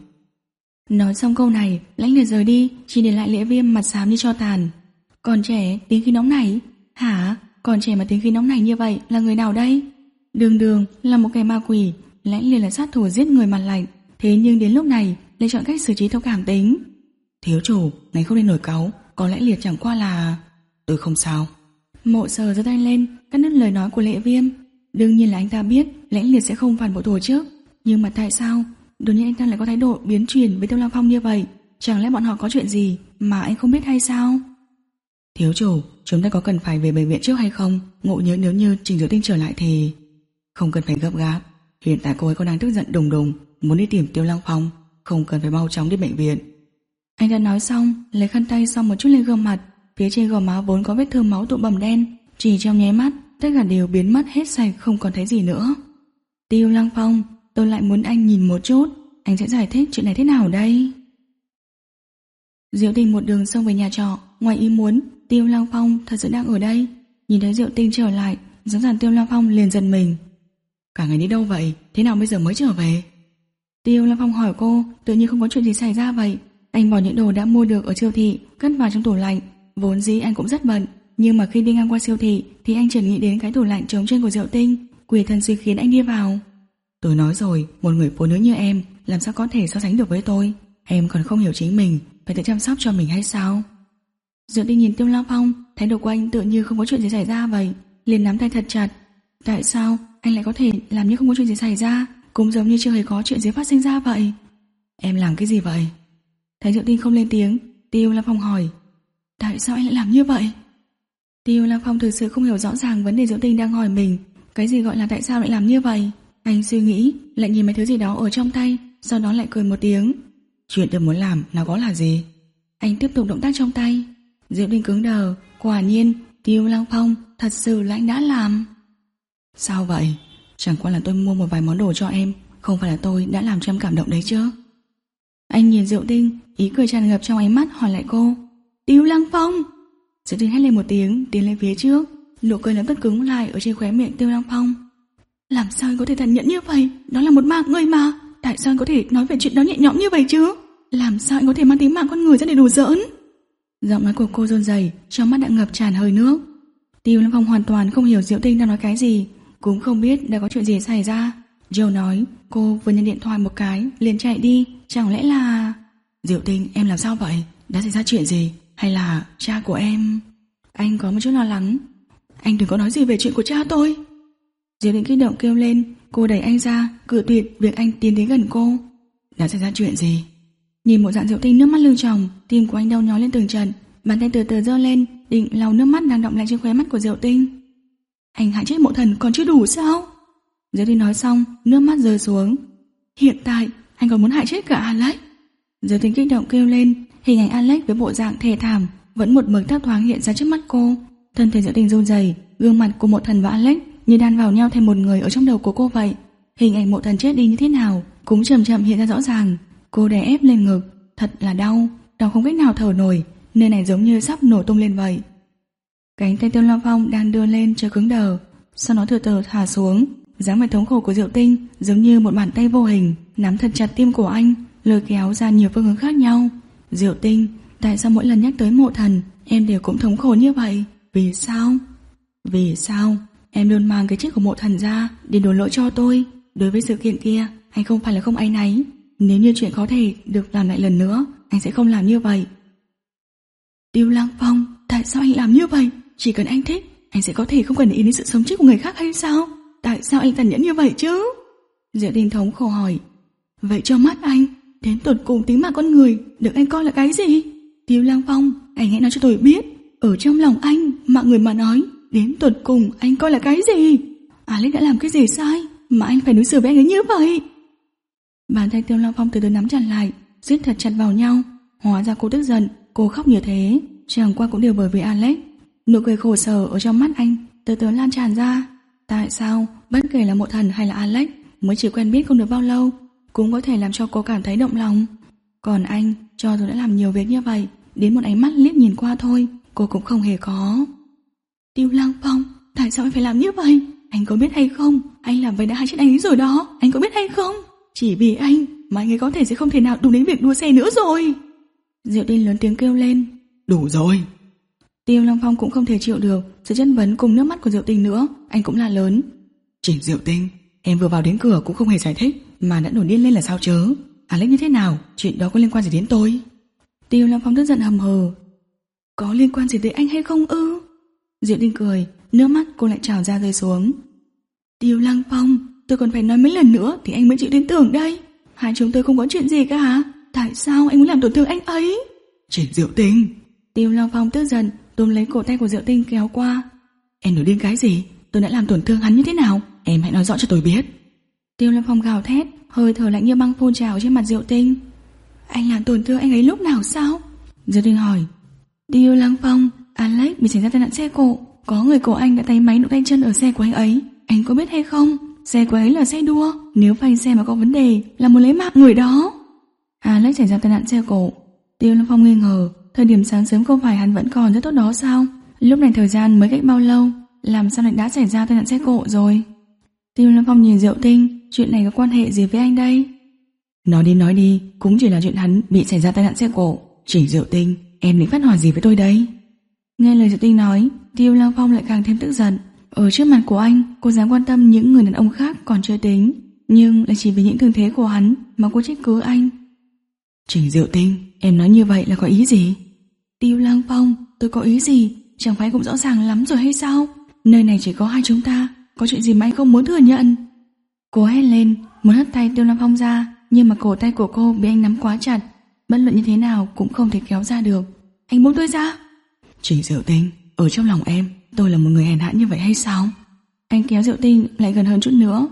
Nói xong câu này, Lãnh Liệt rời đi, chỉ để lại Lệ Viêm mặt xám như tro tàn. Còn trẻ, tính khí nóng này? Hả? Còn trẻ mà tính khí nóng này như vậy là người nào đây? Đường Đường là một kẻ ma quỷ, Lãnh Liệt là sát thủ giết người mặt lạnh, thế nhưng đến lúc này lại chọn cách xử trí theo cảm tính. Thiếu chủ, ngài không nên nổi cáu, có Lãnh Liệt chẳng qua là... Tôi không sao. Mộ Sở giơ tay lên cắt đứt lời nói của Lệ Viêm. Đương nhiên là anh ta biết Lãnh Liệt sẽ không phản bội tổ chức, nhưng mà tại sao đột nhiên anh ta lại có thái độ biến chuyển với Tiêu Lăng Phong như vậy? Chẳng lẽ bọn họ có chuyện gì mà anh không biết hay sao? Thiếu chủ, chúng ta có cần phải về bệnh viện trước hay không? Ngộ nhớ nếu như Trình Diệu Tinh trở lại thì... Không cần phải gấp gáp. Hiện tại cô ấy còn đang tức giận đùng đùng, muốn đi tìm Tiêu Lăng Phong, không cần phải mau chóng đi bệnh viện. Anh đã nói xong, lấy khăn tay xong một chút lên gương mặt. Phía trên gò má vốn có vết thương máu tụ bầm đen, chỉ trong nháy mắt tất cả đều biến mất hết sạch, không còn thấy gì nữa. Tiêu Lăng Phong, tôi lại muốn anh nhìn một chút, anh sẽ giải thích chuyện này thế nào đây? Diệu Tinh một đường xông về nhà trọ, ngoài ý muốn Tiêu Lăng Phong thật sự đang ở đây. Nhìn thấy Diệu Tinh trở lại, rõ ràng Tiêu Lăng Phong liền giật mình. Cả ngày đi đâu vậy? Thế nào bây giờ mới trở về? Tiêu Lăng Phong hỏi cô, tự nhiên không có chuyện gì xảy ra vậy. Anh bỏ những đồ đã mua được ở siêu thị cất vào trong tủ lạnh. Vốn dĩ anh cũng rất bận, nhưng mà khi đi ngang qua siêu thị thì anh chợt nghĩ đến cái tủ lạnh trống trơn của Diệu Tinh. Quỷ thần suy khiến anh đi vào. Tôi nói rồi, một người phụ nữ như em làm sao có thể so sánh được với tôi? Em còn không hiểu chính mình, phải tự chăm sóc cho mình hay sao? Diệu Tinh nhìn Tiêu Lăng Phong, thái độ của anh tự như không có chuyện gì xảy ra vậy, liền nắm tay thật chặt. Tại sao anh lại có thể làm như không có chuyện gì xảy ra, cũng giống như chưa hề có chuyện gì phát sinh ra vậy? Em làm cái gì vậy? Thấy Diệu Tinh không lên tiếng, Tiêu Lăng Phong hỏi, tại sao anh lại làm như vậy? Tiêu Lăng Phong thực sự không hiểu rõ ràng vấn đề Diệu Tinh đang hỏi mình. Cái gì gọi là tại sao lại làm như vậy? Anh suy nghĩ, lại nhìn mấy thứ gì đó ở trong tay, sau đó lại cười một tiếng. Chuyện tôi muốn làm nó có là gì? Anh tiếp tục động tác trong tay. Diệu Tinh cứng đờ, quả nhiên Tiêu Lăng Phong thật sự là anh đã làm. Sao vậy? Chẳng qua là tôi mua một vài món đồ cho em, không phải là tôi đã làm cho em cảm động đấy chứ? Anh nhìn Diệu Tinh, ý cười tràn ngập trong ánh mắt hỏi lại cô. Tiêu Lăng Phong! Diệu Tinh hét lên một tiếng, tiến lên phía trước, nụ cười lập tức cứng lại ở trên khóe miệng Tiêu Lăng Phong. Làm sao anh có thể tàn nhẫn như vậy? Đó là một mạng người mà. Tại sao anh có thể nói về chuyện đó nhẹ nhõm như vậy chứ? Làm sao anh có thể mang tính mạng con người ra để đùa giỡn? Giọng nói của cô run rẩy, trong mắt đã ngập tràn hơi nước. Tiêu Lăng Phong hoàn toàn không hiểu Diệu Tinh đang nói cái gì, cũng không biết đã có chuyện gì xảy ra. Joe nói, cô vừa nhận điện thoại một cái liền chạy đi, chẳng lẽ là... Diệu Tinh, em làm sao vậy? Đã xảy ra chuyện gì? Hay là cha của em? Anh có một chút lo lắng. Anh đừng có nói gì về chuyện của cha tôi. Diệu Tinh kích động kêu lên, cô đẩy anh ra, cự tuyệt việc anh tiến đến gần cô. Đã xảy ra chuyện gì? Nhìn một dạng Diệu Tinh nước mắt lưng tròng, tim của anh đau nhói lên từng trận, bàn tay từ từ giơ lên, định lau nước mắt đang đọng lại trên khóe mắt của Diệu Tinh. Anh hại chết Mộ Thần còn chưa đủ sao? Diệu Tinh nói xong, nước mắt rơi xuống. Hiện tại anh còn muốn hại chết cả Alex. Diệu Tinh kích động kêu lên, hình ảnh Alex với bộ dạng thê thảm vẫn một mực thấp thoáng hiện ra trước mắt cô. Thân thể Diệu Tinh run rẩy, gương mặt của Mộ Thần và Alex như đan vào nhau thành một người ở trong đầu của cô vậy. Hình ảnh Mộ Thần chết đi như thế nào cũng chậm chậm hiện ra rõ ràng. Cô đè ép lên ngực, thật là đau, đau không cách nào thở nổi, nơi này giống như sắp nổ tung lên vậy. Cánh tay Tiêu Lăng Phong đang đưa lên chờ cứng đờ, sau đó từ từ thả xuống. Dáng vẻ thống khổ của Diệu Tinh giống như một bàn tay vô hình nắm thật chặt tim của anh, lôi kéo ra nhiều phương hướng khác nhau. Diệu Tinh, tại sao mỗi lần nhắc tới Mộ Thần em đều cũng thống khổ như vậy? Vì sao? Vì sao em luôn mang cái chết của Mộ Thần ra để đổ lỗi cho tôi? Đối với sự kiện kia, anh không phải là không áy náy. Nếu như chuyện có thể được làm lại lần nữa, anh sẽ không làm như vậy. Tiêu Lăng Phong, tại sao anh làm như vậy? Chỉ cần anh thích, anh sẽ có thể không cần để ý đến sự sống chết của người khác hay sao? Tại sao anh tàn nhẫn như vậy chứ? Diệu Tinh thống khổ hỏi. Vậy cho mắt anh, đến tột cùng tính mạng con người được anh coi là cái gì? Tiêu Lăng Phong, anh hãy nói cho tôi biết, ở trong lòng anh, mạng người mà nói, đến tột cùng anh coi là cái gì? Alex đã làm cái gì sai mà anh phải đối xử với anh ấy như vậy? Bàn tay Tiêu Lăng Phong từ từ nắm chặt lại, siết thật chặt vào nhau. Hóa ra cô tức giận, cô khóc như thế, chẳng qua cũng đều bởi vì Alex. Nụ cười khổ sở ở trong mắt anh từ từ lan tràn ra. Tại sao bất kể là Mộ Thần hay là Alex mới chỉ quen biết không được bao lâu cũng có thể làm cho cô cảm thấy động lòng, còn anh cho dù đã làm nhiều việc như vậy, đến một ánh mắt liếc nhìn qua thôi cô cũng không hề có. Tiêu Lăng Phong, tại sao anh phải làm như vậy? Anh có biết hay không, anh làm vậy đã hại chết anh ấy rồi đó, anh có biết hay không? Chỉ vì anh mà anh ấy có thể sẽ không thể nào đụng đến việc đua xe nữa rồi. Diệu Tinh lớn tiếng kêu lên. Đủ rồi. Tiêu Lăng Phong cũng không thể chịu được sự chất vấn cùng nước mắt của Diệu Tinh nữa, anh cũng là lớn. Trình Diệu Tinh, em vừa vào đến cửa cũng không hề giải thích mà đã nổi điên lên là sao chớ? Alex như thế nào? Chuyện đó có liên quan gì đến tôi? Tiêu Lăng Phong tức giận hầm hừ. Có liên quan gì tới anh hay không ư? Diệu Tinh cười, nước mắt cô lại trào ra rơi xuống. Tiêu Lăng Phong, tôi còn phải nói mấy lần nữa thì anh mới chịu tin tưởng đây. Hai chúng tôi không có chuyện gì cả hả? Tại sao anh muốn làm tổn thương anh ấy? Trình Diệu Tinh. Tiêu Lăng Phong tức giận túm lấy cổ tay của Diệu Tinh kéo qua. Em nổi điên cái gì? Tôi đã làm tổn thương hắn như thế nào? Em hãy nói rõ cho tôi biết. Tiêu Lăng Phong gào thét, hơi thở lạnh như băng phun trào trên mặt Diệu Tinh. Anh làm tổn thương anh ấy lúc nào sao? Diệu Tinh hỏi. Tiêu Lăng Phong, Alex bị xảy ra tai nạn xe cộ. Có người của anh đã tay máy nổ tay chân ở xe của anh ấy. Anh có biết hay không? Xe của ấy là xe đua. Nếu phanh xe mà có vấn đề là muốn lấy mạng người đó. Alex xảy ra tai nạn xe cộ. Tiêu Lăng Phong nghi ngờ, thời điểm sáng sớm không phải hắn vẫn còn rất tốt đó sao? Lúc này thời gian mới cách bao lâu? Làm sao lại đã xảy ra tai nạn xe cộ rồi? Tiêu Lăng Phong nhìn Diệu Tinh, chuyện này có quan hệ gì với anh đây? Nói đi nói đi, cũng chỉ là chuyện hắn bị xảy ra tai nạn xe cộ. Trình Diệu Tinh, em định phát hỏa gì với tôi đây? Nghe lời Diệu Tinh nói, Tiêu Lăng Phong lại càng thêm tức giận. Ở trước mặt của anh, cô dám quan tâm những người đàn ông khác còn chưa tính, nhưng lại chỉ vì những thương thế của hắn mà cô trách cứ anh. Trình Diệu Tinh, em nói như vậy là có ý gì? Tiêu Lăng Phong, tôi có ý gì? Chẳng phải cũng rõ ràng lắm rồi hay sao? Nơi này chỉ có hai chúng ta, có chuyện gì mà anh không muốn thừa nhận? Cô hét lên, muốn hất tay Tiêu Lăng Phong ra, nhưng mà cổ tay của cô bị anh nắm quá chặt, bất luận như thế nào cũng không thể kéo ra được. Anh buông tôi ra. Trình Diệu Tinh, ở trong lòng em, tôi là một người hèn hạ như vậy hay sao? Anh kéo Diệu Tinh lại gần hơn chút nữa.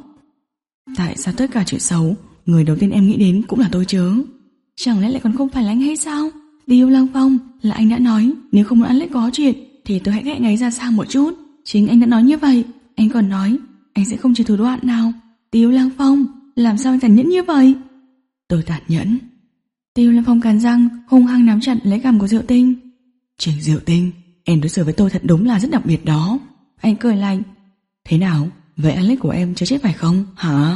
Tại sao tất cả chuyện xấu, người đầu tiên em nghĩ đến cũng là tôi chớ? Chẳng lẽ lại còn không phải là anh hay sao? Tiêu Lăng Phong, là anh đã nói nếu không muốn Alex có chuyện thì tôi hãy ghét anh ấy ra xa một chút. Chính anh đã nói như vậy. Anh còn nói anh sẽ không chịu thủ đoạn nào. Tiêu Lăng Phong, làm sao anh tàn nhẫn như vậy? Tôi tàn nhẫn. Tiêu Lăng Phong cắn răng, hung hăng nắm chặt lấy cằm của Diệu Tinh. Trình Diệu Tinh, em đối xử với tôi thật đúng là rất đặc biệt đó. Anh cười lạnh. Thế nào, vậy Alex của em chưa chết phải không, hả?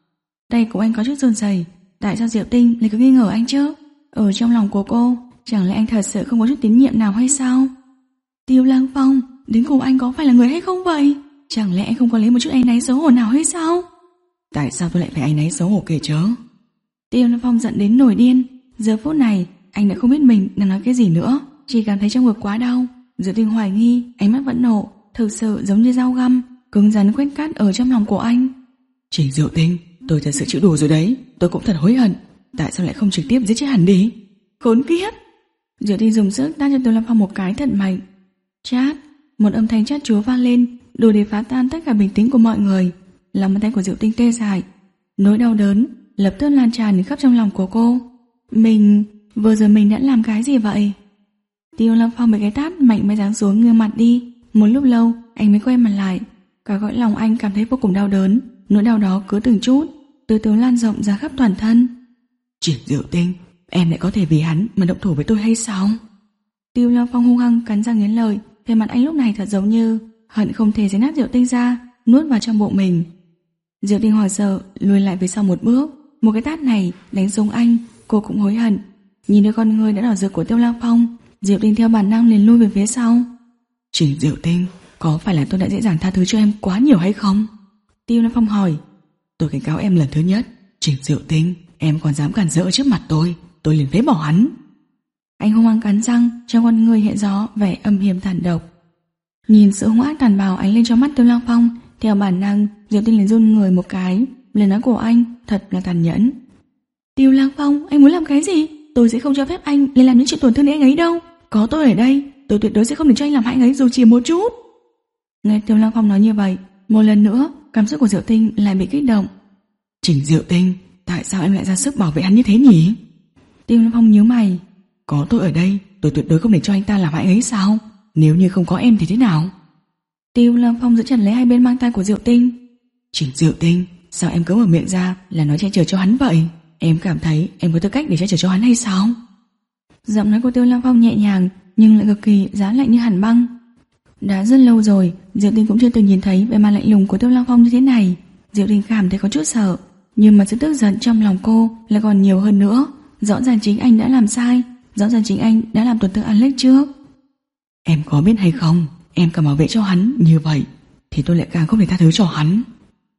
Tay của anh có chút run rẩy. Tại sao Diệu Tinh lại cứ nghi ngờ anh chứ? Ở trong lòng của cô, chẳng lẽ anh thật sự không có chút tín nhiệm nào hay sao? Tiêu Lăng Phong, đến cùng anh có phải là người hay không vậy? Chẳng lẽ anh không có lấy một chút áy náy xấu hổ nào hay sao? Tại sao tôi lại phải áy náy xấu hổ kể chớ? Tiêu Lăng Phong giận đến nổi điên. Giờ phút này anh đã không biết mình đang nói cái gì nữa, chỉ cảm thấy trong ngực quá đau. Diệu Tinh hoài nghi, ánh mắt vẫn nổ, thực sự giống như dao găm, cứng rắn quét cắt ở trong lòng của anh. Trình Diệu Tinh, tôi thật sự chịu đủ rồi đấy. Tôi cũng thật hối hận. Tại sao lại không trực tiếp giết chết hắn đi? Khốn kiếp! Diệu Tinh dùng sức tát cho Tiêu Lăng Phong một cái thật mạnh. Chát! Một âm thanh chát chúa vang lên, đủ để phá tan tất cả bình tĩnh của mọi người. Lòng bàn tay của Diệu Tinh tê dại, nỗi đau đớn lập tức lan tràn khắp trong lòng của cô. Mình, vừa rồi mình đã làm cái gì vậy? Tiêu Lăng Phong bị cái tát mạnh mới giáng xuống nghiêng mặt đi. Một lúc lâu anh mới quay mặt lại. Cả cõi lòng anh cảm thấy vô cùng đau đớn. Nỗi đau đó cứ từng chút từ từ lan rộng ra khắp toàn thân. Trình Diệu Tinh, em lại có thể vì hắn mà động thủ với tôi hay sao? Tiêu Lăng Phong hung hăng cắn răng nghiến lợi. Về mặt anh lúc này thật giống như hận không thể xé nát Diệu Tinh ra, nuốt vào trong bụng mình. Diệu Tinh hoảng sợ lùi lại về sau một bước. Một cái tát này đánh xuống anh, cô cũng hối hận. Nhìn đôi con người đã đỏ rực của Tiêu Lăng Phong, Diệu Tinh theo bản năng liền lui về phía sau. Trình Diệu Tinh, có phải là tôi đã dễ dàng tha thứ cho em quá nhiều hay không? Tiêu Lăng Phong hỏi. Tôi cảnh cáo em lần thứ nhất, Trình Diệu Tinh, em còn dám cản rỡ trước mặt tôi, tôi liền phế bỏ hắn. Anh hung hăng cắn răng, trong con người hiện rõ vẻ âm hiểm tàn độc. Nhìn sự hung ác tàn bạo ánh lên trong mắt Tiêu Lăng Phong, theo bản năng Diệu Tinh liền run người một cái. Lời nói của anh thật là tàn nhẫn. Tiêu Lăng Phong, anh muốn làm cái gì? Tôi sẽ không cho phép anh lên làm những chuyện tổn thương đến anh ấy đâu. Có tôi ở đây, tôi tuyệt đối sẽ không để cho anh làm hại anh ấy dù chỉ một chút. Nghe Tiêu Lăng Phong nói như vậy, một lần nữa cảm xúc của Diệu Tinh lại bị kích động. Trình Diệu Tinh, tại sao em lại ra sức bảo vệ hắn như thế nhỉ? Tiêu Lăng Phong nhíu mày. Có tôi ở đây, tôi tuyệt đối không để cho anh ta làm hại anh ấy sao? Nếu như không có em thì thế nào? Tiêu Lăng Phong giữ chặt lấy hai bên mang tay của Diệu Tinh. Trình Diệu Tinh, sao em cứ mở miệng ra là nói che chở cho hắn vậy? Em cảm thấy em có tư cách để che chở cho hắn hay sao? Giọng nói của Tiêu Lăng Phong nhẹ nhàng nhưng lại cực kỳ giá lạnh như hàn băng. Đã rất lâu rồi Diệu Tinh cũng chưa từng nhìn thấy vẻ mặt lạnh lùng của Tiêu Lăng Phong như thế này. Diệu Tinh cảm thấy có chút sợ, nhưng mà sự tức giận trong lòng cô lại còn nhiều hơn nữa. Rõ ràng chính anh đã làm sai, rõ ràng chính anh đã làm tổn thương Alex trước. Em có biết hay không, em càng bảo vệ cho hắn như vậy thì tôi lại càng không thể tha thứ cho hắn.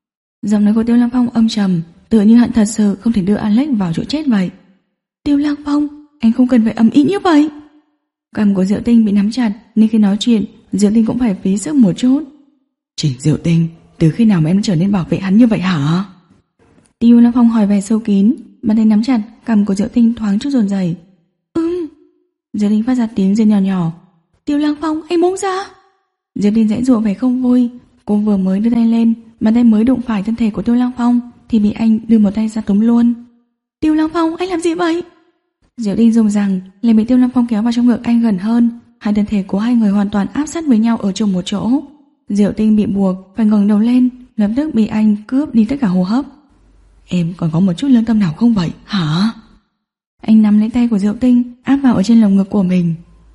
Giọng nói của Tiêu Lăng Phong âm trầm, tựa như hận thật sự không thể đưa Alex vào chỗ chết vậy. Tiêu Lăng Phong, anh không cần phải ầm ĩ như vậy. Cằm của Diệu Tinh bị nắm chặt, nên khi nói chuyện Diệu Tinh cũng phải phí sức một chút. Trình Diệu Tinh, từ khi nào mà em trở nên bảo vệ hắn như vậy hả? Tiêu Lăng Phong hỏi vẻ sâu kín, bàn tay nắm chặt, cằm của Diệu Tinh thoáng chút run rẩy. Ừm. Diệu Tinh phát ra tiếng rên nhỏ nhỏ. Tiêu Lăng Phong, anh buông ra. Diệu Tinh giãy giụa vẻ không vui. Cô vừa mới đưa tay lên, bàn tay mới đụng phải thân thể của Tiêu Lăng Phong thì bị anh đưa một tay ra túm luôn. Tiêu Lăng Phong, anh làm gì vậy? Diệu Tinh dùng rằng lại bị Tiêu Lăng Phong kéo vào trong ngực anh gần hơn. Hai thân thể của hai người hoàn toàn áp sát với nhau ở chung một chỗ. Diệu Tinh bị buộc phải ngẩng đầu lên, lập tức bị anh cướp đi tất cả hô hấp. Em còn có một chút lương tâm nào không vậy hả? Anh nắm lấy tay của Diệu Tinh, áp vào ở trên lồng ngực của mình.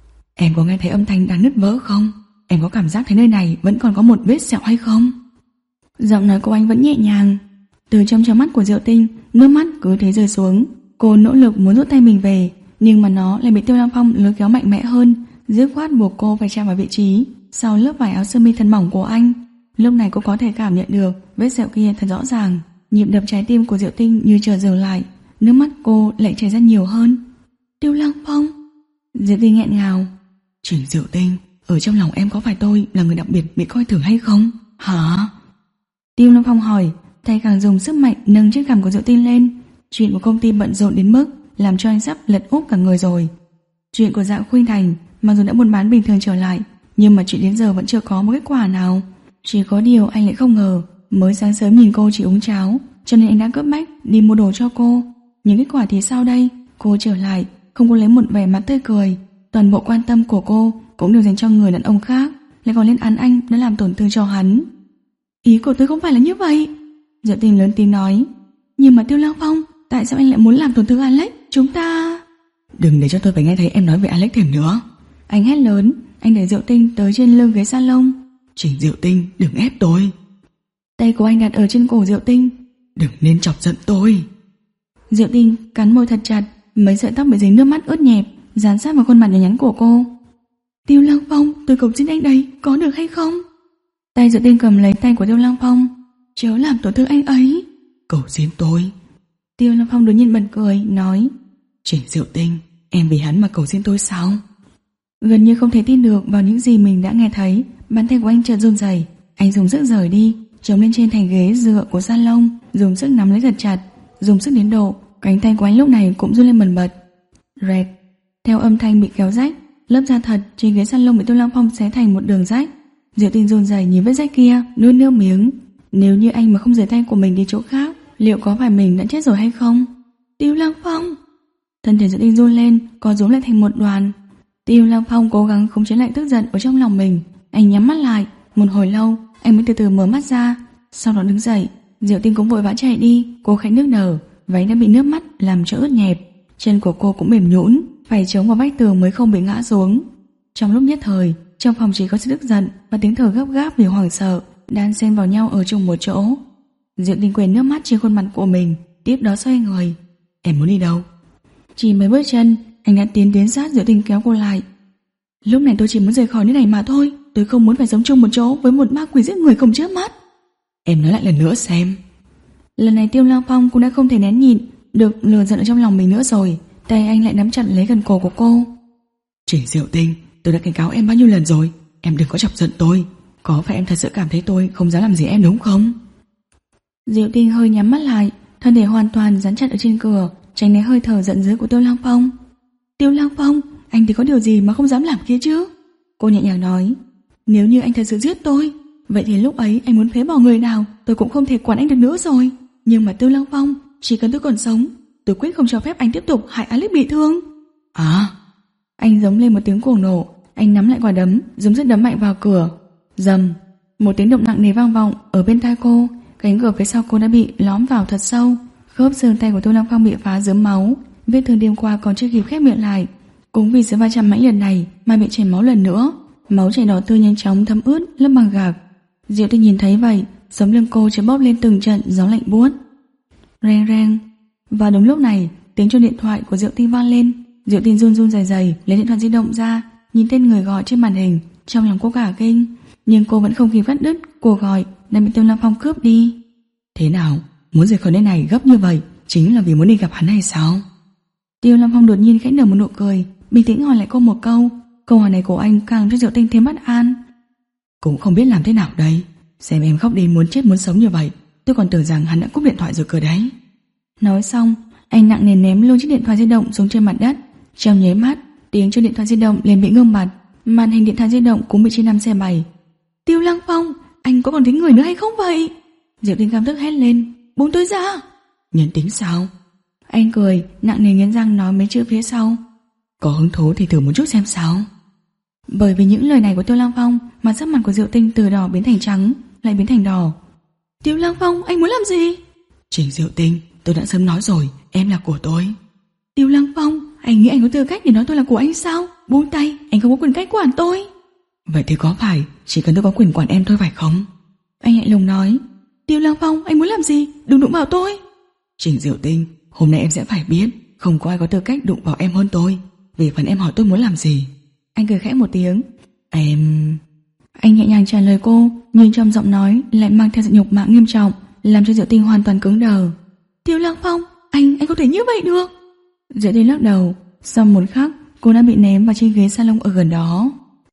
Em có nghe thấy âm thanh đang nứt vỡ không? Em có cảm giác thấy nơi này vẫn còn có một vết sẹo hay không? Giọng nói của anh vẫn nhẹ nhàng. Từ trong tròng mắt của Diệu Tinh, nước mắt cứ thế rơi xuống. Cô nỗ lực muốn rút tay mình về, nhưng mà nó lại bị Tiêu Lăng Phong lôi kéo mạnh mẽ hơn, dứt khoát buộc cô phải chạm vào vị trí sau lớp vải áo sơ mi thân mỏng của anh. Lúc này cô có thể cảm nhận được vết sẹo kia thật rõ ràng. Nhịp đập trái tim của Diệu Tinh như chợt dừng lại, nước mắt cô lại chảy ra nhiều hơn. Tiêu Lăng Phong. Diệu Tinh nghẹn ngào. Trình Diệu Tinh, ở trong lòng em có phải tôi là người đặc biệt bị coi thường hay không? Hả? Tiêu Lăng Phong hỏi, tay càng dùng sức mạnh nâng chiếc cằm của Diệu Tinh lên. Chuyện của công ty bận rộn đến mức làm cho anh sắp lật úp cả người rồi. Chuyện của Dạ Khuynh Thành mặc dù đã buôn bán bình thường trở lại, nhưng mà chuyện đến giờ vẫn chưa có một kết quả nào. Chỉ có điều anh lại không ngờ, mới sáng sớm nhìn cô chỉ uống cháo, cho nên anh đã cấp bách đi mua đồ cho cô. Nhưng kết quả thì sao đây? Cô trở lại, không có lấy một vẻ mặt tươi cười. Toàn bộ quan tâm của cô cũng đều dành cho người đàn ông khác, lại còn lên án anh đã làm tổn thương cho hắn. Ý của tôi không phải là như vậy. Diệu Tinh lớn tiếng nói. Nhưng mà Tiêu Lăng Phong, tại sao anh lại muốn làm tổn thương Alex? Chúng ta... Đừng để cho tôi phải nghe thấy em nói về Alex thêm nữa. Anh hét lớn. Anh đẩy Diệu Tinh tới trên lưng ghế salon. Trình Diệu Tinh, đừng ép tôi. Tay của anh đặt ở trên cổ Diệu Tinh. Đừng nên chọc giận tôi. Diệu Tinh cắn môi thật chặt, mấy sợi tóc bị dính nước mắt ướt nhẹp dán sát vào khuôn mặt nhỏ nhắn của cô. Tiêu Lăng Phong, tôi cầu xin anh đấy, có được hay không? Tay Diệu Tinh cầm lấy tay của Tiêu Lăng Phong. Chớ làm tổn thương anh ấy. Cầu xin tôi. Tiêu Lăng Phong đột nhiên bật cười, nói. Trình Diệu Tinh, em vì hắn mà cầu xin tôi sao? Gần như không thể tin được vào những gì mình đã nghe thấy, bàn tay của anh chợt run rẩy. Anh dùng sức rời đi, chống lên trên thành ghế dựa của salon, dùng sức nắm lấy thật chặt, dùng sức đến độ cánh tay của anh lúc này cũng run lên bần bật. Rẹt, theo âm thanh bị kéo rách, lớp da thật trên ghế salon bị Tiêu Lăng Phong xé thành một đường rách. Diệu Tinh run rẩy nhìn vết rách kia, nuốt nước miếng. Nếu như anh mà không rời tay của mình đi chỗ khác, liệu có phải mình đã chết rồi hay không? Tiêu Lăng Phong. Thân thể Diệu Tinh run lên, co rúm lại thành một đoàn. Tiêu Lăng Phong cố gắng khống chế lại tức giận ở trong lòng mình. Anh nhắm mắt lại, một hồi lâu anh mới từ từ mở mắt ra, sau đó đứng dậy. Diệu Tinh cũng vội vã chạy đi, cô khẽ nức nở, váy đã bị nước mắt làm cho ướt nhẹp, chân của cô cũng mềm nhũn, phải chống vào vách tường mới không bị ngã xuống. Trong lúc nhất thời, trong phòng chỉ có sự tức giận và tiếng thở gấp gáp vì hoảng sợ đan xen vào nhau ở chung một chỗ. Diệu Tinh quên nước mắt trên khuôn mặt của mình, tiếp đó xoay người. Em muốn đi đâu? Chỉ mấy bước chân, anh đã tiến đến sát Diệu Tinh kéo cô lại. Lúc này tôi chỉ muốn rời khỏi nơi này mà thôi. Tôi không muốn phải sống chung một chỗ với một ma quỷ giết người không chớp mắt. Em nói lại lần nữa xem. Lần này Tiêu Lăng Phong cũng đã không thể nén nhịn được lửa giận ở trong lòng mình nữa rồi. Tay anh lại nắm chặt lấy gần cổ của cô. Trình Diệu Tinh, tôi đã cảnh cáo em bao nhiêu lần rồi, em đừng có chọc giận tôi. Có phải em thật sự cảm thấy tôi không dám làm gì em đúng không? Diệu Tinh hơi nhắm mắt lại, thân thể hoàn toàn dán chặt ở trên cửa, tránh né hơi thở giận dữ của Tiêu Lăng Phong. Tiêu Lăng Phong, anh thì có điều gì mà không dám làm kia chứ? Cô nhẹ nhàng nói. Nếu như anh thật sự giết tôi, vậy thì lúc ấy anh muốn phế bỏ người nào tôi cũng không thể quản anh được nữa rồi. Nhưng mà Tiêu Lăng Phong, chỉ cần tôi còn sống, tôi quyết không cho phép anh tiếp tục hại Alex bị thương. À? Anh giống lên một tiếng cuồng nổ. Anh nắm lại quả đấm, dùng sức đấm mạnh vào cửa. Dầm, một tiếng động nặng nề vang vọng ở bên tai cô. Cánh cửa phía sau cô đã bị lõm vào thật sâu. Khớp xương tay của Tiêu Lăng Phong bị phá rớm máu. Vết thương đêm qua còn chưa kịp khép miệng lại, cũng vì sự va chạm mãnh liệt này mà bị chảy máu lần nữa. Máu chảy đỏ tươi nhanh chóng thấm ướt lớp bằng gạc. Diệu Tinh nhìn thấy vậy, sống lưng cô chợt bóp lên từng trận gió lạnh buốt. Reng reng. Và đúng lúc này, tiếng chuông điện thoại của Diệu Tinh vang lên. Diệu Tinh run run rẩy rẩy lấy điện thoại di động ra, nhìn tên người gọi trên màn hình, trong lòng cô cả kinh, nhưng cô vẫn không kịp cắt đứt cuộc gọi đã bị Tiêu Lăng Phong cướp đi. Thế nào, muốn rời khỏi nơi này gấp như vậy chính là vì muốn đi gặp hắn hay sao? Tiêu Lăng Phong đột nhiên khẽ nở một nụ cười, bình tĩnh hỏi lại cô một câu. Câu hỏi này của anh càng cho Diệu Tinh thêm bất an. Cũng không biết làm thế nào đây. Xem em khóc đi muốn chết muốn sống như vậy, tôi còn tưởng rằng hắn đã cúp điện thoại rồi cơ đấy. Nói xong, anh nặng nề ném luôn chiếc điện thoại di động xuống trên mặt đất. Trong nháy mắt, tiếng chuông điện thoại di động liền bị ngưng bặt, màn hình điện thoại di động cũng bị chia năm xẻ bảy. Tiêu Lăng Phong, anh có còn tính người nữa hay không vậy? Diệu Tinh căm tức hét lên, buông tôi ra. Nhân tính sao? Anh cười, nặng nề nghiến răng nói mấy chữ phía sau. Có hứng thú thì thử một chút xem sao. Bởi vì những lời này của Tiêu Lăng Phong mà sắc mặt của Diệu Tinh từ đỏ biến thành trắng, lại biến thành đỏ. Tiêu Lăng Phong, anh muốn làm gì? Trình Diệu Tinh, tôi đã sớm nói rồi, em là của tôi. Tiêu Lăng Phong, anh nghĩ anh có tư cách để nói tôi là của anh sao? Buông tay, anh không có quyền cách quản tôi. Vậy thì có phải chỉ cần tôi có quyền quản em thôi phải không? Anh lạnh lùng nói. Tiêu Lăng Phong, anh muốn làm gì? Đừng đụng vào tôi. Trình Diệu Tinh, hôm nay em sẽ phải biết không có ai có tư cách đụng vào em hơn tôi. Vì phần em hỏi tôi muốn làm gì. Anh cười khẽ một tiếng. Em... Anh nhẹ nhàng trả lời cô, nhưng trong giọng nói lại mang theo sự nhục mạ nghiêm trọng, làm cho Diệu Tinh hoàn toàn cứng đờ. Tiêu Lăng Phong, anh, anh không thể như vậy được. Diệu Tinh lắc đầu. Sau một khắc, cô đã bị ném vào trên ghế salon ở gần đó.